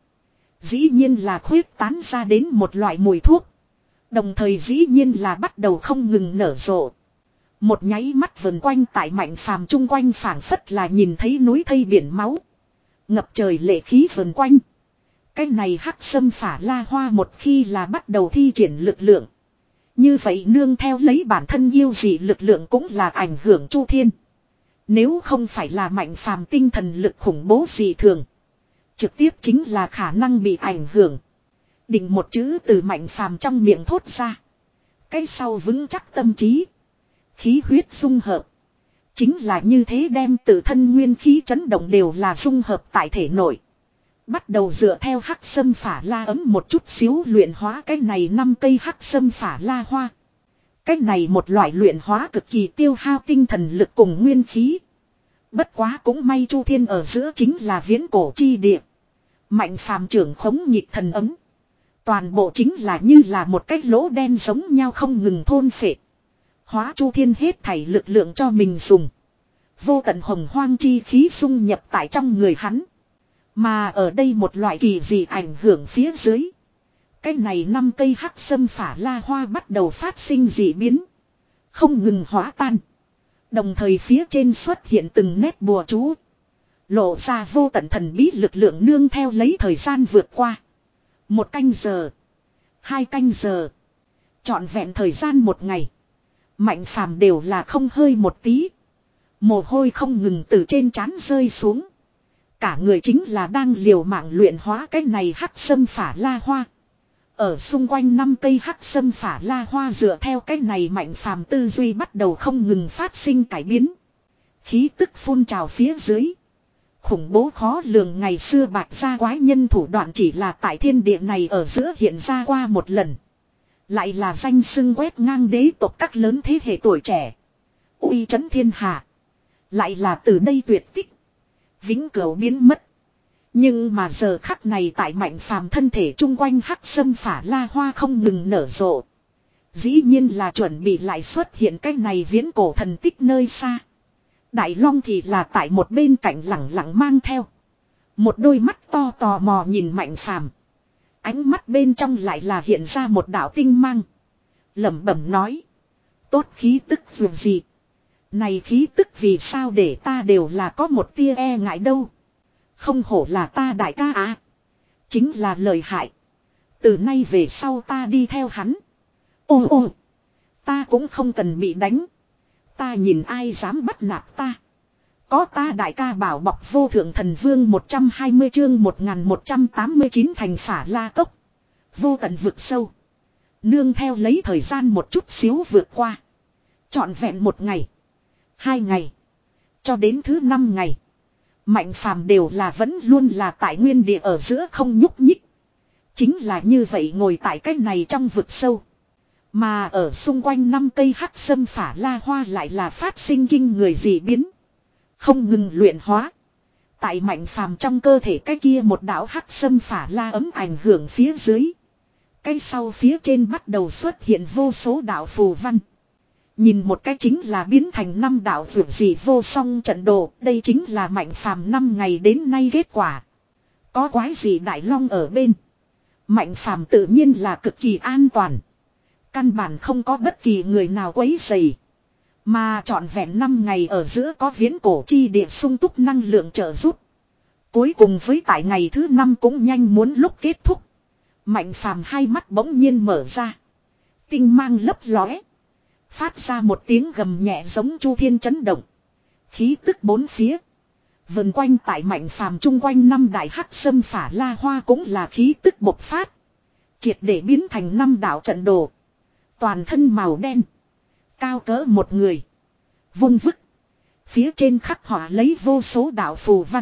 Dĩ nhiên là khuyết tán ra đến một loại mùi thuốc. Đồng thời dĩ nhiên là bắt đầu không ngừng nở rộ. Một nháy mắt vần quanh tại Mạnh Phàm chung quanh phảng phất là nhìn thấy núi thây biển máu. Ngập trời lệ khí vần quanh. Cái này hắc sâm phả la hoa một khi là bắt đầu thi triển lực lượng. Như vậy nương theo lấy bản thân yêu dị lực lượng cũng là ảnh hưởng chu thiên. Nếu không phải là Mạnh Phàm tinh thần lực khủng bố dị thường. Trực tiếp chính là khả năng bị ảnh hưởng. Định một chữ từ Mạnh Phàm trong miệng thốt ra. Cái sau vững chắc tâm trí. Khí huyết dung hợp. Chính là như thế đem tự thân nguyên khí chấn động đều là dung hợp tại thể nội. Bắt đầu dựa theo hắc sâm phả la ấm một chút xíu luyện hóa cái này năm cây hắc sâm phả la hoa. Cái này một loại luyện hóa cực kỳ tiêu hao tinh thần lực cùng nguyên khí. Bất quá cũng may chu thiên ở giữa chính là viễn cổ chi địa. Mạnh Phàm trưởng khống nhịp thần ấm. Toàn bộ chính là như là một cái lỗ đen giống nhau không ngừng thôn phệ. Hóa chu thiên hết thảy lực lượng cho mình dùng. Vô tận hồng hoang chi khí dung nhập tại trong người hắn. Mà ở đây một loại kỳ dị ảnh hưởng phía dưới. Cái này năm cây hắc sâm phả la hoa bắt đầu phát sinh dị biến. Không ngừng hóa tan. Đồng thời phía trên xuất hiện từng nét bùa chú. Lộ ra vô tận thần bí lực lượng nương theo lấy thời gian vượt qua. Một canh giờ. Hai canh giờ. Trọn vẹn thời gian một ngày. Mạnh Phàm đều là không hơi một tí. Mồ hôi không ngừng từ trên trán rơi xuống. Cả người chính là đang liều mạng luyện hóa cái này hắc sâm phả la hoa. Ở xung quanh năm cây hắc sâm phả la hoa dựa theo cái này Mạnh Phàm tư duy bắt đầu không ngừng phát sinh cải biến. Khí tức phun trào phía dưới. Khủng bố khó lường ngày xưa bạch gia quái nhân thủ đoạn chỉ là tại thiên địa này ở giữa hiện ra qua một lần. Lại là danh xưng quét ngang đế tộc các lớn thế hệ tuổi trẻ. Uy chấn thiên hạ. Lại là từ đây tuyệt tích. Vĩnh cửu biến mất. Nhưng mà giờ khắc này tại Mạnh Phàm thân thể chung quanh hắc sâm phả la hoa không ngừng nở rộ. Dĩ nhiên là chuẩn bị lại xuất hiện cái này viễn cổ thần tích nơi xa. Đại Long thì là tại một bên cạnh lẳng lặng mang theo. Một đôi mắt to tò mò nhìn Mạnh Phàm. Ánh mắt bên trong lại là hiện ra một đạo tinh mang. Lẩm bẩm nói. Tốt khí tức dù gì. Này khí tức vì sao để ta đều là có một tia e ngại đâu. Không hổ là ta đại ca à. Chính là lời hại. Từ nay về sau ta đi theo hắn. Ô ô. Ta cũng không cần bị đánh. Ta nhìn ai dám bắt nạt ta. Có ta đại ca bảo bọc vô thượng thần vương một trăm hai mươi chương một nghìn một trăm tám mươi chín thành phả la cốc. Vô tận vực sâu. Nương theo lấy thời gian một chút xíu vượt qua. Trọn vẹn một ngày. Hai ngày. Cho đến thứ năm ngày. Mạnh Phàm đều là vẫn luôn là tại nguyên địa ở giữa không nhúc nhích. Chính là như vậy ngồi tại cái này trong vực sâu. Mà ở xung quanh năm cây hắc sâm phả la hoa lại là phát sinh kinh người dị biến. Không ngừng luyện hóa. Tại Mạnh Phàm trong cơ thể cái kia một đạo hắc sâm phả la ấm ảnh hưởng phía dưới. Cái sau phía trên bắt đầu xuất hiện vô số đạo phù văn. Nhìn một cái chính là biến thành năm đạo vượt dị vô song trận đồ. Đây chính là Mạnh Phàm năm ngày đến nay kết quả. Có quái gì Đại Long ở bên. Mạnh phàm tự nhiên là cực kỳ an toàn. Căn bản không có bất kỳ người nào quấy rầy. Mà trọn vẹn năm ngày ở giữa có viễn cổ chi địa sung túc năng lượng trợ giúp. Cuối cùng với tại ngày thứ năm cũng nhanh muốn lúc kết thúc. Mạnh phàm hai mắt bỗng nhiên mở ra. Tinh mang lấp lóe. Phát ra một tiếng gầm nhẹ giống chu thiên chấn động. Khí tức bốn phía. Vần quanh tại mạnh phàm chung quanh năm đại hắc sâm phả la hoa cũng là khí tức bộc phát. Triệt để biến thành năm đạo trận đồ. Toàn thân màu đen. Cao cỡ một người. Vung vức. Phía trên khắc họa lấy vô số đạo phù văn.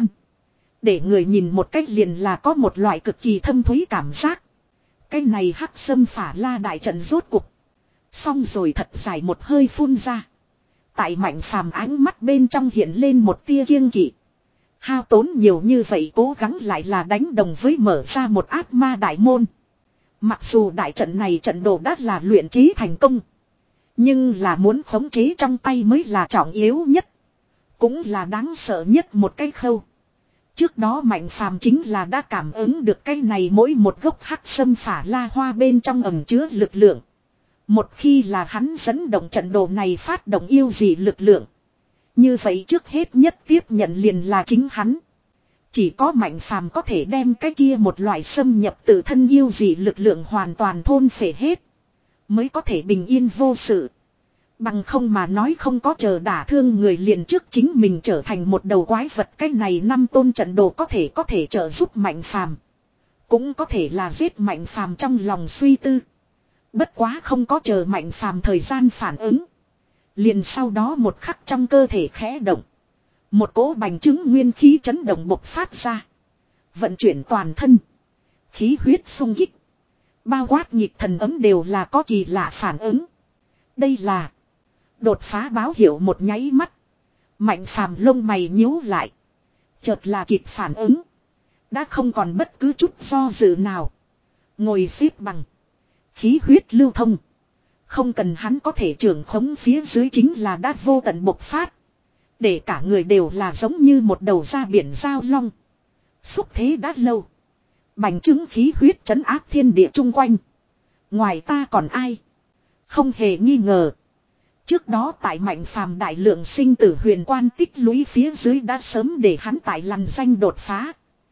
Để người nhìn một cách liền là có một loại cực kỳ thâm thúy cảm giác. Cái này hắc sâm phả la đại trận rốt cục. Xong rồi thật dài một hơi phun ra. Tại mạnh phàm ánh mắt bên trong hiện lên một tia kiêng kỵ. Hao tốn nhiều như vậy cố gắng lại là đánh đồng với mở ra một ác ma đại môn. Mặc dù đại trận này trận đồ đã là luyện chế thành công. Nhưng là muốn khống chế trong tay mới là trọng yếu nhất. Cũng là đáng sợ nhất một cái khâu. Trước đó mạnh phàm chính là đã cảm ứng được cái này mỗi một gốc hắc sâm phả la hoa bên trong ẩn chứa lực lượng. Một khi là hắn dẫn động trận đồ này phát động yêu dị lực lượng. Như vậy trước hết nhất tiếp nhận liền là chính hắn. Chỉ có mạnh phàm có thể đem cái kia một loại xâm nhập tự thân yêu dị lực lượng hoàn toàn thôn phệ hết. Mới có thể bình yên vô sự. Bằng không mà nói không có chờ đả thương người liền trước chính mình trở thành một đầu quái vật. Cái này năm tôn trận đồ có thể có thể trợ giúp mạnh phàm. Cũng có thể là giết mạnh phàm trong lòng suy tư. Bất quá không có chờ mạnh phàm thời gian phản ứng. Liền sau đó một khắc trong cơ thể khẽ động. Một cỗ bành trướng nguyên khí chấn động bộc phát ra. Vận chuyển toàn thân. Khí huyết sung kích. Bao quát nhịp thần ấm đều là có kỳ lạ phản ứng. Đây là đột phá báo hiệu một nháy mắt. Mạnh phàm lông mày nhíu lại. Chợt là kịp phản ứng. Đã không còn bất cứ chút do dự nào. Ngồi xếp bằng. Khí huyết lưu thông. Không cần hắn có thể trưởng khống phía dưới chính là đã vô tận bộc phát. Để cả người đều là giống như một đầu ra biển giao long. Xúc thế đã lâu. Bành trướng khí huyết trấn áp thiên địa chung quanh. Ngoài ta còn ai? Không hề nghi ngờ. Trước đó tại mạnh phàm đại lượng sinh tử huyền quan tích lũy phía dưới đã sớm để hắn tại lằn danh đột phá.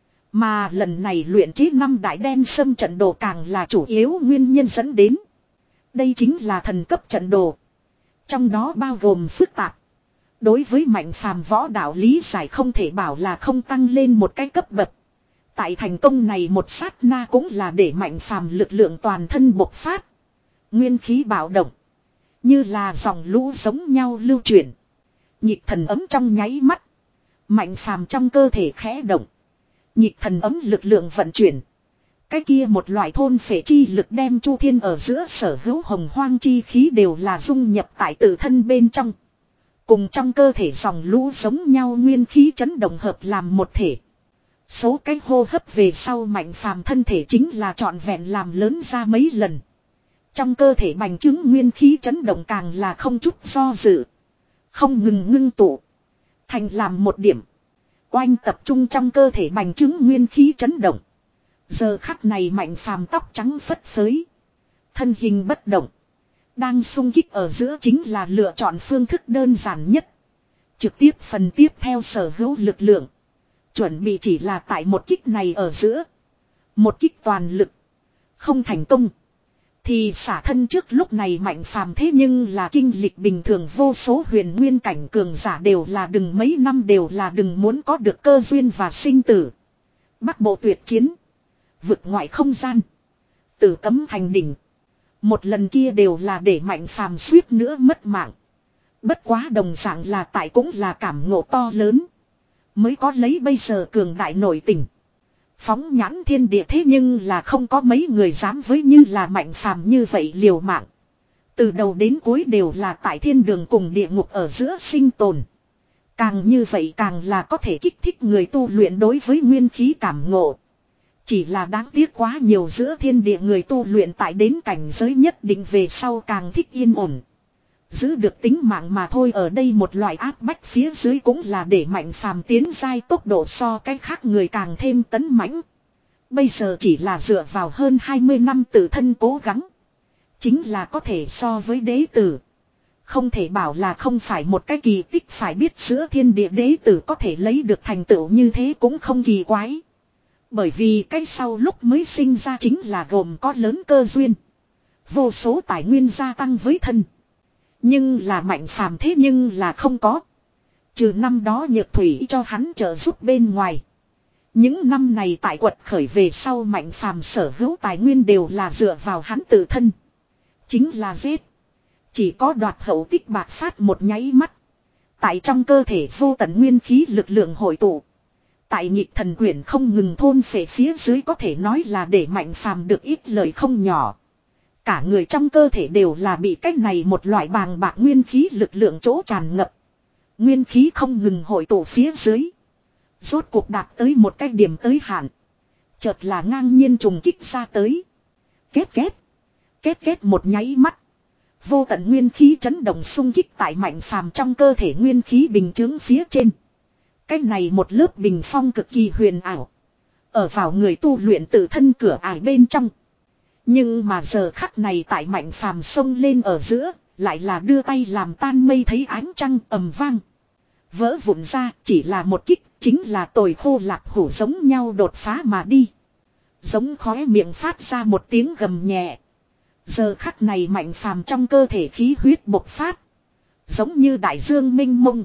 Mà lần này luyện chế năm đại đen sâm trận đồ càng là chủ yếu nguyên nhân dẫn đến. Đây chính là thần cấp trận đồ. Trong đó bao gồm phức tạp. Đối với mạnh phàm võ đạo lý giải không thể bảo là không tăng lên một cái cấp bậc. Tại thành công này một sát na cũng là để mạnh phàm lực lượng toàn thân bộc phát. Nguyên khí bạo động. Như là dòng lũ giống nhau lưu chuyển. Nhịp thần ấm trong nháy mắt. Mạnh phàm trong cơ thể khẽ động. Nhịp thần ấm lực lượng vận chuyển. Cái kia một loại thôn phệ chi lực đem chu thiên ở giữa sở hữu hồng hoang chi khí đều là dung nhập tại tự thân bên trong. Cùng trong cơ thể dòng lũ giống nhau nguyên khí chấn động hợp làm một thể. Số cái hô hấp về sau mạnh phàm thân thể chính là trọn vẹn làm lớn ra mấy lần. Trong cơ thể bành trướng nguyên khí chấn động càng là không chút do dự. Không ngừng ngưng tụ. Thành làm một điểm. Oanh tập trung trong cơ thể bành trướng nguyên khí chấn động. Giờ khắc này mạnh phàm tóc trắng phất phới. Thân hình bất động. Đang sung kích ở giữa chính là lựa chọn phương thức đơn giản nhất. Trực tiếp phần tiếp theo sở hữu lực lượng. Chuẩn bị chỉ là tại một kích này ở giữa. Một kích toàn lực. Không thành công. Thì xả thân trước lúc này mạnh phàm thế nhưng là kinh lịch bình thường vô số huyền nguyên cảnh cường giả đều là đừng mấy năm đều là đừng muốn có được cơ duyên và sinh tử. Bắc bộ tuyệt chiến. Vực ngoại không gian. Tử cấm thành đỉnh. Một lần kia đều là để mạnh phàm suýt nữa mất mạng. Bất quá đồng dạng là tại cũng là cảm ngộ to lớn. Mới có lấy bây giờ cường đại nổi tình. Phóng nhãn thiên địa thế nhưng là không có mấy người dám với như là mạnh phàm như vậy liều mạng. Từ đầu đến cuối đều là tại thiên đường cùng địa ngục ở giữa sinh tồn. Càng như vậy càng là có thể kích thích người tu luyện đối với nguyên khí cảm ngộ. Chỉ là đáng tiếc quá nhiều giữa thiên địa người tu luyện tại đến cảnh giới nhất định về sau càng thích yên ổn. Giữ được tính mạng mà thôi, ở đây một loại áp bách phía dưới cũng là để mạnh phàm tiến giai tốc độ so cái khác người càng thêm tấn mãnh. Bây giờ chỉ là dựa vào hơn hai mươi năm tự thân cố gắng. Chính là có thể so với đế tử. Không thể bảo là không phải một cái kỳ tích, phải biết giữa thiên địa đế tử có thể lấy được thành tựu như thế cũng không kỳ quái. Bởi vì cái sau lúc mới sinh ra chính là gồm có lớn cơ duyên. Vô số tài nguyên gia tăng với thân. Nhưng là Mạnh Phàm thế nhưng là không có. Trừ năm đó Nhược Thủy cho hắn trợ giúp bên ngoài. Những năm này tại quật khởi về sau Mạnh Phàm sở hữu tài nguyên đều là dựa vào hắn tự thân. Chính là giết. Chỉ có đoạt hậu tích bạc phát một nháy mắt. Tại trong cơ thể vô tận nguyên khí lực lượng hội tụ. Tại nhịp thần quyển không ngừng thôn phệ phía dưới có thể nói là để Mạnh Phàm được ít lời không nhỏ. Cả người trong cơ thể đều là bị cách này một loại bàng bạc nguyên khí lực lượng chỗ tràn ngập. Nguyên khí không ngừng hội tụ phía dưới. Rốt cuộc đạt tới một cái điểm tới hạn. Chợt là ngang nhiên trùng kích ra tới. Kết kết. Kết kết một nháy mắt. Vô tận nguyên khí chấn động xung kích tại Mạnh Phàm trong cơ thể nguyên khí bình chướng phía trên. Cái này một lớp bình phong cực kỳ huyền ảo. Ở vào người tu luyện tự thân cửa ải bên trong. Nhưng mà giờ khắc này tại Mạnh Phàm xông lên ở giữa, lại là đưa tay làm tan mây thấy ánh trăng ầm vang. Vỡ vụn ra chỉ là một kích, chính là tồi khô lạc hủ giống nhau đột phá mà đi. Giống khóe miệng phát ra một tiếng gầm nhẹ. Giờ khắc này Mạnh Phàm trong cơ thể khí huyết bộc phát. Giống như đại dương mênh mông.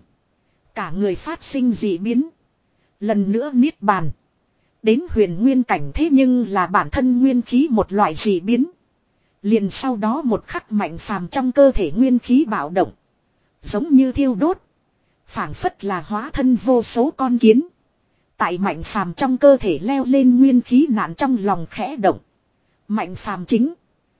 Cả người phát sinh dị biến. Lần nữa niết bàn. Đến huyền nguyên cảnh thế nhưng là bản thân nguyên khí một loại dị biến. Liền sau đó một khắc Mạnh Phàm trong cơ thể nguyên khí bạo động. Giống như thiêu đốt. Phảng phất là hóa thân vô số con kiến. Tại Mạnh Phàm trong cơ thể leo lên nguyên khí nạn trong lòng khẽ động. Mạnh Phàm chính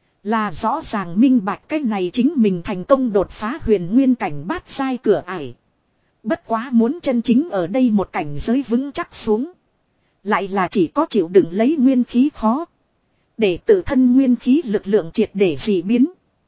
là rõ ràng minh bạch cái này chính mình thành công đột phá huyền nguyên cảnh bát giai cửa ải. Bất quá muốn chân chính ở đây một cảnh giới vững chắc xuống. Lại là chỉ có chịu đựng lấy nguyên khí khó. Để tự thân nguyên khí lực lượng triệt để dị biến.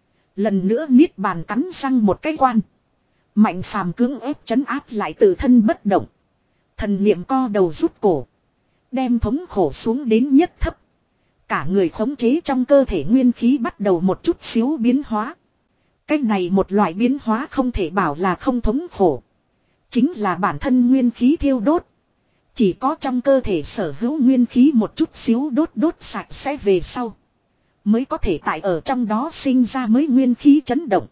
Lần nữa niết bàn cắn răng một cái quan. Mạnh Phàm cưỡng ép chấn áp lại tự thân bất động. Thần niệm co đầu rút cổ. Đem thống khổ xuống đến nhất thấp. Cả người khống chế trong cơ thể nguyên khí bắt đầu một chút xíu biến hóa. Cái này một loại biến hóa không thể bảo là không thống khổ. Chính là bản thân nguyên khí thiêu đốt. Chỉ có trong cơ thể sở hữu nguyên khí một chút xíu đốt đốt sạch sẽ về sau. Mới có thể tại ở trong đó sinh ra mới nguyên khí chấn động.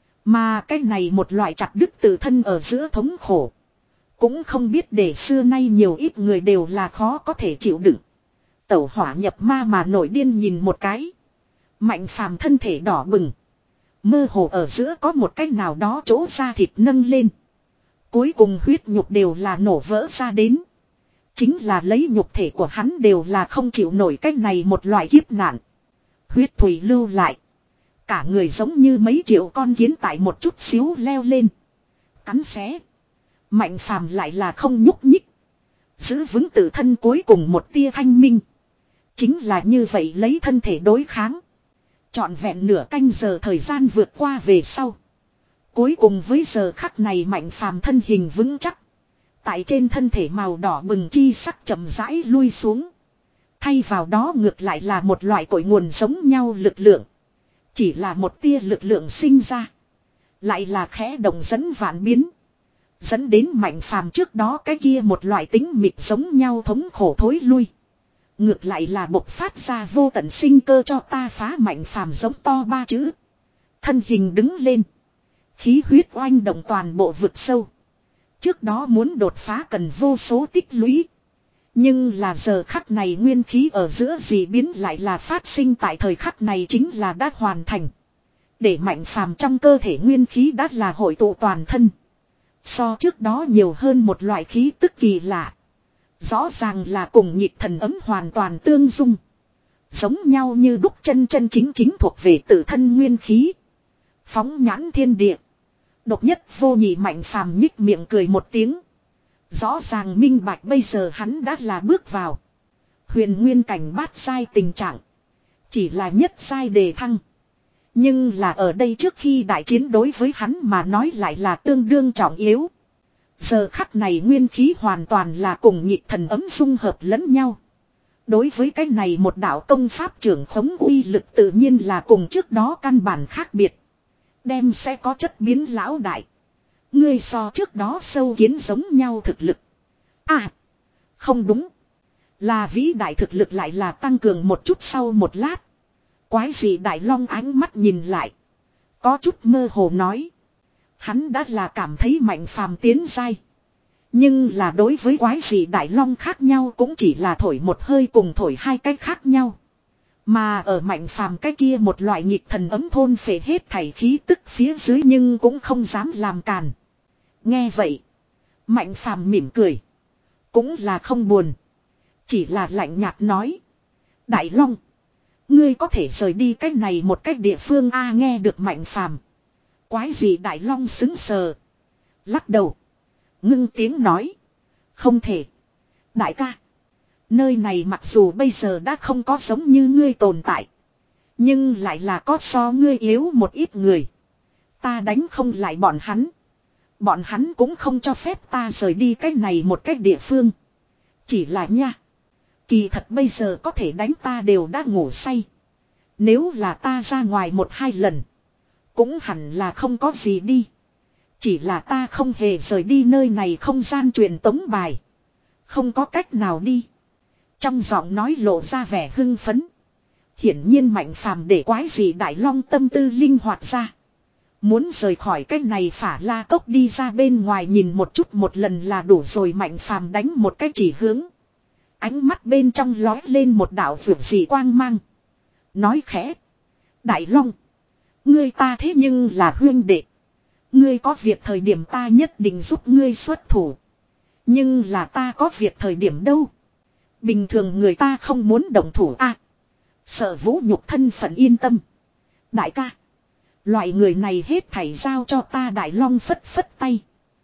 Mà cái này một loại chặt đứt tự thân ở giữa thống khổ. Cũng không biết để xưa nay nhiều ít người đều là khó có thể chịu đựng. Tẩu hỏa nhập ma mà nổi điên nhìn một cái. Mạnh Phàm thân thể đỏ bừng. Mơ hồ ở giữa có một cái nào đó chỗ da thịt nâng lên. Cuối cùng huyết nhục đều là nổ vỡ ra đến. Chính là lấy nhục thể của hắn đều là không chịu nổi cái này một loại kiếp nạn. Huyết thủy lưu lại. Cả người giống như mấy triệu con kiến tại một chút xíu leo lên. Cắn xé. Mạnh Phàm lại là không nhúc nhích. Giữ vững tự thân cuối cùng một tia thanh minh. Chính là như vậy lấy thân thể đối kháng. Trọn vẹn nửa canh giờ thời gian vượt qua về sau. Cuối cùng với giờ khắc này Mạnh Phàm thân hình vững chắc. Tại trên thân thể màu đỏ bừng chi sắc chậm rãi lui xuống. Thay vào đó ngược lại là một loại cội nguồn giống nhau lực lượng. Chỉ là một tia lực lượng sinh ra. Lại là khẽ động dẫn vạn biến. Dẫn đến Mạnh Phàm trước đó cái kia một loại tính mịt giống nhau thống khổ thối lui. Ngược lại là bộc phát ra vô tận sinh cơ cho ta phá Mạnh Phàm giống to ba chữ. Thân hình đứng lên. Khí huyết oanh động toàn bộ vực sâu. Trước đó muốn đột phá cần vô số tích lũy. Nhưng là giờ khắc này nguyên khí ở giữa dị biến lại là phát sinh tại thời khắc này chính là đã hoàn thành. Để Mạnh Phàm trong cơ thể nguyên khí đã là hội tụ toàn thân. So trước đó nhiều hơn một loại khí tức kỳ lạ. Rõ ràng là cùng nhịp thần ấm hoàn toàn tương dung. Giống nhau như đúc chân chân chính chính thuộc về tự thân nguyên khí. Phóng nhãn thiên địa. Độc nhất vô nhị Mạnh Phàm nhích miệng cười một tiếng. Rõ ràng minh bạch bây giờ hắn đã là bước vào huyền nguyên cảnh bát giai tình trạng. Chỉ là nhất giai đề thăng. Nhưng là ở đây trước khi đại chiến đối với hắn mà nói lại là tương đương trọng yếu. Giờ khắc này nguyên khí hoàn toàn là cùng nhịp thần ấm dung hợp lẫn nhau. Đối với cái này một đạo công pháp trưởng khống uy lực tự nhiên là cùng trước đó căn bản khác biệt. Đem sẽ có chất biến lão đại. Ngươi so trước đó sâu kiến giống nhau thực lực. À. Không đúng. Là vĩ đại thực lực lại là tăng cường một chút sau một lát. Quái dị đại long ánh mắt nhìn lại. Có chút mơ hồ nói. Hắn đã là cảm thấy mạnh phàm tiến giai. Nhưng là đối với quái dị đại long khác nhau cũng chỉ là thổi một hơi cùng thổi hai cách khác nhau. Mà ở mạnh phàm cái kia một loại nghịch thần ấm thôn phệ hết thảy khí tức phía dưới nhưng cũng không dám làm càn. Nghe vậy. Mạnh phàm mỉm cười. Cũng là không buồn. Chỉ là lạnh nhạt nói. Đại long. Ngươi có thể rời đi cách này một cách địa phương a nghe được mạnh phàm. Quái gì đại long xứng sờ. Lắc đầu. Ngưng tiếng nói. Không thể. Đại ca. Nơi này mặc dù bây giờ đã không có giống như ngươi tồn tại. Nhưng lại là có so ngươi yếu một ít người. Ta đánh không lại bọn hắn. Bọn hắn cũng không cho phép ta rời đi cách này một cách địa phương. Chỉ là nha. Kỳ thật bây giờ có thể đánh ta đều đã ngủ say. Nếu là ta ra ngoài một hai lần. Cũng hẳn là không có gì đi. Chỉ là ta không hề rời đi nơi này không gian truyền tống bài. Không có cách nào đi. Trong giọng nói lộ ra vẻ hưng phấn. Hiển nhiên mạnh phàm để quái gì đại long tâm tư linh hoạt ra. Muốn rời khỏi cái này phả la cốc đi ra bên ngoài nhìn một chút một lần là đủ rồi mạnh phàm đánh một cái chỉ hướng. Ánh mắt bên trong lói lên một đạo vượt dị quang mang. Nói khẽ. Đại long. Ngươi ta thế nhưng là huyên đệ. Ngươi có việc thời điểm ta nhất định giúp ngươi xuất thủ. Nhưng là ta có việc thời điểm đâu. Bình thường người ta không muốn động thủ a. À, sợ vũ nhục thân phận yên tâm. Đại ca. Loại người này hết thảy giao cho ta đại long phất phất tay.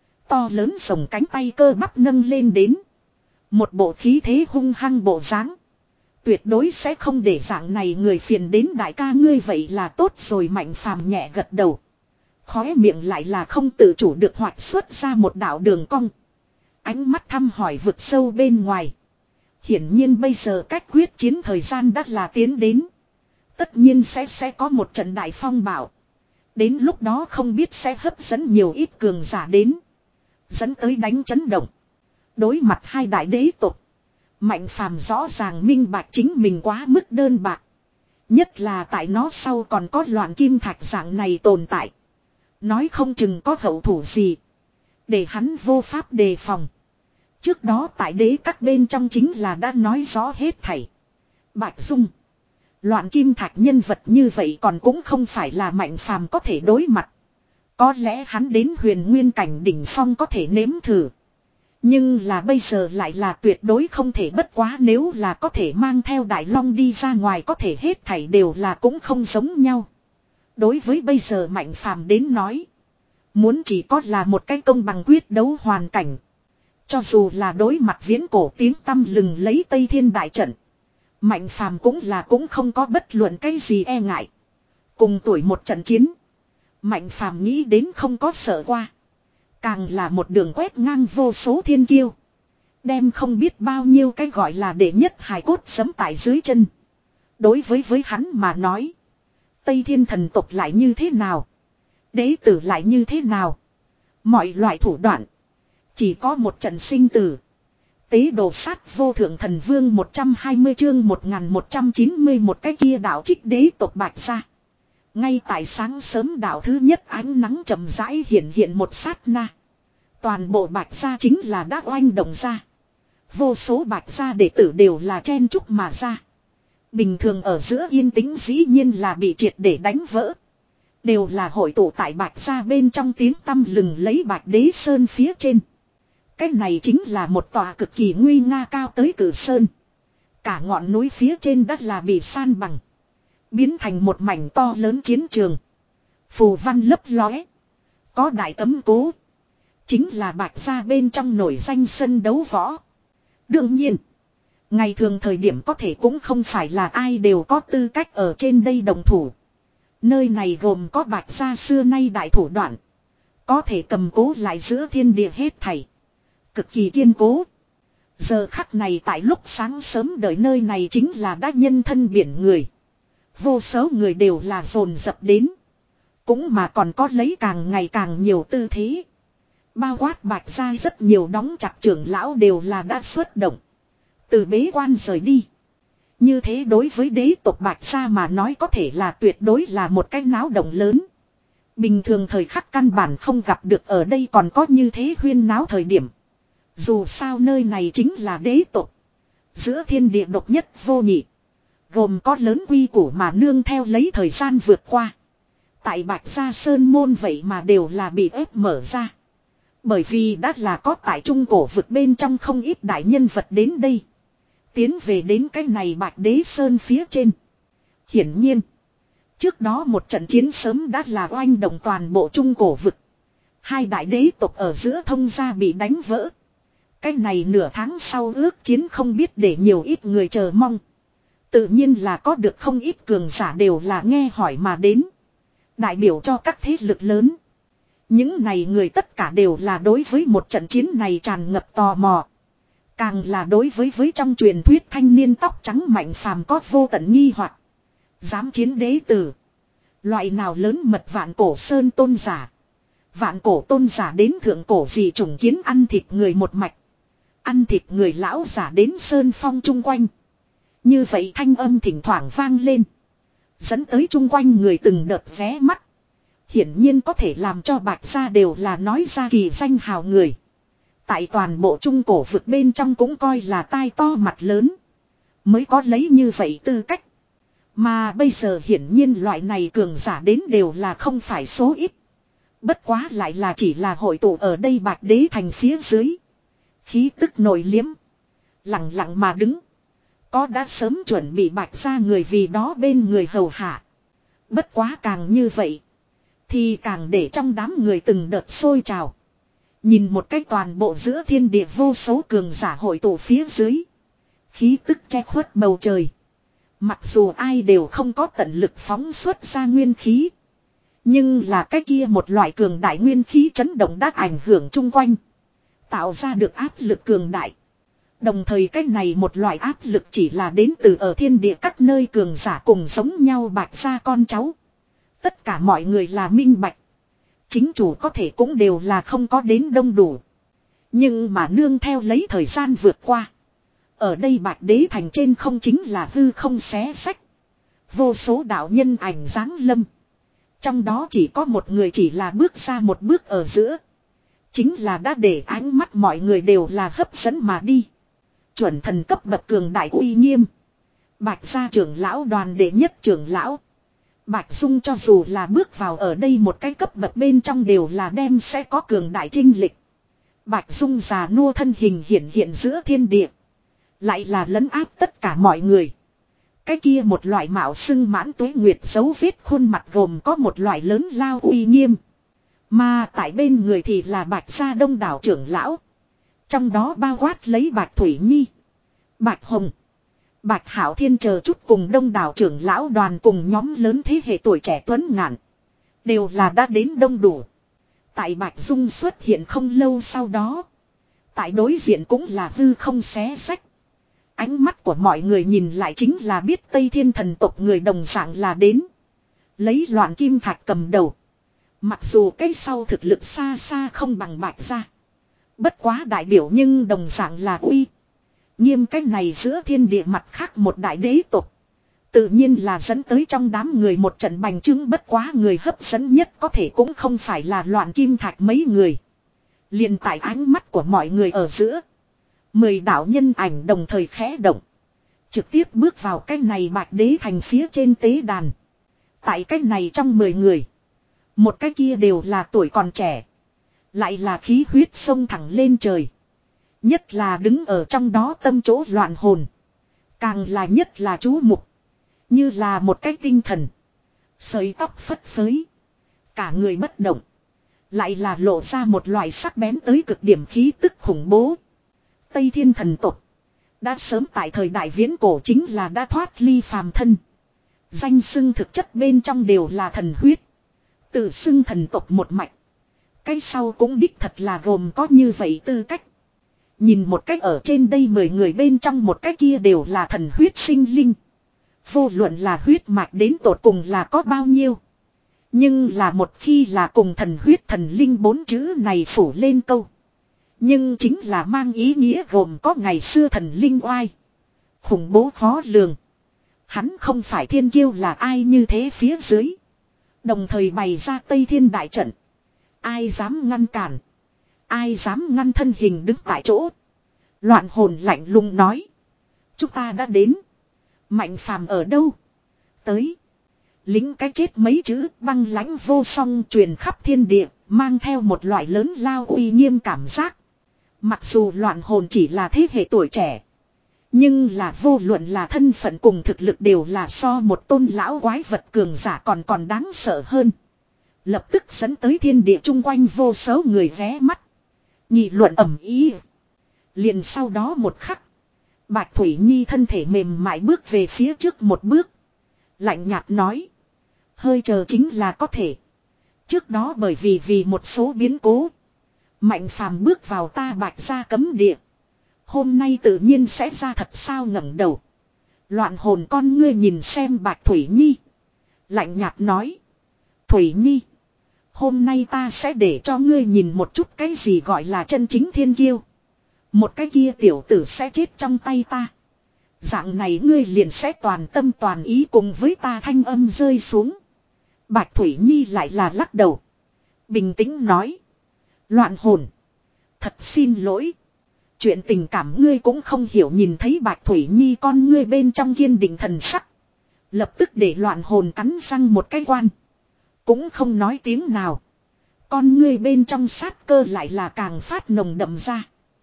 To lớn sồng cánh tay cơ bắp nâng lên đến. Một bộ khí thế hung hăng bộ dáng. Tuyệt đối sẽ không để dạng này người phiền đến đại ca ngươi vậy là tốt rồi mạnh phàm nhẹ gật đầu. Khóe miệng lại là không tự chủ được hoạt xuất ra một đạo đường cong. Ánh mắt thăm hỏi vực sâu bên ngoài. Hiển nhiên bây giờ cách quyết chiến thời gian đã là tiến đến. Tất nhiên sẽ sẽ có một trận đại phong bạo. Đến lúc đó không biết sẽ hấp dẫn nhiều ít cường giả đến. Dẫn tới đánh chấn động. Đối mặt hai đại đế tộc. Mạnh phàm rõ ràng minh bạch chính mình quá mức đơn bạc. Nhất là tại nó sau còn có loạn kim thạch dạng này tồn tại. Nói không chừng có hậu thủ gì. Để hắn vô pháp đề phòng. Trước đó tại đế các bên trong chính là đã nói rõ hết thảy. Bạch Dung. Loạn kim thạch nhân vật như vậy còn cũng không phải là mạnh phàm có thể đối mặt. Có lẽ hắn đến huyền nguyên cảnh đỉnh phong có thể nếm thử. Nhưng là bây giờ lại là tuyệt đối không thể bất quá nếu là có thể mang theo đại long đi ra ngoài có thể hết thảy đều là cũng không giống nhau. Đối với bây giờ mạnh phàm đến nói. Muốn chỉ có là một cái công bằng quyết đấu hoàn cảnh. Cho dù là đối mặt viễn cổ tiếng tăm lừng lấy Tây Thiên đại trận. Mạnh phàm cũng là cũng không có bất luận cái gì e ngại. Cùng tuổi một trận chiến. Mạnh phàm nghĩ đến không có sợ qua. Càng là một đường quét ngang vô số thiên kiêu. Đem không biết bao nhiêu cái gọi là đệ nhất hài cốt sấm tại dưới chân. Đối với với hắn mà nói. Tây Thiên thần tộc lại như thế nào? Đế tử lại như thế nào? Mọi loại thủ đoạn. Chỉ có một trận sinh tử. Tế đồ sát vô thượng thần vương một trăm hai mươi chương một nghìn một trăm chín mươi một cái kia đạo trích đế tộc bạch ra. Ngay tại sáng sớm đạo thứ nhất ánh nắng chậm rãi hiện hiện một sát na. Toàn bộ bạch gia chính là đã oanh động ra. Vô số bạch gia đệ tử đều là chen chúc mà ra. Bình thường ở giữa yên tĩnh dĩ nhiên là bị triệt để đánh vỡ. Đều là hội tụ tại bạch gia bên trong tiếng tăm lừng lấy bạch đế sơn phía trên. Cái này chính là một tòa cực kỳ nguy nga cao tới cử sơn. Cả ngọn núi phía trên đất là bị san bằng. Biến thành một mảnh to lớn chiến trường. Phù văn lấp lóe. Có đại cấm cố. Chính là bạch gia bên trong nổi danh sân đấu võ. Đương nhiên. Ngày thường thời điểm có thể cũng không phải là ai đều có tư cách ở trên đây đồng thủ. Nơi này gồm có bạch gia xưa nay đại thủ đoạn. Có thể cầm cố lại giữa thiên địa hết thảy. Cực kỳ kiên cố. Giờ khắc này tại lúc sáng sớm đợi nơi này chính là đã nhân thân biển người. Vô số người đều là dồn dập đến. Cũng mà còn có lấy càng ngày càng nhiều tư thế. Bao quát Bạch gia rất nhiều đóng chặt trưởng lão đều là đã xuất động. Từ bế quan rời đi. Như thế đối với đế tộc Bạch gia mà nói có thể là tuyệt đối là một cái náo động lớn. Bình thường thời khắc căn bản không gặp được ở đây còn có như thế huyên náo thời điểm. Dù sao nơi này chính là đế tộc. Giữa thiên địa độc nhất vô nhị. Gồm có lớn quy củ mà nương theo lấy thời gian vượt qua. Tại Bạch gia sơn môn vậy mà đều là bị ép mở ra. Bởi vì đã là có tại trung cổ vực bên trong không ít đại nhân vật đến đây. Tiến về đến cái này Bạch đế sơn phía trên. Hiển nhiên. Trước đó một trận chiến sớm đã là oanh động toàn bộ trung cổ vực. Hai đại đế tộc ở giữa thông gia bị đánh vỡ. Cái này nửa tháng sau ước chiến không biết để nhiều ít người chờ mong. Tự nhiên là có được không ít cường giả đều là nghe hỏi mà đến. Đại biểu cho các thế lực lớn. Những này người tất cả đều là đối với một trận chiến này tràn ngập tò mò. Càng là đối với với trong truyền thuyết thanh niên tóc trắng mạnh phàm có vô tận nghi hoặc. Dám chiến đế tử. Loại nào lớn mật vạn cổ sơn tôn giả. Vạn cổ tôn giả đến thượng cổ gì trùng kiến ăn thịt người một mạch. Ăn thịt người lão giả đến sơn phong chung quanh. Như vậy thanh âm thỉnh thoảng vang lên. Dẫn tới chung quanh người từng đợt vé mắt. Hiển nhiên có thể làm cho Bạch gia đều là nói ra kỳ danh hào người. Tại toàn bộ trung cổ vực bên trong cũng coi là tai to mặt lớn. Mới có lấy như vậy tư cách. Mà bây giờ hiển nhiên loại này cường giả đến đều là không phải số ít. Bất quá lại là chỉ là hội tụ ở đây Bạch đế thành phía dưới. Khí tức nổi liếm. Lặng lặng mà đứng. Có đã sớm chuẩn bị Bạch gia người vì đó bên người hầu hạ. Bất quá càng như vậy. Thì càng để trong đám người từng đợt sôi trào. Nhìn một cách toàn bộ giữa thiên địa vô số cường giả hội tụ phía dưới. Khí tức che khuất bầu trời. Mặc dù ai đều không có tận lực phóng xuất ra nguyên khí. Nhưng là cái kia một loại cường đại nguyên khí chấn động đã ảnh hưởng chung quanh. Tạo ra được áp lực cường đại. Đồng thời cái này một loại áp lực chỉ là đến từ ở thiên địa các nơi cường giả cùng giống nhau Bạch gia con cháu. Tất cả mọi người là minh bạch. Chính chủ có thể cũng đều là không có đến đông đủ. Nhưng mà nương theo lấy thời gian vượt qua. Ở đây Bạch đế thành trên không chính là hư không xé sách. Vô số đạo nhân ảnh giáng lâm. Trong đó chỉ có một người chỉ là bước ra một bước ở giữa. Chính là đã để ánh mắt mọi người đều là hấp dẫn mà đi. Chuẩn thần cấp bậc cường đại uy nghiêm. Bạch gia trưởng lão đoàn đệ nhất trưởng lão. Bạch Dung cho dù là bước vào ở đây một cái cấp bậc bên trong đều là đem sẽ có cường đại trinh lịch. Bạch Dung già nua thân hình hiện hiện giữa thiên địa. Lại là lấn áp tất cả mọi người. Cái kia một loại mạo xưng mãn tuế nguyệt dấu vết khuôn mặt gồm có một loại lớn lao uy nghiêm. Mà tại bên người thì là Bạch gia đông đảo trưởng lão. Trong đó bao quát lấy Bạch Thủy Nhi, Bạch Hồng, Bạch Hảo Thiên chờ chút cùng đông đảo trưởng lão đoàn cùng nhóm lớn thế hệ tuổi trẻ tuấn ngạn. Đều là đã đến đông đủ. Tại Bạch Dung xuất hiện không lâu sau đó. Tại đối diện cũng là hư không xé sách. Ánh mắt của mọi người nhìn lại chính là biết Tây Thiên thần tộc người đồng dạng là đến. Lấy loạn kim thạch cầm đầu. Mặc dù cái sau thực lực xa xa không bằng Bạch gia. Bất quá đại biểu nhưng đồng dạng là uy. Nghiêm cái này giữa thiên địa mặt khác một đại đế tộc. Tự nhiên là dẫn tới trong đám người một trận bành trướng, bất quá người hấp dẫn nhất có thể cũng không phải là loạn kim thạch mấy người. Liền tại ánh mắt của mọi người ở giữa. Mười đạo nhân ảnh đồng thời khẽ động. Trực tiếp bước vào cái này Bạch đế thành phía trên tế đàn. Tại cái này trong mười người. Một cái kia đều là tuổi còn trẻ. Lại là khí huyết sông thẳng lên trời. Nhất là đứng ở trong đó tâm chỗ loạn hồn. Càng là nhất là chú mục. Như là một cái tinh thần. Sợi tóc phất phới. Cả người bất động. Lại là lộ ra một loại sắc bén tới cực điểm khí tức khủng bố. Tây Thiên thần tộc. Đã sớm tại thời đại viễn cổ chính là đã thoát ly phàm thân. Danh xưng thực chất bên trong đều là thần huyết. Tự xưng thần tộc một mạch. Cái sau cũng đích thật là gồm có như vậy tư cách. Nhìn một cách ở trên đây mười người bên trong một cái kia đều là thần huyết sinh linh. Vô luận là huyết mạch đến tột cùng là có bao nhiêu. Nhưng là một khi là cùng thần huyết thần linh bốn chữ này phủ lên câu. Nhưng chính là mang ý nghĩa gồm có ngày xưa thần linh oai. Khủng bố khó lường. Hắn không phải thiên kiêu là ai như thế phía dưới. Đồng thời bày ra Tây Thiên đại trận. Ai dám ngăn cản. Ai dám ngăn thân hình đứng tại chỗ. Loạn hồn lạnh lùng nói. Chúng ta đã đến. Mạnh phàm ở đâu? Tới. Lính cái chết mấy chữ băng lãnh vô song truyền khắp thiên địa. Mang theo một loại lớn lao uy nghiêm cảm giác. Mặc dù loạn hồn chỉ là thế hệ tuổi trẻ. Nhưng là vô luận là thân phận cùng thực lực đều là so một tôn lão quái vật cường giả còn còn đáng sợ hơn. Lập tức dẫn tới thiên địa chung quanh vô số người ghé mắt. Nghị luận ầm ý. Liền sau đó một khắc. Bạch Thủy Nhi thân thể mềm mại bước về phía trước một bước. Lạnh nhạt nói. Hơi chờ chính là có thể. Trước đó bởi vì vì một số biến cố. Mạnh phàm bước vào ta Bạch gia cấm địa. Hôm nay tự nhiên sẽ ra thật sao ngẩng đầu. Loạn hồn con ngươi nhìn xem Bạch Thủy Nhi. Lạnh nhạt nói. Thủy Nhi. Hôm nay ta sẽ để cho ngươi nhìn một chút cái gì gọi là chân chính thiên kiêu. Một cái kia tiểu tử sẽ chết trong tay ta. Dạng này ngươi liền sẽ toàn tâm toàn ý cùng với ta thanh âm rơi xuống. Bạch Thủy Nhi lại là lắc đầu. Bình tĩnh nói. Loạn hồn. Thật xin lỗi. Chuyện tình cảm ngươi cũng không hiểu nhìn thấy Bạch Thủy Nhi con ngươi bên trong kiên định thần sắc. Lập tức để loạn hồn cắn răng một cái quan. Cũng không nói tiếng nào. Con ngươi bên trong sát cơ lại là càng phát nồng đậm ra.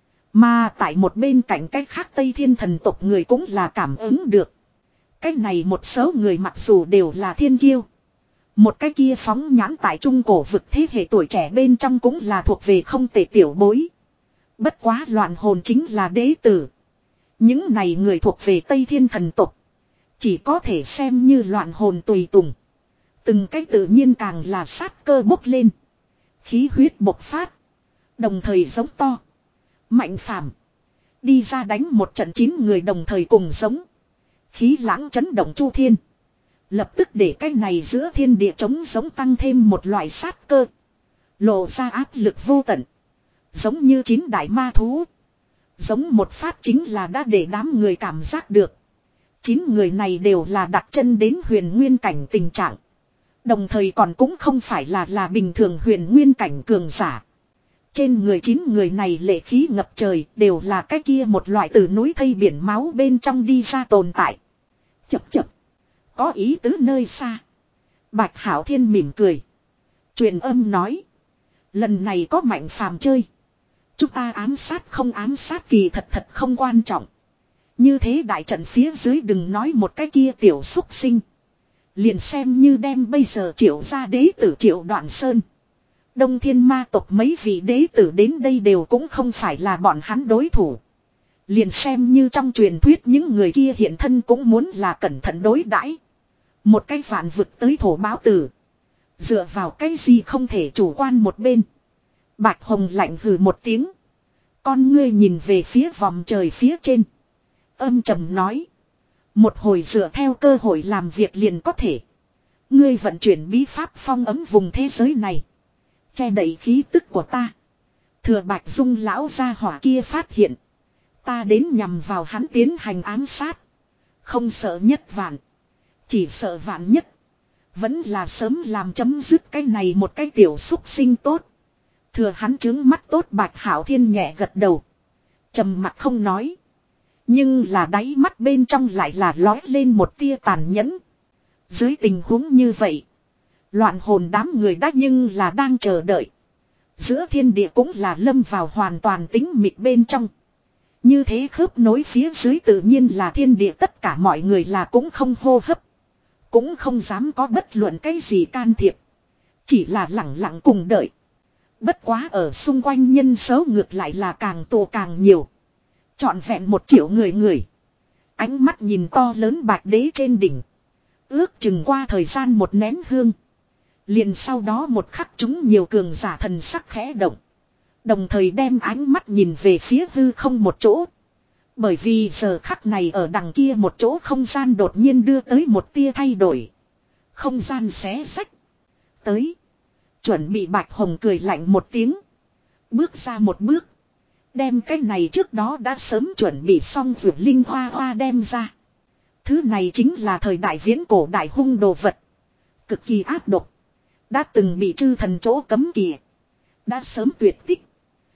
Mà tại một bên cạnh cách khác Tây Thiên thần tộc người cũng là cảm ứng được. Cách này một số người mặc dù đều là thiên kiêu. Một cái kia phóng nhãn tại trung cổ vực thế hệ tuổi trẻ bên trong cũng là thuộc về không tệ tiểu bối. Bất quá loạn hồn chính là đế tử. Những này người thuộc về Tây Thiên thần tộc. Chỉ có thể xem như loạn hồn tùy tùng. Từng cái tự nhiên càng là sát cơ bốc lên. Khí huyết bộc phát. Đồng thời giống to. Mạnh phàm. Đi ra đánh một trận chín người đồng thời cùng giống. Khí lãng chấn động chu thiên. Lập tức để cái này giữa thiên địa trống giống tăng thêm một loại sát cơ. Lộ ra áp lực vô tận. Giống như chín đại ma thú. Giống một phát chính là đã để đám người cảm giác được. Chín người này đều là đặt chân đến huyền nguyên cảnh tình trạng. Đồng thời còn cũng không phải là là bình thường huyền nguyên cảnh cường giả. Trên người chín người này lệ khí ngập trời đều là cái kia một loại từ núi thây biển máu bên trong đi ra tồn tại. Chập chập. Có ý tứ nơi xa. Bạch Hảo Thiên mỉm cười. Truyền âm nói. Lần này có Mạnh phàm chơi. Chúng ta ám sát không ám sát kỳ thật thật không quan trọng. Như thế đại trận phía dưới đừng nói một cái kia tiểu xúc sinh. Liền xem như đem bây giờ triệu ra đế tử Triệu Đoạn Sơn. Đông Thiên ma tộc mấy vị đế tử đến đây đều cũng không phải là bọn hắn đối thủ. Liền xem như trong truyền thuyết những người kia hiện thân cũng muốn là cẩn thận đối đãi. Một cái vạn vực tới thổ báo tử. Dựa vào cái gì không thể chủ quan một bên. Bạch Hồng lạnh hừ một tiếng. Con ngươi nhìn về phía vòng trời phía trên. Âm trầm nói. Một hồi dựa theo cơ hội làm việc liền có thể. Ngươi vận chuyển bí pháp phong ấm vùng thế giới này. Che đậy khí tức của ta. Thừa Bạch Dung lão gia hỏa kia phát hiện. Ta đến nhằm vào hắn tiến hành ám sát. Không sợ nhất vạn. Chỉ sợ vạn nhất. Vẫn là sớm làm chấm dứt cái này một cái tiểu xúc sinh tốt. Thừa hắn trướng mắt tốt Bạch Hảo Thiên nhẹ gật đầu. Trầm mặc không nói. Nhưng là đáy mắt bên trong lại là lói lên một tia tàn nhẫn. Dưới tình huống như vậy. Loạn hồn đám người đã nhưng là đang chờ đợi. Giữa thiên địa cũng là lâm vào hoàn toàn tĩnh mịch bên trong. Như thế khớp nối phía dưới tự nhiên là thiên địa tất cả mọi người là cũng không hô hấp. Cũng không dám có bất luận cái gì can thiệp. Chỉ là lặng lặng cùng đợi. Bất quá ở xung quanh nhân số ngược lại là càng tù càng nhiều. Trọn vẹn một triệu người người. Ánh mắt nhìn to lớn bạch đế trên đỉnh. Ước chừng qua thời gian một nén hương. Liền sau đó một khắc chúng nhiều cường giả thần sắc khẽ động. Đồng thời đem ánh mắt nhìn về phía hư không một chỗ. Bởi vì giờ khắc này ở đằng kia một chỗ không gian đột nhiên đưa tới một tia thay đổi. Không gian xé xách. Tới. Chuẩn bị Bạch Hồng cười lạnh một tiếng. Bước ra một bước. Đem cái này trước đó đã sớm chuẩn bị xong vượt linh hoa hoa đem ra. Thứ này chính là thời đại viễn cổ đại hung đồ vật. Cực kỳ ác độc. Đã từng bị chư thần chỗ cấm kỵ. Đã sớm tuyệt tích.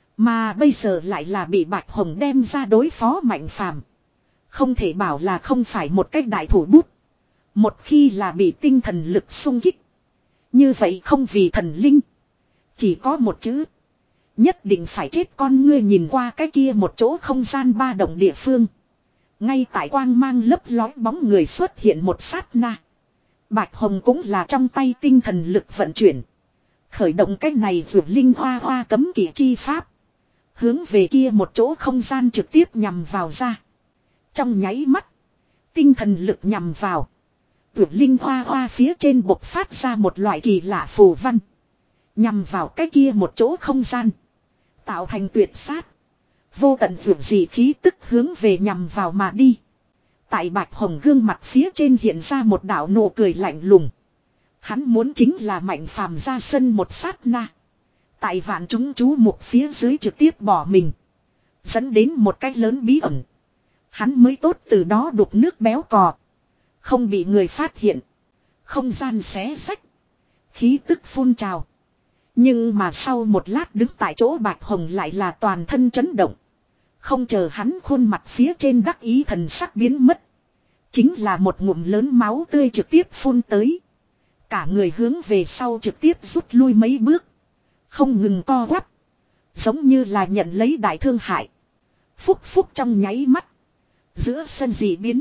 Mà bây giờ lại là bị Bạch Hồng đem ra đối phó Mạnh Phàm. Không thể bảo là không phải một cách đại thủ bút. Một khi là bị tinh thần lực xung kích. Như vậy không vì thần linh. Chỉ có một chữ. Nhất định phải chết. Con ngươi nhìn qua cái kia một chỗ không gian ba động địa phương. Ngay tại quang mang lấp lói bóng người xuất hiện một sát na. Bạch Hồng cũng là trong tay tinh thần lực vận chuyển. Khởi động cái này vượt linh hoa hoa cấm kỵ chi pháp. Hướng về kia một chỗ không gian trực tiếp nhằm vào ra. Trong nháy mắt. Tinh thần lực nhằm vào. Vượt linh hoa hoa phía trên bộc phát ra một loại kỳ lạ phù văn. Nhằm vào cái kia một chỗ không gian. Tạo thành tuyệt sát. Vô tận vượt dị khí tức hướng về nhằm vào mà đi. Tại Bạch Hồng gương mặt phía trên hiện ra một đạo nụ cười lạnh lùng. Hắn muốn chính là Mạnh Phàm ra sân một sát na. Tại vạn chúng chú mục phía dưới trực tiếp bỏ mình. Dẫn đến một cách lớn bí ẩn. Hắn mới tốt từ đó đục nước béo cò. Không bị người phát hiện. Không gian xé xách. Khí tức phun trào. Nhưng mà sau một lát đứng tại chỗ Bạch Hồng lại là toàn thân chấn động. Không chờ hắn khuôn mặt phía trên đắc ý thần sắc biến mất. Chính là một ngụm lớn máu tươi trực tiếp phun tới. Cả người hướng về sau trực tiếp rút lui mấy bước. Không ngừng co quắp. Giống như là nhận lấy đại thương hại. Phúc phúc trong nháy mắt. Giữa sân dị biến.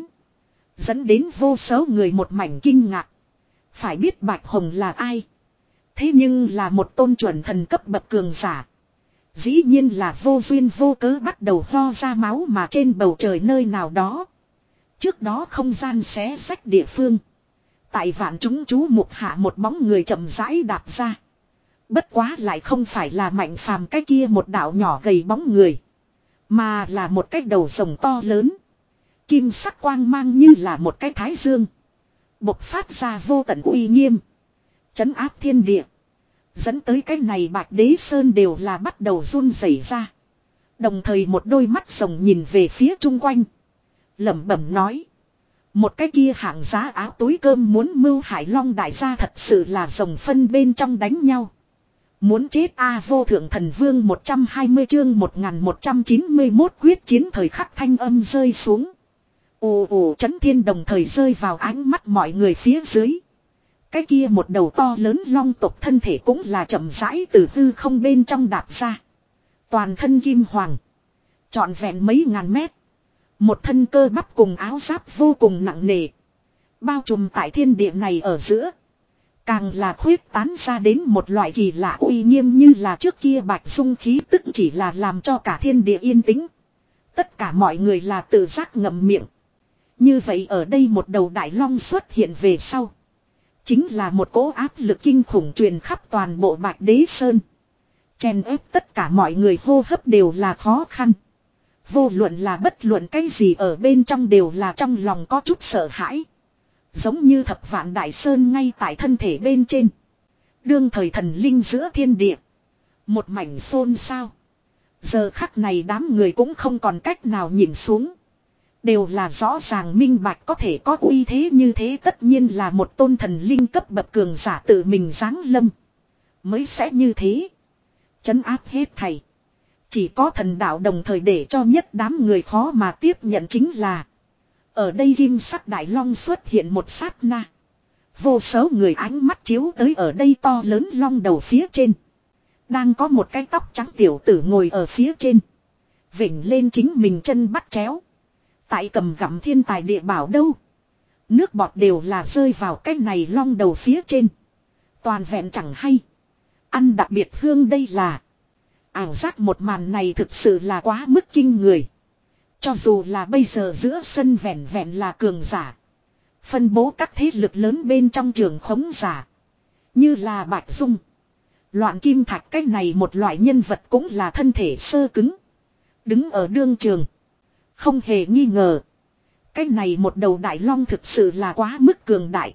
Dẫn đến vô số người một mảnh kinh ngạc. Phải biết Bạch Hồng là ai. Thế nhưng là một tôn chuẩn thần cấp bậc cường giả. Dĩ nhiên là vô duyên vô cớ bắt đầu ho ra máu mà trên bầu trời nơi nào đó. Trước đó không gian xé xách địa phương. Tại vạn chúng chú mục hạ một bóng người chậm rãi đạp ra. Bất quá lại không phải là Mạnh Phàm cái kia một đạo nhỏ gầy bóng người. Mà là một cái đầu rồng to lớn. Kim sắc quang mang như là một cái thái dương. Bộc phát ra vô tận uy nghiêm. Chấn áp thiên địa. Dẫn tới cái này Bạch Đế Sơn đều là bắt đầu run rẩy ra. Đồng thời một đôi mắt rồng nhìn về phía chung quanh. Lẩm bẩm nói. Một cái kia hạng giá áo túi cơm muốn mưu hại Long đại gia thật sự là rồng phân bên trong đánh nhau. Muốn chết a vô thượng thần vương một trăm hai mươi chương một nghìn một trăm chín mươi mốt quyết chiến thời khắc thanh âm rơi xuống. Ồ ồ chấn thiên đồng thời rơi vào ánh mắt mọi người phía dưới. Cái kia một đầu to lớn long tộc thân thể cũng là chậm rãi từ hư không bên trong đạp ra. Toàn thân kim hoàng. Trọn vẹn mấy ngàn mét. Một thân cơ bắp cùng áo giáp vô cùng nặng nề. Bao trùm tại thiên địa này ở giữa. Càng là khuyết tán ra đến một loại kỳ lạ uy nghiêm như là trước kia Bạch Dung khí tức chỉ là làm cho cả thiên địa yên tĩnh. Tất cả mọi người là tự giác ngậm miệng. Như vậy ở đây một đầu đại long xuất hiện về sau. Chính là một cỗ áp lực kinh khủng truyền khắp toàn bộ Bạch Đế Sơn. Chèn ép tất cả mọi người hô hấp đều là khó khăn. Vô luận là bất luận cái gì ở bên trong đều là trong lòng có chút sợ hãi. Giống như thập vạn đại sơn ngay tại thân thể bên trên. Đương thời thần linh giữa thiên địa. Một mảnh xôn xao. Giờ khắc này đám người cũng không còn cách nào nhìn xuống. Đều là rõ ràng minh bạch có thể có uy thế như thế tất nhiên là một tôn thần linh cấp bậc cường giả tự mình giáng lâm. Mới sẽ như thế. Trấn áp hết thầy. Chỉ có thần đạo đồng thời để cho nhất đám người khó mà tiếp nhận chính là. Ở đây kim sắc đại long xuất hiện một sát na. Vô số người ánh mắt chiếu tới ở đây to lớn long đầu phía trên. Đang có một cái tóc trắng tiểu tử ngồi ở phía trên. Vểnh lên chính mình chân bắt chéo. Tại cầm gặm thiên tài địa bảo đâu. Nước bọt đều là rơi vào cái này long đầu phía trên. Toàn vẹn chẳng hay. Ăn đặc biệt hương đây là. Ảo giác một màn này thực sự là quá mức kinh người. Cho dù là bây giờ giữa sân vẹn vẹn là cường giả. Phân bố các thế lực lớn bên trong trường khống giả. Như là Bạch Dung. Loạn kim thạch cái này một loại nhân vật cũng là thân thể sơ cứng. Đứng ở đương trường. Không hề nghi ngờ. Cái này một đầu đại long thực sự là quá mức cường đại.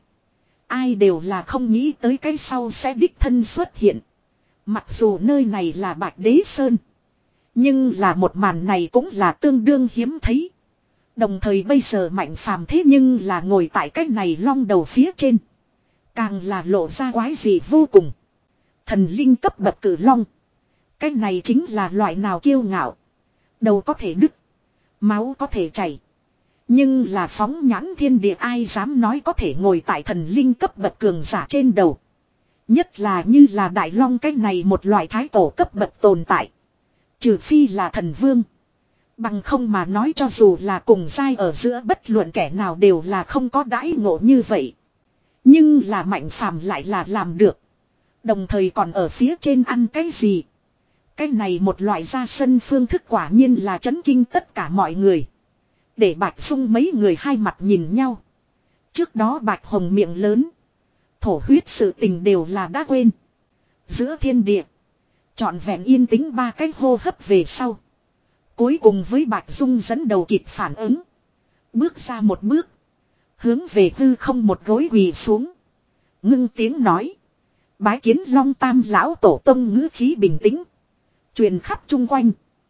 Ai đều là không nghĩ tới cái sau sẽ đích thân xuất hiện. Mặc dù nơi này là Bạch Đế Sơn. Nhưng là một màn này cũng là tương đương hiếm thấy. Đồng thời bây giờ Mạnh Phàm thế nhưng là ngồi tại cái này long đầu phía trên. Càng là lộ ra quái dị vô cùng. Thần linh cấp bậc cử long. Cái này chính là loại nào kiêu ngạo. Đầu có thể đứt. Máu có thể chảy. Nhưng là phóng nhãn thiên địa ai dám nói có thể ngồi tại thần linh cấp bậc cường giả trên đầu. Nhất là như là đại long cái này một loại thái cổ cấp bậc tồn tại. Trừ phi là thần vương. Bằng không mà nói cho dù là cùng giai ở giữa bất luận kẻ nào đều là không có đãi ngộ như vậy. Nhưng là Mạnh Phàm lại là làm được. Đồng thời còn ở phía trên ăn cái gì. Cái này một loại ra sân phương thức quả nhiên là chấn kinh tất cả mọi người. Để Bạch Dung mấy người hai mặt nhìn nhau. Trước đó Bạch Hồng miệng lớn. Thổ huyết sự tình đều là đã quên. Giữa thiên địa. Trọn vẹn yên tĩnh ba cái hô hấp về sau. Cuối cùng với Bạch Dung dẫn đầu kịp phản ứng. Bước ra một bước. Hướng về hư không một gối quỳ xuống. Ngưng tiếng nói. Bái kiến Long Tam lão tổ tông ngữ khí bình tĩnh. Truyền khắp chung quanh.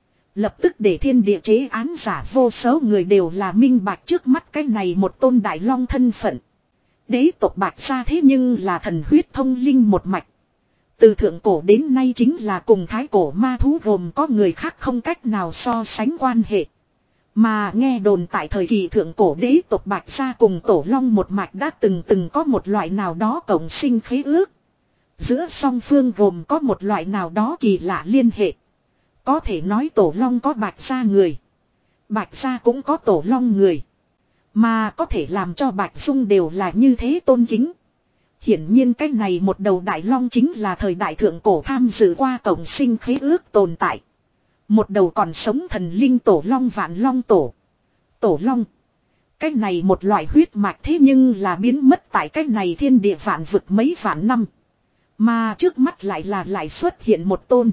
Lập tức để thiên địa chế án giả vô số người đều là minh bạch trước mắt cái này một tôn đại long thân phận. Đế tộc Bạch gia thế nhưng là thần huyết thông linh một mạch. Từ thượng cổ đến nay chính là cùng thái cổ ma thú gồm có người khác không cách nào so sánh quan hệ. Mà nghe đồn tại thời kỳ thượng cổ đế tộc Bạch gia cùng tổ long một mạch đã từng từng có một loại nào đó cộng sinh khế ước. Giữa song phương gồm có một loại nào đó kỳ lạ liên hệ. Có thể nói tổ long có Bạch gia người. Bạch gia cũng có tổ long người. Mà có thể làm cho Bạch Dung đều là như thế tôn kính. Hiển nhiên cái này một đầu đại long chính là thời đại thượng cổ tham dự qua cộng sinh khế ước tồn tại. Một đầu còn sống thần linh tổ long vạn long tổ. Tổ long. Cái này một loại huyết mạch thế nhưng là biến mất tại cái này thiên địa vạn vực mấy vạn năm. Mà trước mắt lại là lại xuất hiện một tôn.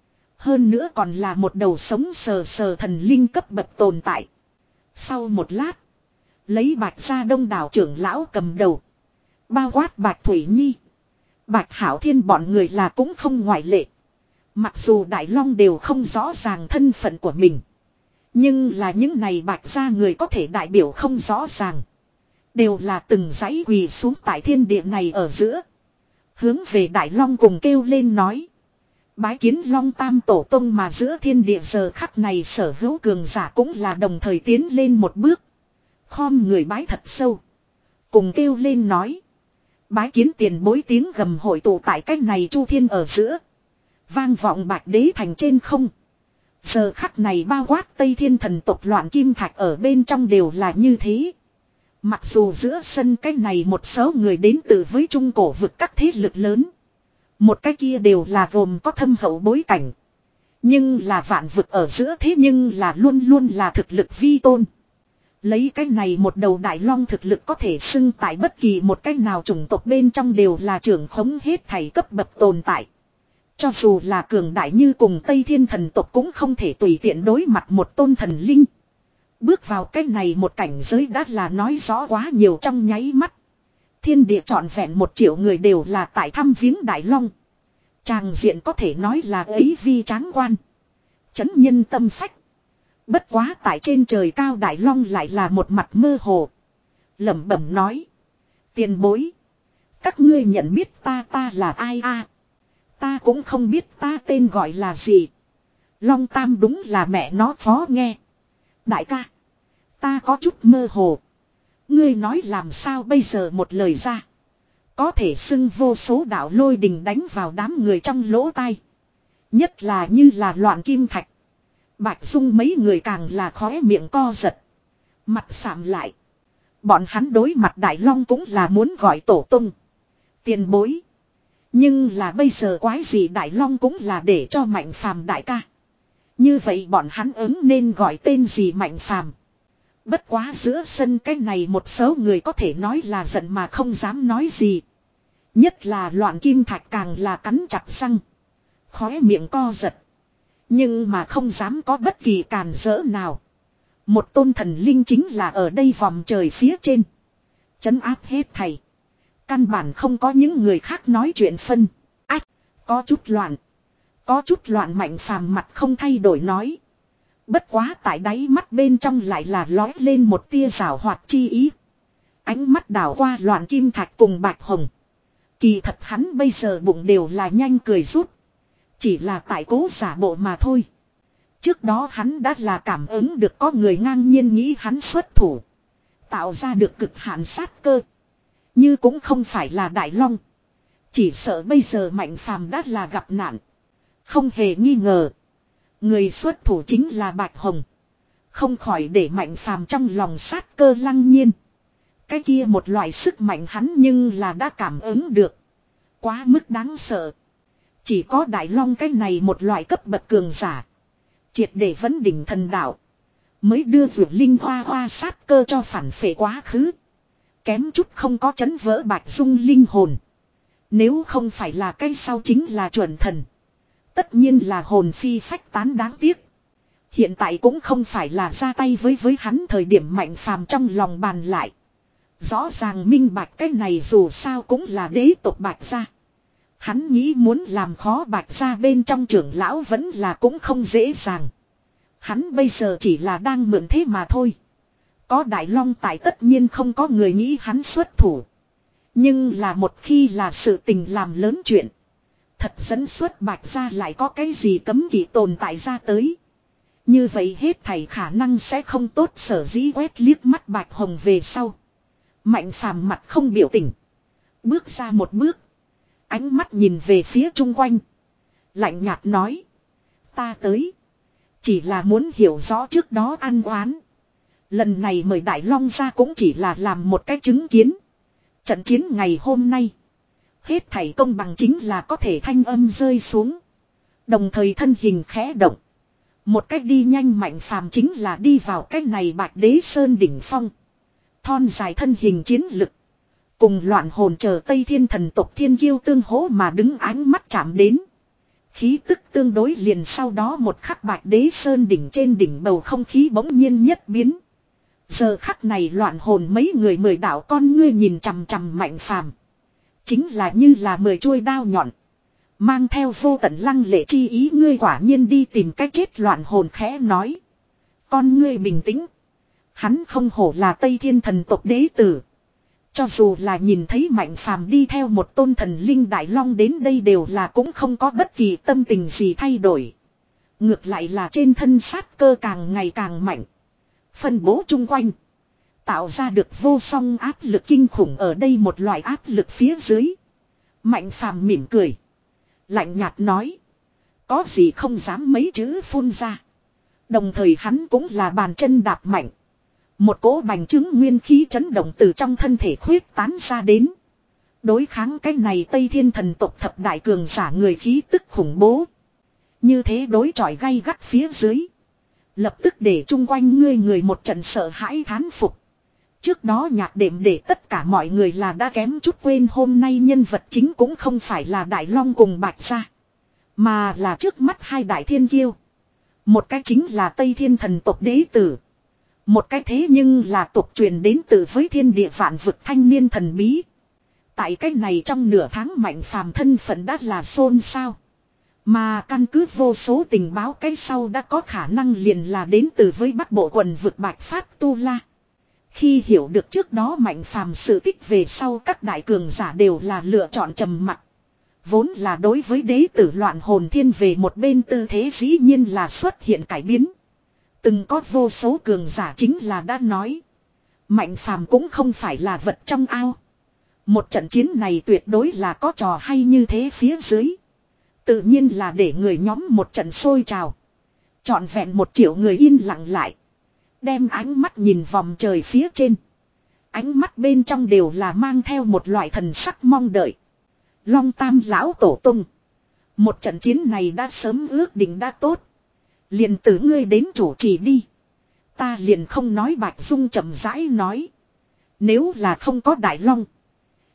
Hơn nữa còn là một đầu sống sờ sờ thần linh cấp bậc tồn tại. Sau một lát. Lấy Bạch gia đông đảo trưởng lão cầm đầu. Bao quát Bạch Thủy Nhi. Bạch Hảo Thiên bọn người là cũng không ngoại lệ. Mặc dù Đại Long đều không rõ ràng thân phận của mình. Nhưng là những này Bạch gia người có thể đại biểu không rõ ràng. Đều là từng dãy quỳ xuống tại thiên địa này ở giữa. Hướng về Đại Long cùng kêu lên nói. Bái kiến Long Tam tổ tông mà giữa thiên địa giờ khắc này sở hữu cường giả cũng là đồng thời tiến lên một bước. Khom người bái thật sâu. Cùng kêu lên nói. Bái kiến tiền bối tiếng gầm hội tụ tại cách này chu thiên ở giữa. Vang vọng Bạch Đế thành trên không. Giờ khắc này bao quát Tây Thiên thần tộc loạn kim thạch ở bên trong đều là như thế. Mặc dù giữa sân cái này một số người đến từ với trung cổ vực các thế lực lớn. Một cái kia đều là gồm có thâm hậu bối cảnh. Nhưng là vạn vực ở giữa thế nhưng là luôn luôn là thực lực vi tôn. Lấy cái này một đầu đại long thực lực có thể xưng tại bất kỳ một cách nào chủng tộc bên trong đều là trưởng khống hết thảy cấp bậc tồn tại. Cho dù là cường đại như cùng Tây Thiên thần tộc cũng không thể tùy tiện đối mặt một tôn thần linh. Bước vào cái này một cảnh giới đã là nói rõ quá nhiều trong nháy mắt. Thiên địa trọn vẹn một triệu người đều là tại thăm viếng Đại Long. Tràng diện có thể nói là ấy vi tráng quan. Chấn nhân tâm phách. Bất quá tại trên trời cao Đại Long lại là một mặt mơ hồ. Lẩm bẩm nói. Tiền bối. Các ngươi nhận biết ta ta là ai a? À, ta cũng không biết ta tên gọi là gì. Long Tam đúng là mẹ nó khó nghe. Đại ca. Ta có chút mơ hồ. Ngươi nói làm sao bây giờ một lời ra. Có thể xưng vô số đạo lôi đình đánh vào đám người trong lỗ tai. Nhất là như là loạn kim thạch. Bạch Dung mấy người càng là khóe miệng co giật. Mặt sạm lại. Bọn hắn đối mặt Đại Long cũng là muốn gọi tổ tung. Tiền bối. Nhưng là bây giờ quái gì Đại Long cũng là để cho Mạnh Phàm đại ca. Như vậy bọn hắn ứng nên gọi tên gì Mạnh Phàm. Bất quá giữa sân cái này một số người có thể nói là giận mà không dám nói gì. Nhất là loạn kim thạch càng là cắn chặt răng. Khóe miệng co giật. Nhưng mà không dám có bất kỳ càn rỡ nào. Một tôn thần linh chính là ở đây vòng trời phía trên. Trấn áp hết thầy. Căn bản không có những người khác nói chuyện phân. Ách, có chút loạn. Có chút loạn Mạnh Phàm mặt không thay đổi nói. Bất quá tại đáy mắt bên trong lại là lói lên một tia rào hoạt chi ý. Ánh mắt đảo qua loạn kim thạch cùng bạch hồng. Kỳ thật hắn bây giờ bụng đều là nhanh cười rút. Chỉ là tại cố giả bộ mà thôi. Trước đó hắn đã là cảm ứng được có người ngang nhiên nghĩ hắn xuất thủ. Tạo ra được cực hạn sát cơ. Như cũng không phải là Đại Long. Chỉ sợ bây giờ Mạnh Phàm đã là gặp nạn. Không hề nghi ngờ. Người xuất thủ chính là Bạch Hồng. Không khỏi để Mạnh Phàm trong lòng sát cơ lăng nhiên. Cái kia một loại sức mạnh hắn nhưng là đã cảm ứng được. Quá mức đáng sợ. Chỉ có Đại Long cái này một loại cấp bậc cường giả. Triệt để vấn đỉnh thần đạo. Mới đưa vượt linh hoa hoa sát cơ cho phản phệ quá khứ. Kém chút không có chấn vỡ Bạch Dung linh hồn. Nếu không phải là cái sau chính là chuẩn thần. Tất nhiên là hồn phi phách tán đáng tiếc. Hiện tại cũng không phải là ra tay với với hắn thời điểm Mạnh Phàm trong lòng bàn lại. Rõ ràng minh bạch cái này dù sao cũng là đế tộc Bạch gia. Hắn nghĩ muốn làm khó Bạch gia bên trong trưởng lão vẫn là cũng không dễ dàng. Hắn bây giờ chỉ là đang mượn thế mà thôi. Có Đại Long tại tất nhiên không có người nghĩ hắn xuất thủ. Nhưng là một khi là sự tình làm lớn chuyện. Thật dẫn xuất Bạch gia lại có cái gì cấm kỵ tồn tại ra tới. Như vậy hết thảy khả năng sẽ không tốt, sở dĩ quét liếc mắt Bạch Hồng về sau. Mạnh Phàm mặt không biểu tình. Bước ra một bước. Ánh mắt nhìn về phía chung quanh. Lạnh nhạt nói. Ta tới. Chỉ là muốn hiểu rõ trước đó ăn oán. Lần này mời Đại Long ra cũng chỉ là làm một cái chứng kiến. Trận chiến ngày hôm nay. Hết thảy công bằng chính là có thể thanh âm rơi xuống. Đồng thời thân hình khẽ động. Một cách đi nhanh Mạnh Phàm chính là đi vào cách này Bạch Đế Sơn đỉnh phong. Thon dài thân hình chiến lực. Cùng loạn hồn chờ Tây Thiên thần tộc thiên kiêu tương hỗ mà đứng ánh mắt chạm đến. Khí tức tương đối liền sau đó một khắc Bạch Đế Sơn đỉnh trên đỉnh bầu không khí bỗng nhiên nhất biến. Giờ khắc này loạn hồn mấy người mười đạo con ngươi nhìn chằm chằm Mạnh Phàm. Chính là như là mười chuôi đao nhọn. Mang theo vô tận lăng lệ chi ý, ngươi quả nhiên đi tìm cách chết, loạn hồn khẽ nói. Con ngươi bình tĩnh. Hắn không hổ là Tây Thiên thần tộc đế tử. Cho dù là nhìn thấy Mạnh Phàm đi theo một tôn thần linh Đại Long đến đây đều là cũng không có bất kỳ tâm tình gì thay đổi. Ngược lại là trên thân sát cơ càng ngày càng mạnh. Phân bố chung quanh. Tạo ra được vô song áp lực kinh khủng, ở đây một loại áp lực phía dưới. Mạnh Phàm mỉm cười. Lạnh nhạt nói. Có gì không dám mấy chữ phun ra. Đồng thời hắn cũng là bàn chân đạp mạnh. Một cỗ bành trướng nguyên khí chấn động từ trong thân thể khuyết tán ra đến. Đối kháng cái này Tây Thiên thần tộc thập đại cường giả người khí tức khủng bố. Như thế đối chọi gay gắt phía dưới. Lập tức để chung quanh ngươi người một trận sợ hãi thán phục. Trước đó nhạc đệm để tất cả mọi người là đã kém chút quên hôm nay nhân vật chính cũng không phải là Đại Long cùng Bạch gia. Mà là trước mắt hai đại thiên kiêu. Một cái chính là Tây Thiên thần tộc đế tử. Một cái thế nhưng là tục truyền đến từ với thiên địa vạn vực thanh niên thần bí. Tại cái này trong nửa tháng Mạnh Phàm thân phận đã là xôn xao. Mà căn cứ vô số tình báo cái sau đã có khả năng liền là đến từ với Bắc Bộ quần vực Bạch Phát Tu La. Khi hiểu được trước đó Mạnh Phàm sự tích về sau, các đại cường giả đều là lựa chọn trầm mặc. Vốn là đối với đế tử loạn hồn thiên về một bên tư thế dĩ nhiên là xuất hiện cải biến. Từng có vô số cường giả chính là đã nói. Mạnh Phàm cũng không phải là vật trong ao. Một trận chiến này tuyệt đối là có trò hay như thế phía dưới. Tự nhiên là để người nhóm một trận sôi trào. Trọn vẹn một triệu người yên lặng lại. Đem ánh mắt nhìn vòng trời phía trên. Ánh mắt bên trong đều là mang theo một loại thần sắc mong đợi. Long Tam lão tổ tung. Một trận chiến này đã sớm ước định đã tốt. Liền từ ngươi đến chủ trì đi. Ta liền không nói. Bạch Dung chậm rãi nói. Nếu là không có Đại Long.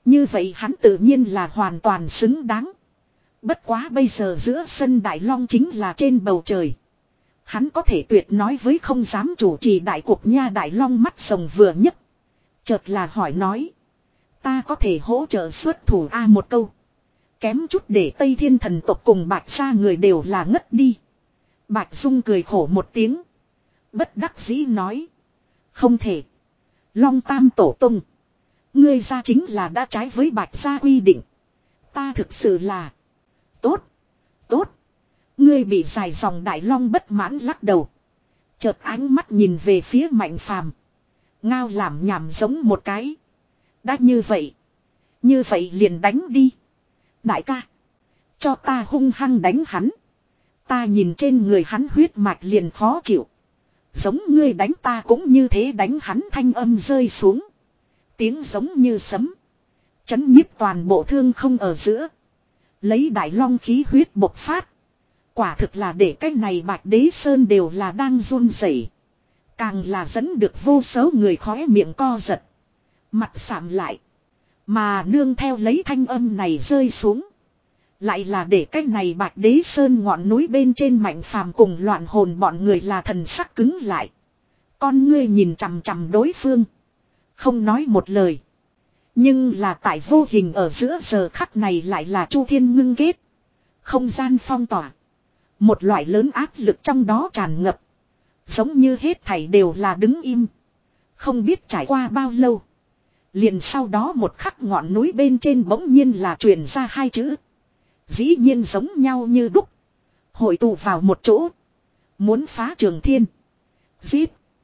Như vậy hắn tự nhiên là hoàn toàn xứng đáng. Bất quá bây giờ giữa sân Đại Long chính là trên bầu trời. Hắn có thể tuyệt nói với không dám chủ trì đại cuộc nha. Đại Long mắt rồng vừa nhấc. Chợt là hỏi nói. Ta có thể hỗ trợ xuất thủ A một câu. Kém chút để Tây Thiên thần tộc cùng Bạch Gia người đều là ngất đi. Bạch Dung cười khổ một tiếng. Bất đắc dĩ nói. Không thể. Long Tam Tổ Tông. Ngươi ra chính là đã trái với Bạch Gia quy định. Ta thực sự là. Tốt. Tốt. Ngươi bị dài dòng Đại Long bất mãn lắc đầu. Chợt ánh mắt nhìn về phía Mạnh Phàm. Ngao làm nhảm giống một cái. Đã như vậy. Như vậy liền đánh đi. Đại ca. Cho ta hung hăng đánh hắn. Ta nhìn trên người hắn huyết mạch liền khó chịu. Giống ngươi đánh ta cũng như thế đánh hắn. Thanh âm rơi xuống. Tiếng giống như sấm. Chấn nhiếp toàn bộ thương không ở giữa. Lấy Đại Long khí huyết bộc phát. Quả thực là để cái này Bạch Đế Sơn đều là đang run rẩy. Càng là dẫn được vô số người khóe miệng co giật. Mặt sạm lại. Mà nương theo lấy thanh âm này rơi xuống. Lại là để cái này Bạch Đế Sơn ngọn núi bên trên Mạnh Phàm cùng loạn hồn bọn người là thần sắc cứng lại. Con ngươi nhìn chằm chằm đối phương. Không nói một lời. Nhưng là tại vô hình ở giữa giờ khắc này lại là chu thiên ngưng kết. Không gian phong tỏa. Một loại lớn áp lực trong đó tràn ngập. Giống như hết thảy đều là đứng im. Không biết trải qua bao lâu. Liền sau đó một khắc ngọn núi bên trên bỗng nhiên là truyền ra hai chữ. Dĩ nhiên giống nhau như đúc. Hội tụ vào một chỗ. Muốn phá trường thiên. Giết.